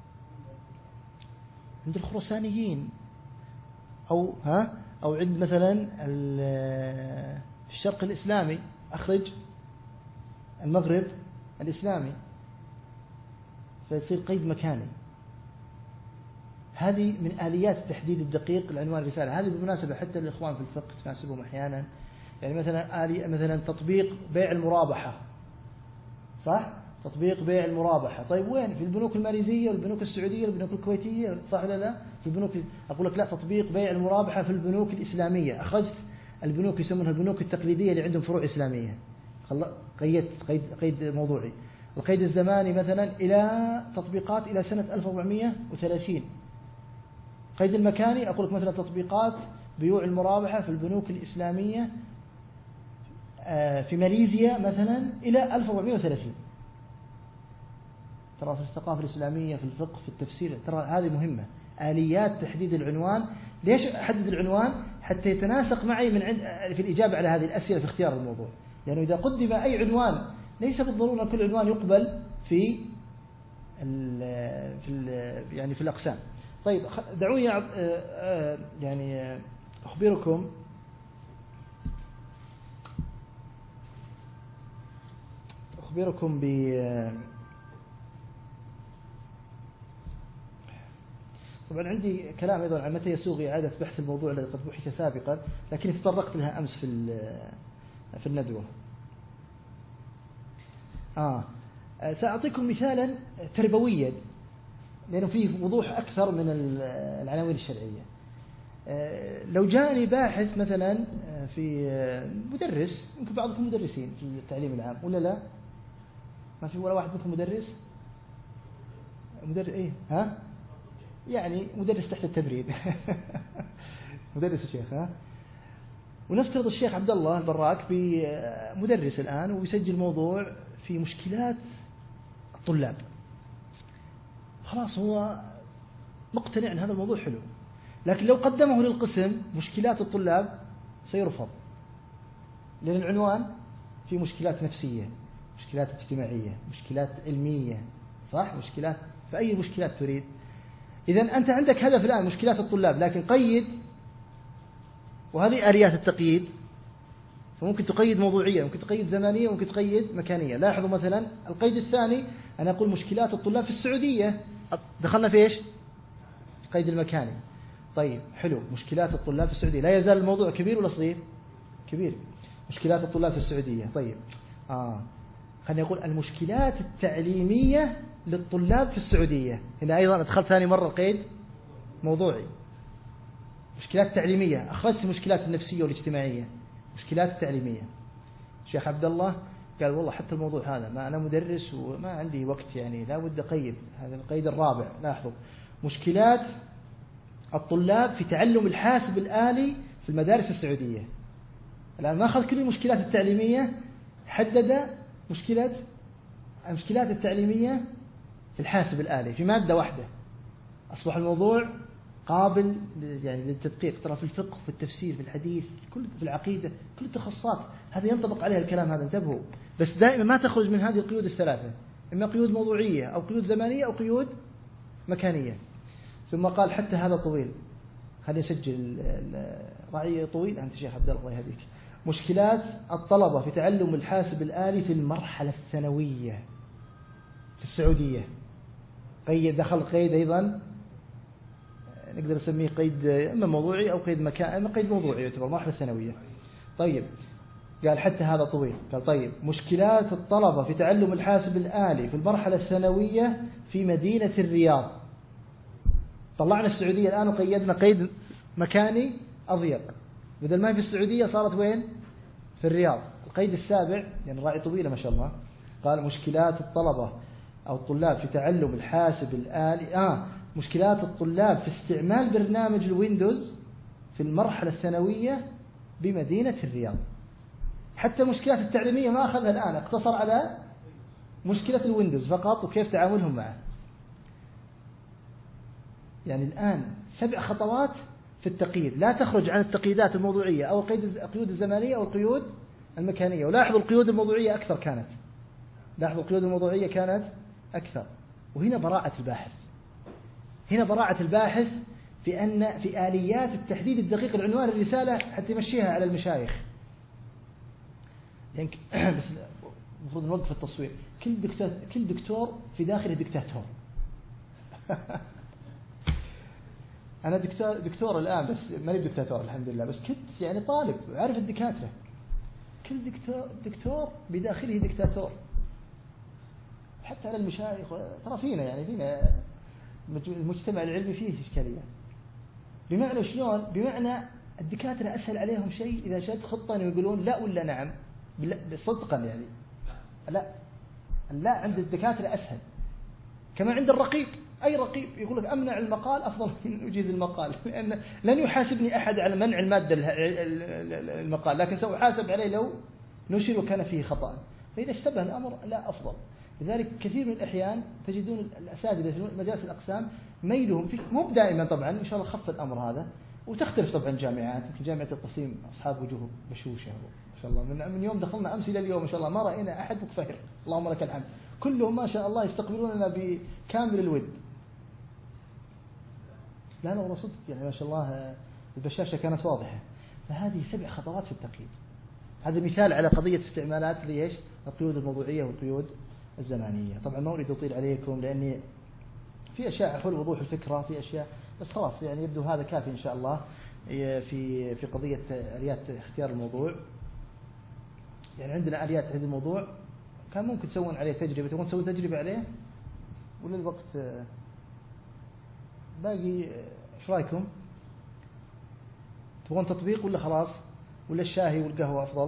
عند الخراسانيين، أو عند مثلا في الشرق الإسلامي، أخرج المغرب الإسلامي، فيصير قيد مكاني. هذه من آليات التحديد الدقيق لعنوان الرسالة. هذه بالمناسبة حتى الإخوان في الفقه تناسبهم أحيانا. يعني مثلا تطبيق بيع المرابحة، صح؟ تطبيق بيع المرابحة. طيب وين؟ في البنوك الماليزية والبنوك السعودية والبنوك الكويتية، صح ولا لا؟ في البنوك. أقول لك لا، تطبيق بيع المرابحة في البنوك الإسلامية. أخرجت البنوك يسمونها البنوك التقليدية اللي عندهم فروع إسلامية. قيدت قيد موضوعي. القيد الزماني مثلا إلى تطبيقات إلى سنة 1430. قيد المكاني أقول لك مثلا تطبيقات بيوع المرابحة في البنوك الإسلامية في ماليزيا مثلا إلى 1430. ترى في الثقافة الإسلامية، في الفقه، في التفسير، ترى هذه مهمة. آليات تحديد العنوان. ليش أحدد العنوان؟ حتى يتناسق معي في الإجابة على هذه الأسئلة في اختيار الموضوع. لأنه إذا قدم أي عنوان ليس بالضرورة كل عنوان يقبل في يعني في الأقسام. طيب دعوني يعني أخبركم طبعا عندي كلام أيضا عن متى يسوغ إعادة بحث الموضوع الذي قد بحث سابقا، لكن تطرقت لها أمس في الندوة. سأعطيكم مثالا تربويا لأنه فيه وضوح أكثر من العناوين الشرعية. لو جاءني باحث مثلا في مدرس، يمكن بعضكم مدرسين في التعليم العام ولا لا؟ ما في ولا واحد منكم مدرس؟ يعني مدرس تحت التبريد. مدرس الشيخ. ونفترض الشيخ عبد الله البراك بمدرس الآن ويسجل موضوع في مشكلات الطلاب. خلاص هو مقتنع أن هذا الموضوع حلو، لكن لو قدمه للقسم مشكلات الطلاب سيرفض، لأن العنوان في مشكلات نفسية، مشكلات اجتماعية، مشكلات علمية، صح؟ مشكلات، فأي مشكلات تريد؟ إذن أنت عندك هدف الآن مشكلات الطلاب، لكن قيد، وهذه آليات التقييد. فممكن تقيد موضوعية، ممكن تقيد زمانية، ممكن تقيد مكانية. لاحظوا مثلا القيد الثاني أنا أقول مشكلات الطلاب في السعودية، دخلنا في إيش؟ القيد المكاني. طيب حلو، مشكلات الطلاب في السعودية، لا يزال الموضوع كبير ولا صغير؟ كبير. مشكلات الطلاب في السعودية. طيب خلينا نقول المشكلات التعليمية للطلاب في السعودية. هنا أيضا أدخلت ثاني مرة قيد موضوعي. مشكلات تعليمية، أخرجت المشكلات النفسية والاجتماعية، مشكلات التعليمية. الشيخ عبد الله قال والله حتى الموضوع هذا ما أنا مدرس وما عندي وقت، يعني لا بد أقيد. هذا القيد الرابع. لاحظوا مشكلات الطلاب في تعلم الحاسب الآلي في المدارس السعودية. الآن ما أخذ كل المشكلات التعليمية، حدد المشكلات التعليمية في الحاسب الآلي في مادة واحدة. أصبح الموضوع قابل يعني للتدقيق، ترى في الفقه، في التفسير، في الحديث، في العقيدة، كل التخصصات هذا ينطبق عليها الكلام هذا، انتبهوا. بس دائما ما تخرج من هذه القيود الثلاثة، إما قيود موضوعية أو قيود زمانية أو قيود مكانية. ثم قال حتى هذا طويل، هذا يسجل رعي طويل أنت شيخ عبد الله يهديك. مشكلات الطلبة في تعلم الحاسب الآلي في المرحلة الثانوية في السعودية. قيد، دخل قيد أيضا نقدر نسميه قيد إما موضوعي أو قيد مكان، إما قيد موضوعي يعتبر مرحلة ثانوية. طيب قال حتى هذا طويل. قال طيب مشكلات الطلبة في تعلم الحاسب الآلي في المرحلة الثانوية في مدينة الرياض. طلعنا السعودية الآن وقيدنا قيد مكاني أضيق، بدل ما في السعودية صارت وين؟ في الرياض. القيد السابع يعني راعي طويلة ما شاء الله. قال مشكلات الطلبة أو الطلاب في تعلم الحاسب الآلي مشكلات الطلاب في استعمال برنامج الويندوز في المرحلة الثانوية بمدينة الرياض. حتى المشكلات التعليمية ما أخذها الآن، اقتصر على مشكلة الويندوز فقط وكيف تعاملهم معه. يعني الآن 7 خطوات في التقييد، لا تخرج عن التقييدات الموضوعية أو القيود الزمانية أو القيود المكانية. ولاحظوا القيود الموضوعية أكثر كانت، لاحظوا القيود الموضوعية كانت أكثر. وهنا براعة الباحث، هنا براعة الباحث في أن في آليات التحديد الدقيق لعنوان الرسالة حتى يمشيها على المشايخ. يعني بس المفروض نوقف التصوير. كل دكتور في داخله دكتاتور. أنا دكتور الآن بس ماني دكتاتور الحمد لله، بس كنت يعني طالب عارف الدكاترة. كل دكتور بداخله دكتاتور حتى على المشايخ. ترى فينا يعني فينا المجتمع العلمي فيه إشكالية. بمعنى شلون؟ بمعنى الدكاترة أسهل عليهم شيء إذا جت خطة يقولون لا ولا نعم صدقا يعني لا عند الدكاترة أسهل. كما عند الرقيب، أي رقيب يقول لك أمنع المقال أفضل من أجيز المقال، لأن لن يحاسبني أحد على منع المادة المقال، لكن سأحاسب عليه لو نشر وكان فيه خطأ. فإذا اشتبه الأمر لا أفضل. لذلك كثير من الأحيان تجدون الأساتذة في مجالس الأقسام ميلهم مو دائما طبعا إن شاء الله خف الأمر هذا، وتختلف طبعا جامعات. يمكن جامعة القصيم أصحاب وجوه بشوشة ما شاء الله، من يوم دخلنا أمس إلى اليوم ما شاء الله ما رأينا أحد مكفهر، اللهم لك الحمد. كلهم ما شاء الله يستقبلوننا بكامل الود. لا والله صدق يعني ما شاء الله البشاشة كانت واضحة. فهذه 7 خطوات في التقييد. هذا مثال على قضية استعمالات ليش القيود الموضوعية والقيود الزمانية. طبعا ما أريد أطيل عليكم لأني في أشياء حول وضوح الفكرة، في أشياء بس خلاص يعني يبدو هذا كافي إن شاء الله في قضية آليات اختيار الموضوع. يعني عندنا آليات هذا الموضوع كان ممكن تسوون عليه تجربة. تبغون تسوون تجربة عليه ولا الوقت باقي؟ ايش رايكم؟ تبغون تطبيق ولا خلاص؟ ولا الشاهي والقهوة أفضل؟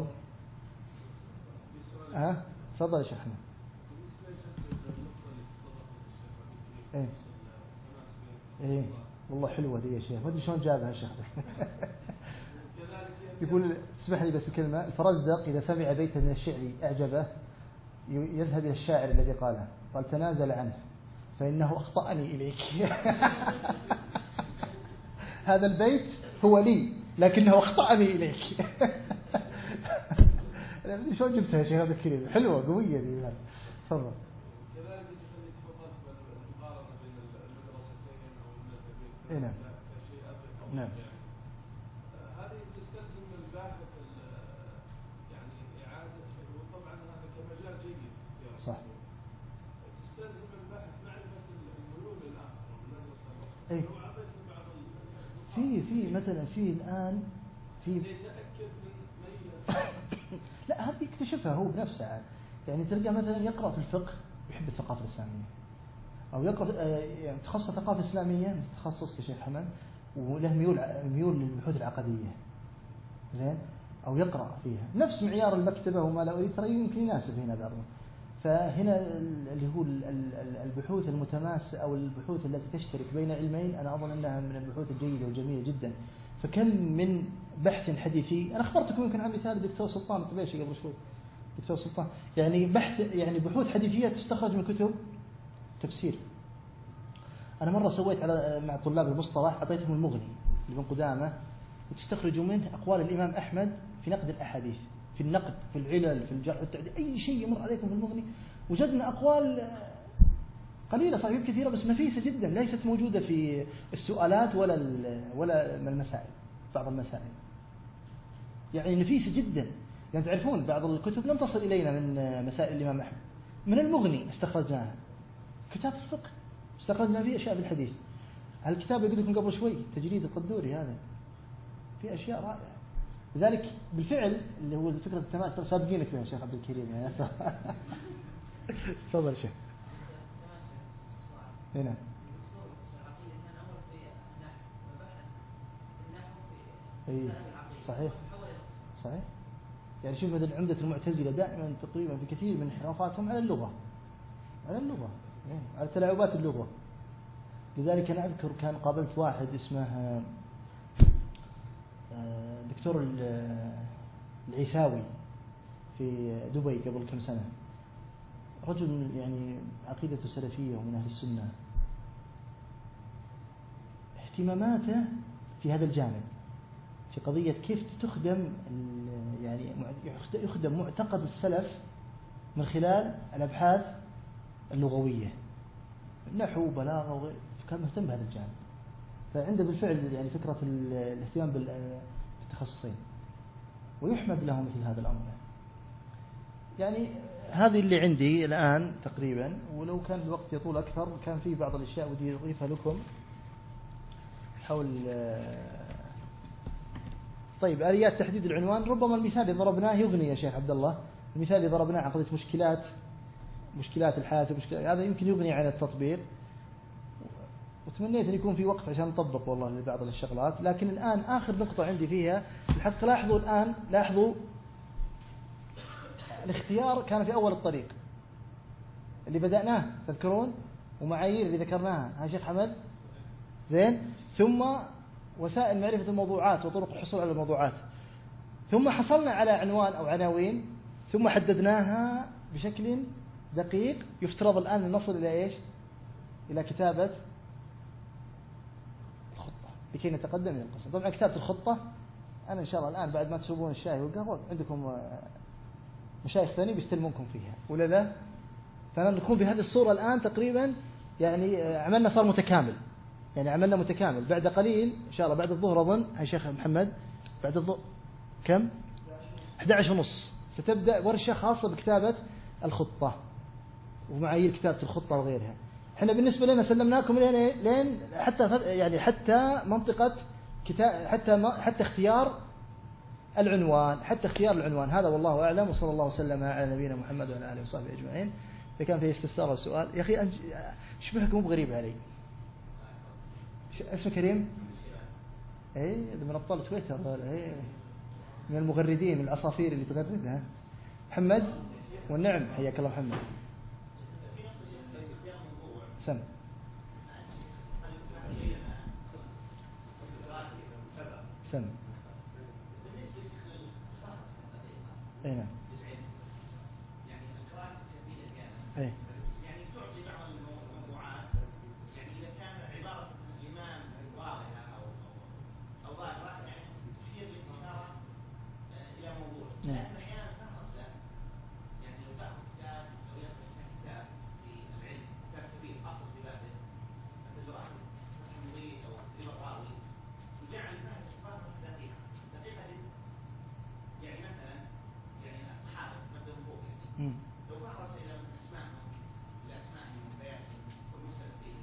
تفضل يا شيخ أحمد. إيه والله حلوة دي يا شيخ، ما أدري شلون جابها الشيخ. يقول اسمح لي بس كلمة. الفرزدق إذا سمع بيتا من الشعر أعجبه يذهب إلى الشاعر الذي قاله، قال تنازل عنه فإنه أخطأني إليك. هذا البيت هو لي لكنه أخطأني إليك. شلون جبتها يا شيخ هذا الكلمة حلوة قوية دي. تفضل. كذلك يخليك فقط بالمقارنة بين المدرستين أو المذهبين. نعم. نعم. هذه تستلزم الباحث يعني إعادة، وطبعا هذا كمجال جيد. صح. تستلزم الباحث معرفة الميول الآخر والمدرسة الأخرى. إيه. لو عطيت بعض في مثلا في الآن في يتأكد من لا هذه اكتشفها هو بنفسه. يعني تلقى مثلا يقرأ في الفقه يحب الثقافة الإسلامية، أو يقرأ يعني تخصص ثقافة إسلامية تخصص كشيخ حمد وله ميول للبحوث العقدية زين، أو يقرأ فيها نفس معيار المكتبة وما لا أريد ترى يمكن يناسب هنا بعضهم. فهنا اللي هو البحوث المتماسة أو البحوث التي تشترك بين علمين أنا أظن أنها من البحوث الجيدة والجميلة جدا. فكم من بحث حديثي أنا أخبرتكم يمكن عن مثال الدكتور سلطان الطبيشي قبل شوي. دكتور سلطان يعني بحث يعني بحوث حديثية تستخرج من كتب تفسير. أنا مرة سويت مع طلاب المصطلح أعطيتهم المغني لابن قدامة، وتستخرجوا منه أقوال الإمام أحمد في نقد الأحاديث، في النقد، في العلل، في الجرح والتعديل، أي شيء يمر عليكم في المغني وجدنا أقوال قليلة صحيح كثيرة بس نفيسة جدا ليست موجودة في السؤالات ولا المسائل. بعض المسائل يعني نفيسة جدا. يعني تعرفون بعض الكتب لم تصل إلينا من مسائل الإمام أحمد، من المغني استخرجناها، كتاب الفقه استخرجنا فيه أشياء بالحديث. هالكتاب يقول لكم قبل شوي تجريد القدوري هذا في أشياء رائعة. لذلك بالفعل اللي هو فكرة التماس سابقينك يا شيخ عبد الكريم يعني. تفضل شيخ. هنا أي صحيح صحيح. يعني شوف مثل عمدة المعتزلة دائما تقريبا في كثير من انحرافاتهم على اللغة، على تلاعبات اللغة. لذلك أنا أذكر كان قابلت واحد اسمه دكتور العيساوي في دبي قبل كم سنة، رجل يعني عقيدته سلفية ومن أهل السنة، اهتماماته في هذا الجانب في قضية كيف تخدم يعني يخدم معتقد السلف من خلال الأبحاث اللغوية، نحو بلاغة وغير، كان مهتم بهذا الجانب. فعنده بالفعل يعني فكرة الاهتمام بالتخصصين، ويحمد له مثل هذا الأمر. يعني هذه اللي عندي الآن تقريبا، ولو كان الوقت يطول أكثر كان في بعض الأشياء ودي أضيفها لكم حول. طيب آليات تحديد العنوان، ربما المثال اللي ضربناه يغني يا شيخ عبد الله. المثال اللي ضربناه عن قضية مشكلات الحاسب، هذا يمكن يغني عن التطبيق، وتمنيت أن يكون في وقت عشان نطبق والله لبعض الشغلات. لكن الآن آخر نقطة عندي فيها الحقيقة، لاحظوا الاختيار كان في أول الطريق اللي بدأناه تذكرون، ومعايير اللي ذكرناها ها شيخ حمد زين، ثم وسائل معرفة الموضوعات وطرق الحصول على الموضوعات، ثم حصلنا على عنوان أو عناوين، ثم حددناها بشكل دقيق. يفترض الآن أن نصل إلى إيش؟ إلى كتابة الخطة لكي نتقدم إلى القصة. طبعا كتابة الخطة أنا إن شاء الله الآن بعد ما تشربون الشاي والقهوة عندكم مشايخ ثاني بيستلمونكم فيها ولا لا، فنكون بهذه الصورة الآن تقريبا. يعني عملنا صار متكامل، يعني عملنا متكامل. بعد قليل إن شاء الله بعد الظهر أظن يا شيخ محمد، بعد الظهر كم 11:30 ستبدأ ورشة خاصة بكتابة الخطة ومعايير كتابة الخطة وغيرها. احنا بالنسبة لنا سلمناكم لين حتى منطقة حتى اختيار العنوان. هذا والله أعلم، وصلى الله وسلم على نبينا محمد وعلى آله وصحبه أجمعين. إذا كان في استفسار أو سؤال يا أخي شبهك مو بغريب علي. اسمه كريم؟ إيه من أبطال تويتر، من المغردين، من العصافير اللي تغردها. محمد والنعم، حياك الله محمد. سم اي نعم. يعني القراءة الكثيرة اي يعني تعطي بعض الموضوعات، يعني إذا كان عبارة الإمام واضحة أو ظاهرة يعني تشير بالإشارة إلى موضوع. لكن أحيانا تنقص، يعني لو تأخذ كتاب أو يأخذ كتاب في العلم، كتاب كبير أصل في بابه، مثل لو أخذ فتح المغيث أو تدريب الراوي وجعل فهم الشفاف دقيقة جدا. يعني مثلا الصحابة مبدأ فوق، يعني لو فهرس إلى أسمائهم وبياتهم والمسلمين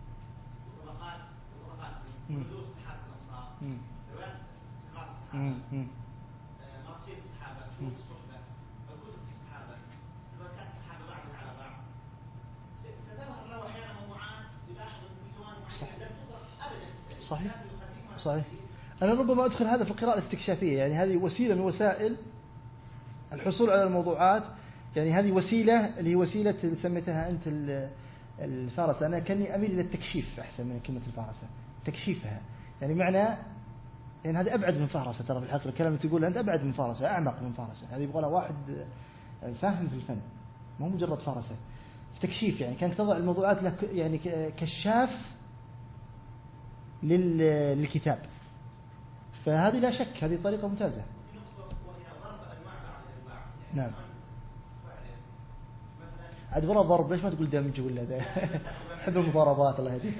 وطبقاتهم ودروس الصحابة الأنصار، روايات صغار الصحابة، مراسيل الصحابة، شروط الصحبة، الكتب في الصحابة، روايات الصحابة بعضها على بعض، ستظهر له أحيانا موضوعات يلاحظ أن في جوانب معينة لم تطرح أبدا. صحيح. أنا ربما أدخل هذا في القراءة الاستكشافية، يعني هذه وسيلة من وسائل الحصول على الموضوعات. يعني هذه وسيلة اللي هي وسيلة اللي سميتها أنت الفارسة. أنا كأني أميل إلى التكشيف أحسن من كلمة الفارسة، تكشيفها. يعني معنى يعني هذا أبعد من فارسة، ترى في الحقيقة الكلام اللي تقوله أنت أبعد من فارسة، أعمق من فارسة. هذه يبغى له واحد فاهم في الفن، مو مجرد فارسة. تكشيف يعني كانك تضع الموضوعات لك يعني كشاف للكتاب. فهذه لا شك هذه طريقة ممتازة. نعم. عاد ولا ضرب، ليش ما تقول دمج ولا ده؟ حب المضاربات الله يهديك.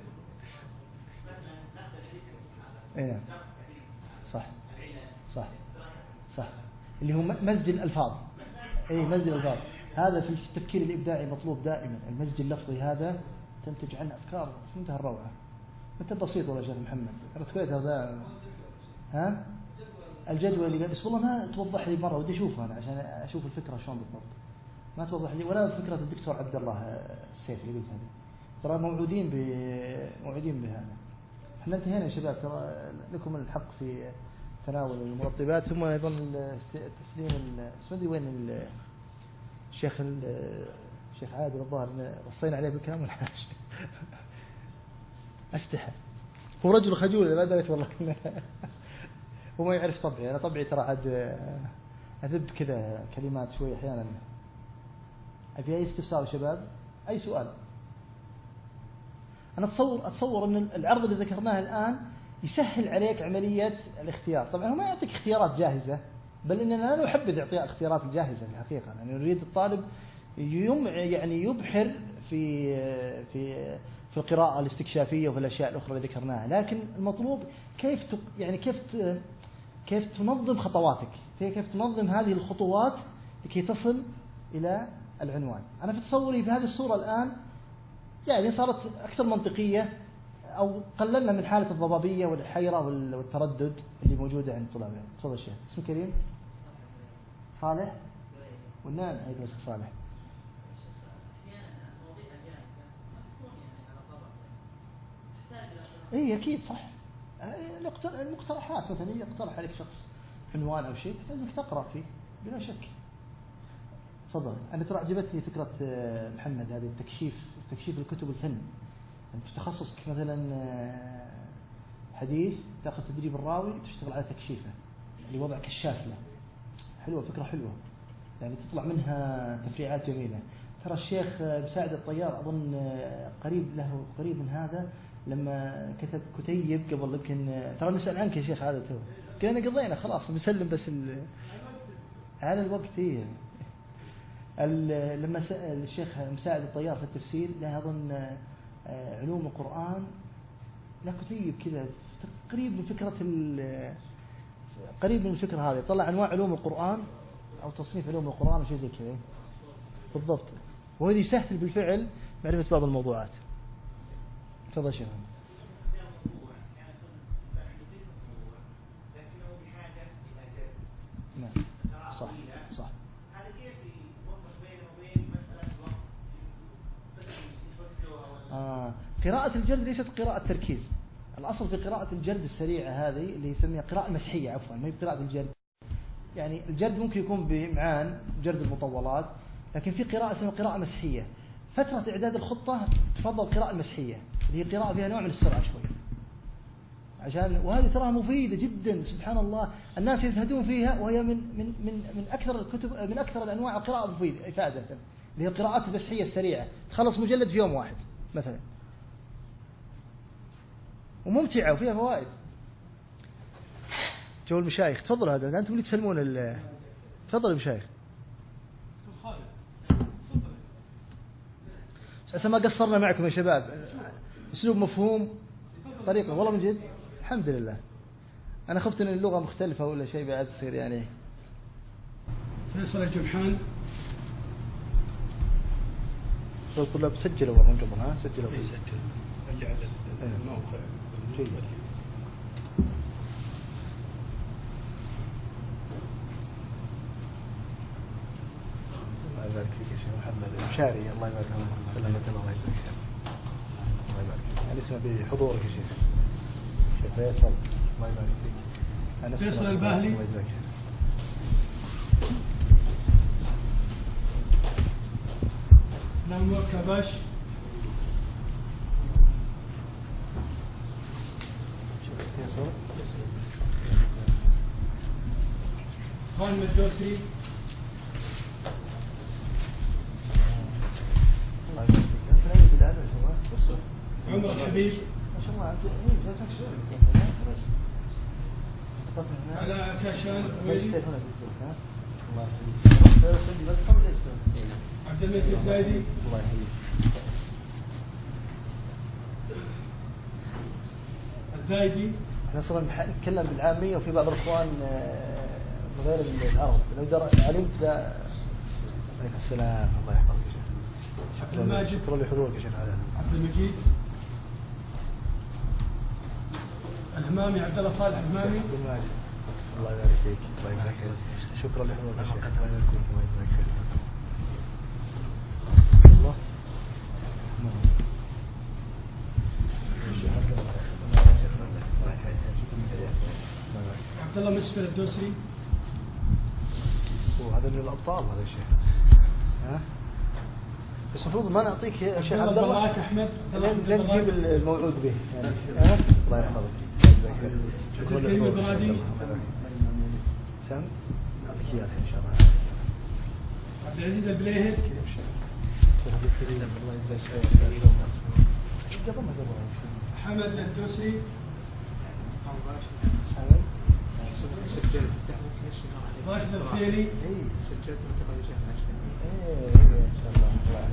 نعم صح صح صح، اللي هو مزج الألفاظ. اي مزج الألفاظ، هذا في التفكير الإبداعي مطلوب دائما. المزج اللفظي هذا تنتج عنه أفكار في منتهى الروعة. أنت بسيط والله يا شيخ محمد، رتكيت هذا. ها الجدول اللي قال بس والله ما توضح لي مرة، ودي أشوفها أنا عشان أشوف الفكرة شلون بالضبط. ما توضح لي ولا فكرة الدكتور عبد الله السيف اللي قلت هذه، ترى موعودين بهذا. احنا انتهينا يا شباب، ترى لكم الحق في تناول المرطبات، ثم ايضا تسليم اسمدي وين الشيخ عادل الظاهر وصينا عليه بالكلام والحاج. استحى، هو رجل خجول ما دريت والله. هو ما يعرف طبعي، انا طبعي ترى عاد اذب كذا كلمات شوي احيانا. في اي استفسار يا شباب؟ اي سؤال؟ أنا أتصور أن العرض اللي ذكرناه الآن يسهل عليك عملية الاختيار. طبعا هو ما يعطيك اختيارات جاهزة، بل إننا لا نحبذ إعطاء اختيارات الجاهزة في الحقيقة، يعني نريد الطالب يعني يبحر في القراءة الاستكشافية وفي الأشياء الأخرى اللي ذكرناها، لكن المطلوب كيف تنظم خطواتك، كيف تنظم هذه الخطوات لكي تصل إلى العنوان. أنا في تصوري في هذه الصورة الآن يعني صارت أكثر منطقية، أو قللنا من حالة الضبابية والحيرة والتردد اللي موجودة عند طلابنا. تفضل شيخ. اسم كريم صالح والنعم حيث الشيخ صالح. إيه أكيد صح. المقترحات مثلا يقترح عليك شخص عنوان أو شيء تحتاج إنك تقرأ فيه بلا شك. تفضل. أنا ترى عجبتني فكرة محمد هذه تكشيف الكتب الفن. أنت تخصصك مثلا حديث، تأخذ تدريب الراوي تشتغل على تكشيفه لوضع كشاف له. حلوة، فكرة حلوة، يعني تطلع منها تفريعات جميلة. ترى الشيخ مساعد الطيار أظن قريب من هذا، لما كتب كتيب قبل يمكن، ترى نسأل عنك يا شيخ هذا تو كنا قضينا خلاص بنسلم بس على الوقت. هي لما الشيخ مساعد الطيار في التفسير له أظن علوم القرآن، له كتيب كذا قريب من الفكرة هذه، طلع أنواع علوم القرآن أو تصنيف علوم القرآن وشيء زي كذا بالضبط، وهذا يسهل بالفعل معرفة بعض الموضوعات. تفضل شيخ. نعم صح. قراءة الجلد ليست قراءة تركيز. الأصل في قراءة الجلد السريعة هذه اللي يسميها قراءة مسحية، عفوا ما هي قراءة الجلد. يعني الجلد ممكن يكون بإمعان جلد المطولات، لكن في قراءة اسمها قراءة مسحية. فترة إعداد الخطة تفضل قراءة المسحية اللي هي قراءة فيها نوع من السرعة شوي، وهذه تراها مفيدة جدا. سبحان الله الناس يزهدون فيها، وهي من أكثر الكتب، من أكثر الأنواع القراءة مفيدة إفادة، اللي هي القراءات المسحية السريعة، تخلص مجلد في يوم واحد مثلا، وممتعة وفيها فوائد. جو المشايخ تفضل، هذا أنتم اللي تسلمون تفضل المشايخ. أسا ما قصرنا معكم يا شباب، أسلوب مفهوم طريقة والله من جد الحمد لله. أنا خفت أن اللغة مختلفة ولا شيء بعد تصير يعني. فيصل الجمحان. الطلاب سجلوا من قبل، ها سجلوا اللي على الموقع شيء. الله يبارك فيك يا شيخ محمد مشاري، الله يبارك فيك. سلامة الله يجزاك. الله يبارك فيك. أنا اسمع بحضورك يا شيخ فيصل، الله يبارك فيك. فيصل الباهلي. الله يجزاك. نمور كباش. فيصل. خالد الدوسري. الله يبارك فيك. أنت ناوي تدعم يا شباب؟ عمر الحبيب. ما شاء الله على كاشان عبد المجيد الزايدي. الله يحييك. الزايدي. احنا صرنا نتكلم بالعامية وفي بعض الإخوان من غير العرب، لو علمت لا. عليكم السلام، الله يحفظك يا شيخ. شكرا لحضورك يا شيخ علاء. عبد المجيد الهمامي، عبد الله صالح الهمامي. عبد المجيد، الله يبارك فيك، الله يبارك فيك. شكرا لحضورك يا شيخ، الله يبارك فيك، الله يجزاك خير. الله. عبد الله مسفل الدوسري. وهذا من الأبطال هذا الشيء. ها؟ بس المفروض ما نعطيك يا شيخ عبد الله أحمد لين نجيب الموعود به يعني. الله يحفظك. شكرا لك. سم أعطيك إياه إن شاء الله. عبد العزيز البليهد. الله يجزاك خير. حمد الدوسري. راشد الخيري. سجلت منتقى الشيخ العسكري. ان شاء الله.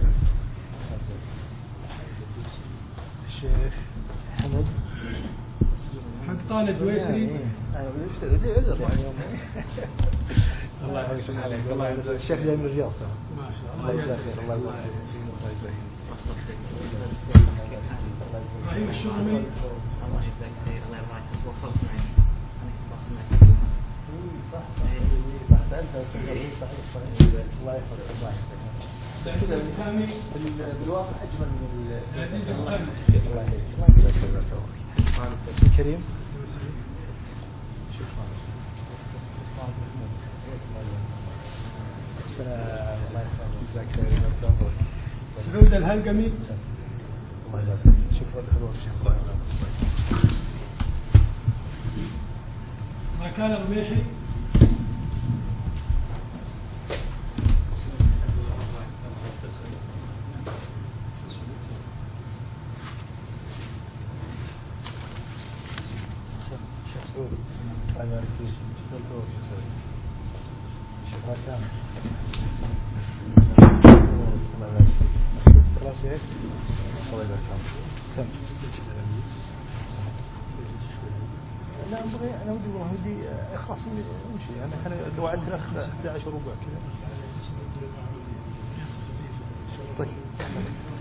الشيخ حمد حقطان الدويسري. عذر يعني الله يحفظك. الله يجزاك. الشيخ جاي من الرياض. ما شاء الله. الله يجزاك خير. الله يجزاك. ابراهيم الشرمي. الله يجزاك خير. الله يبارك فيك. وصلت معي. صح سألتها صحيح. الله يحفظك. الله يحفظك. بالواقع أجمل من الله يحفظك. الله يحفظك. اسم كريم. شكرا. السلام. الله يحفظك. جزاك خير. سعود الهلقمي. الله يبارك. شكرا لحضورك. شكرا. مكان الرميحي. الله يبارك فيك. شكرا كامل. الله يبارك فيك. خلاص يا هيك. الله يبارك فيك. سم. لا أنا ودي خلاص نمشي. أنا كان لو وعدت الأخ 11 وربع كذا. طيب.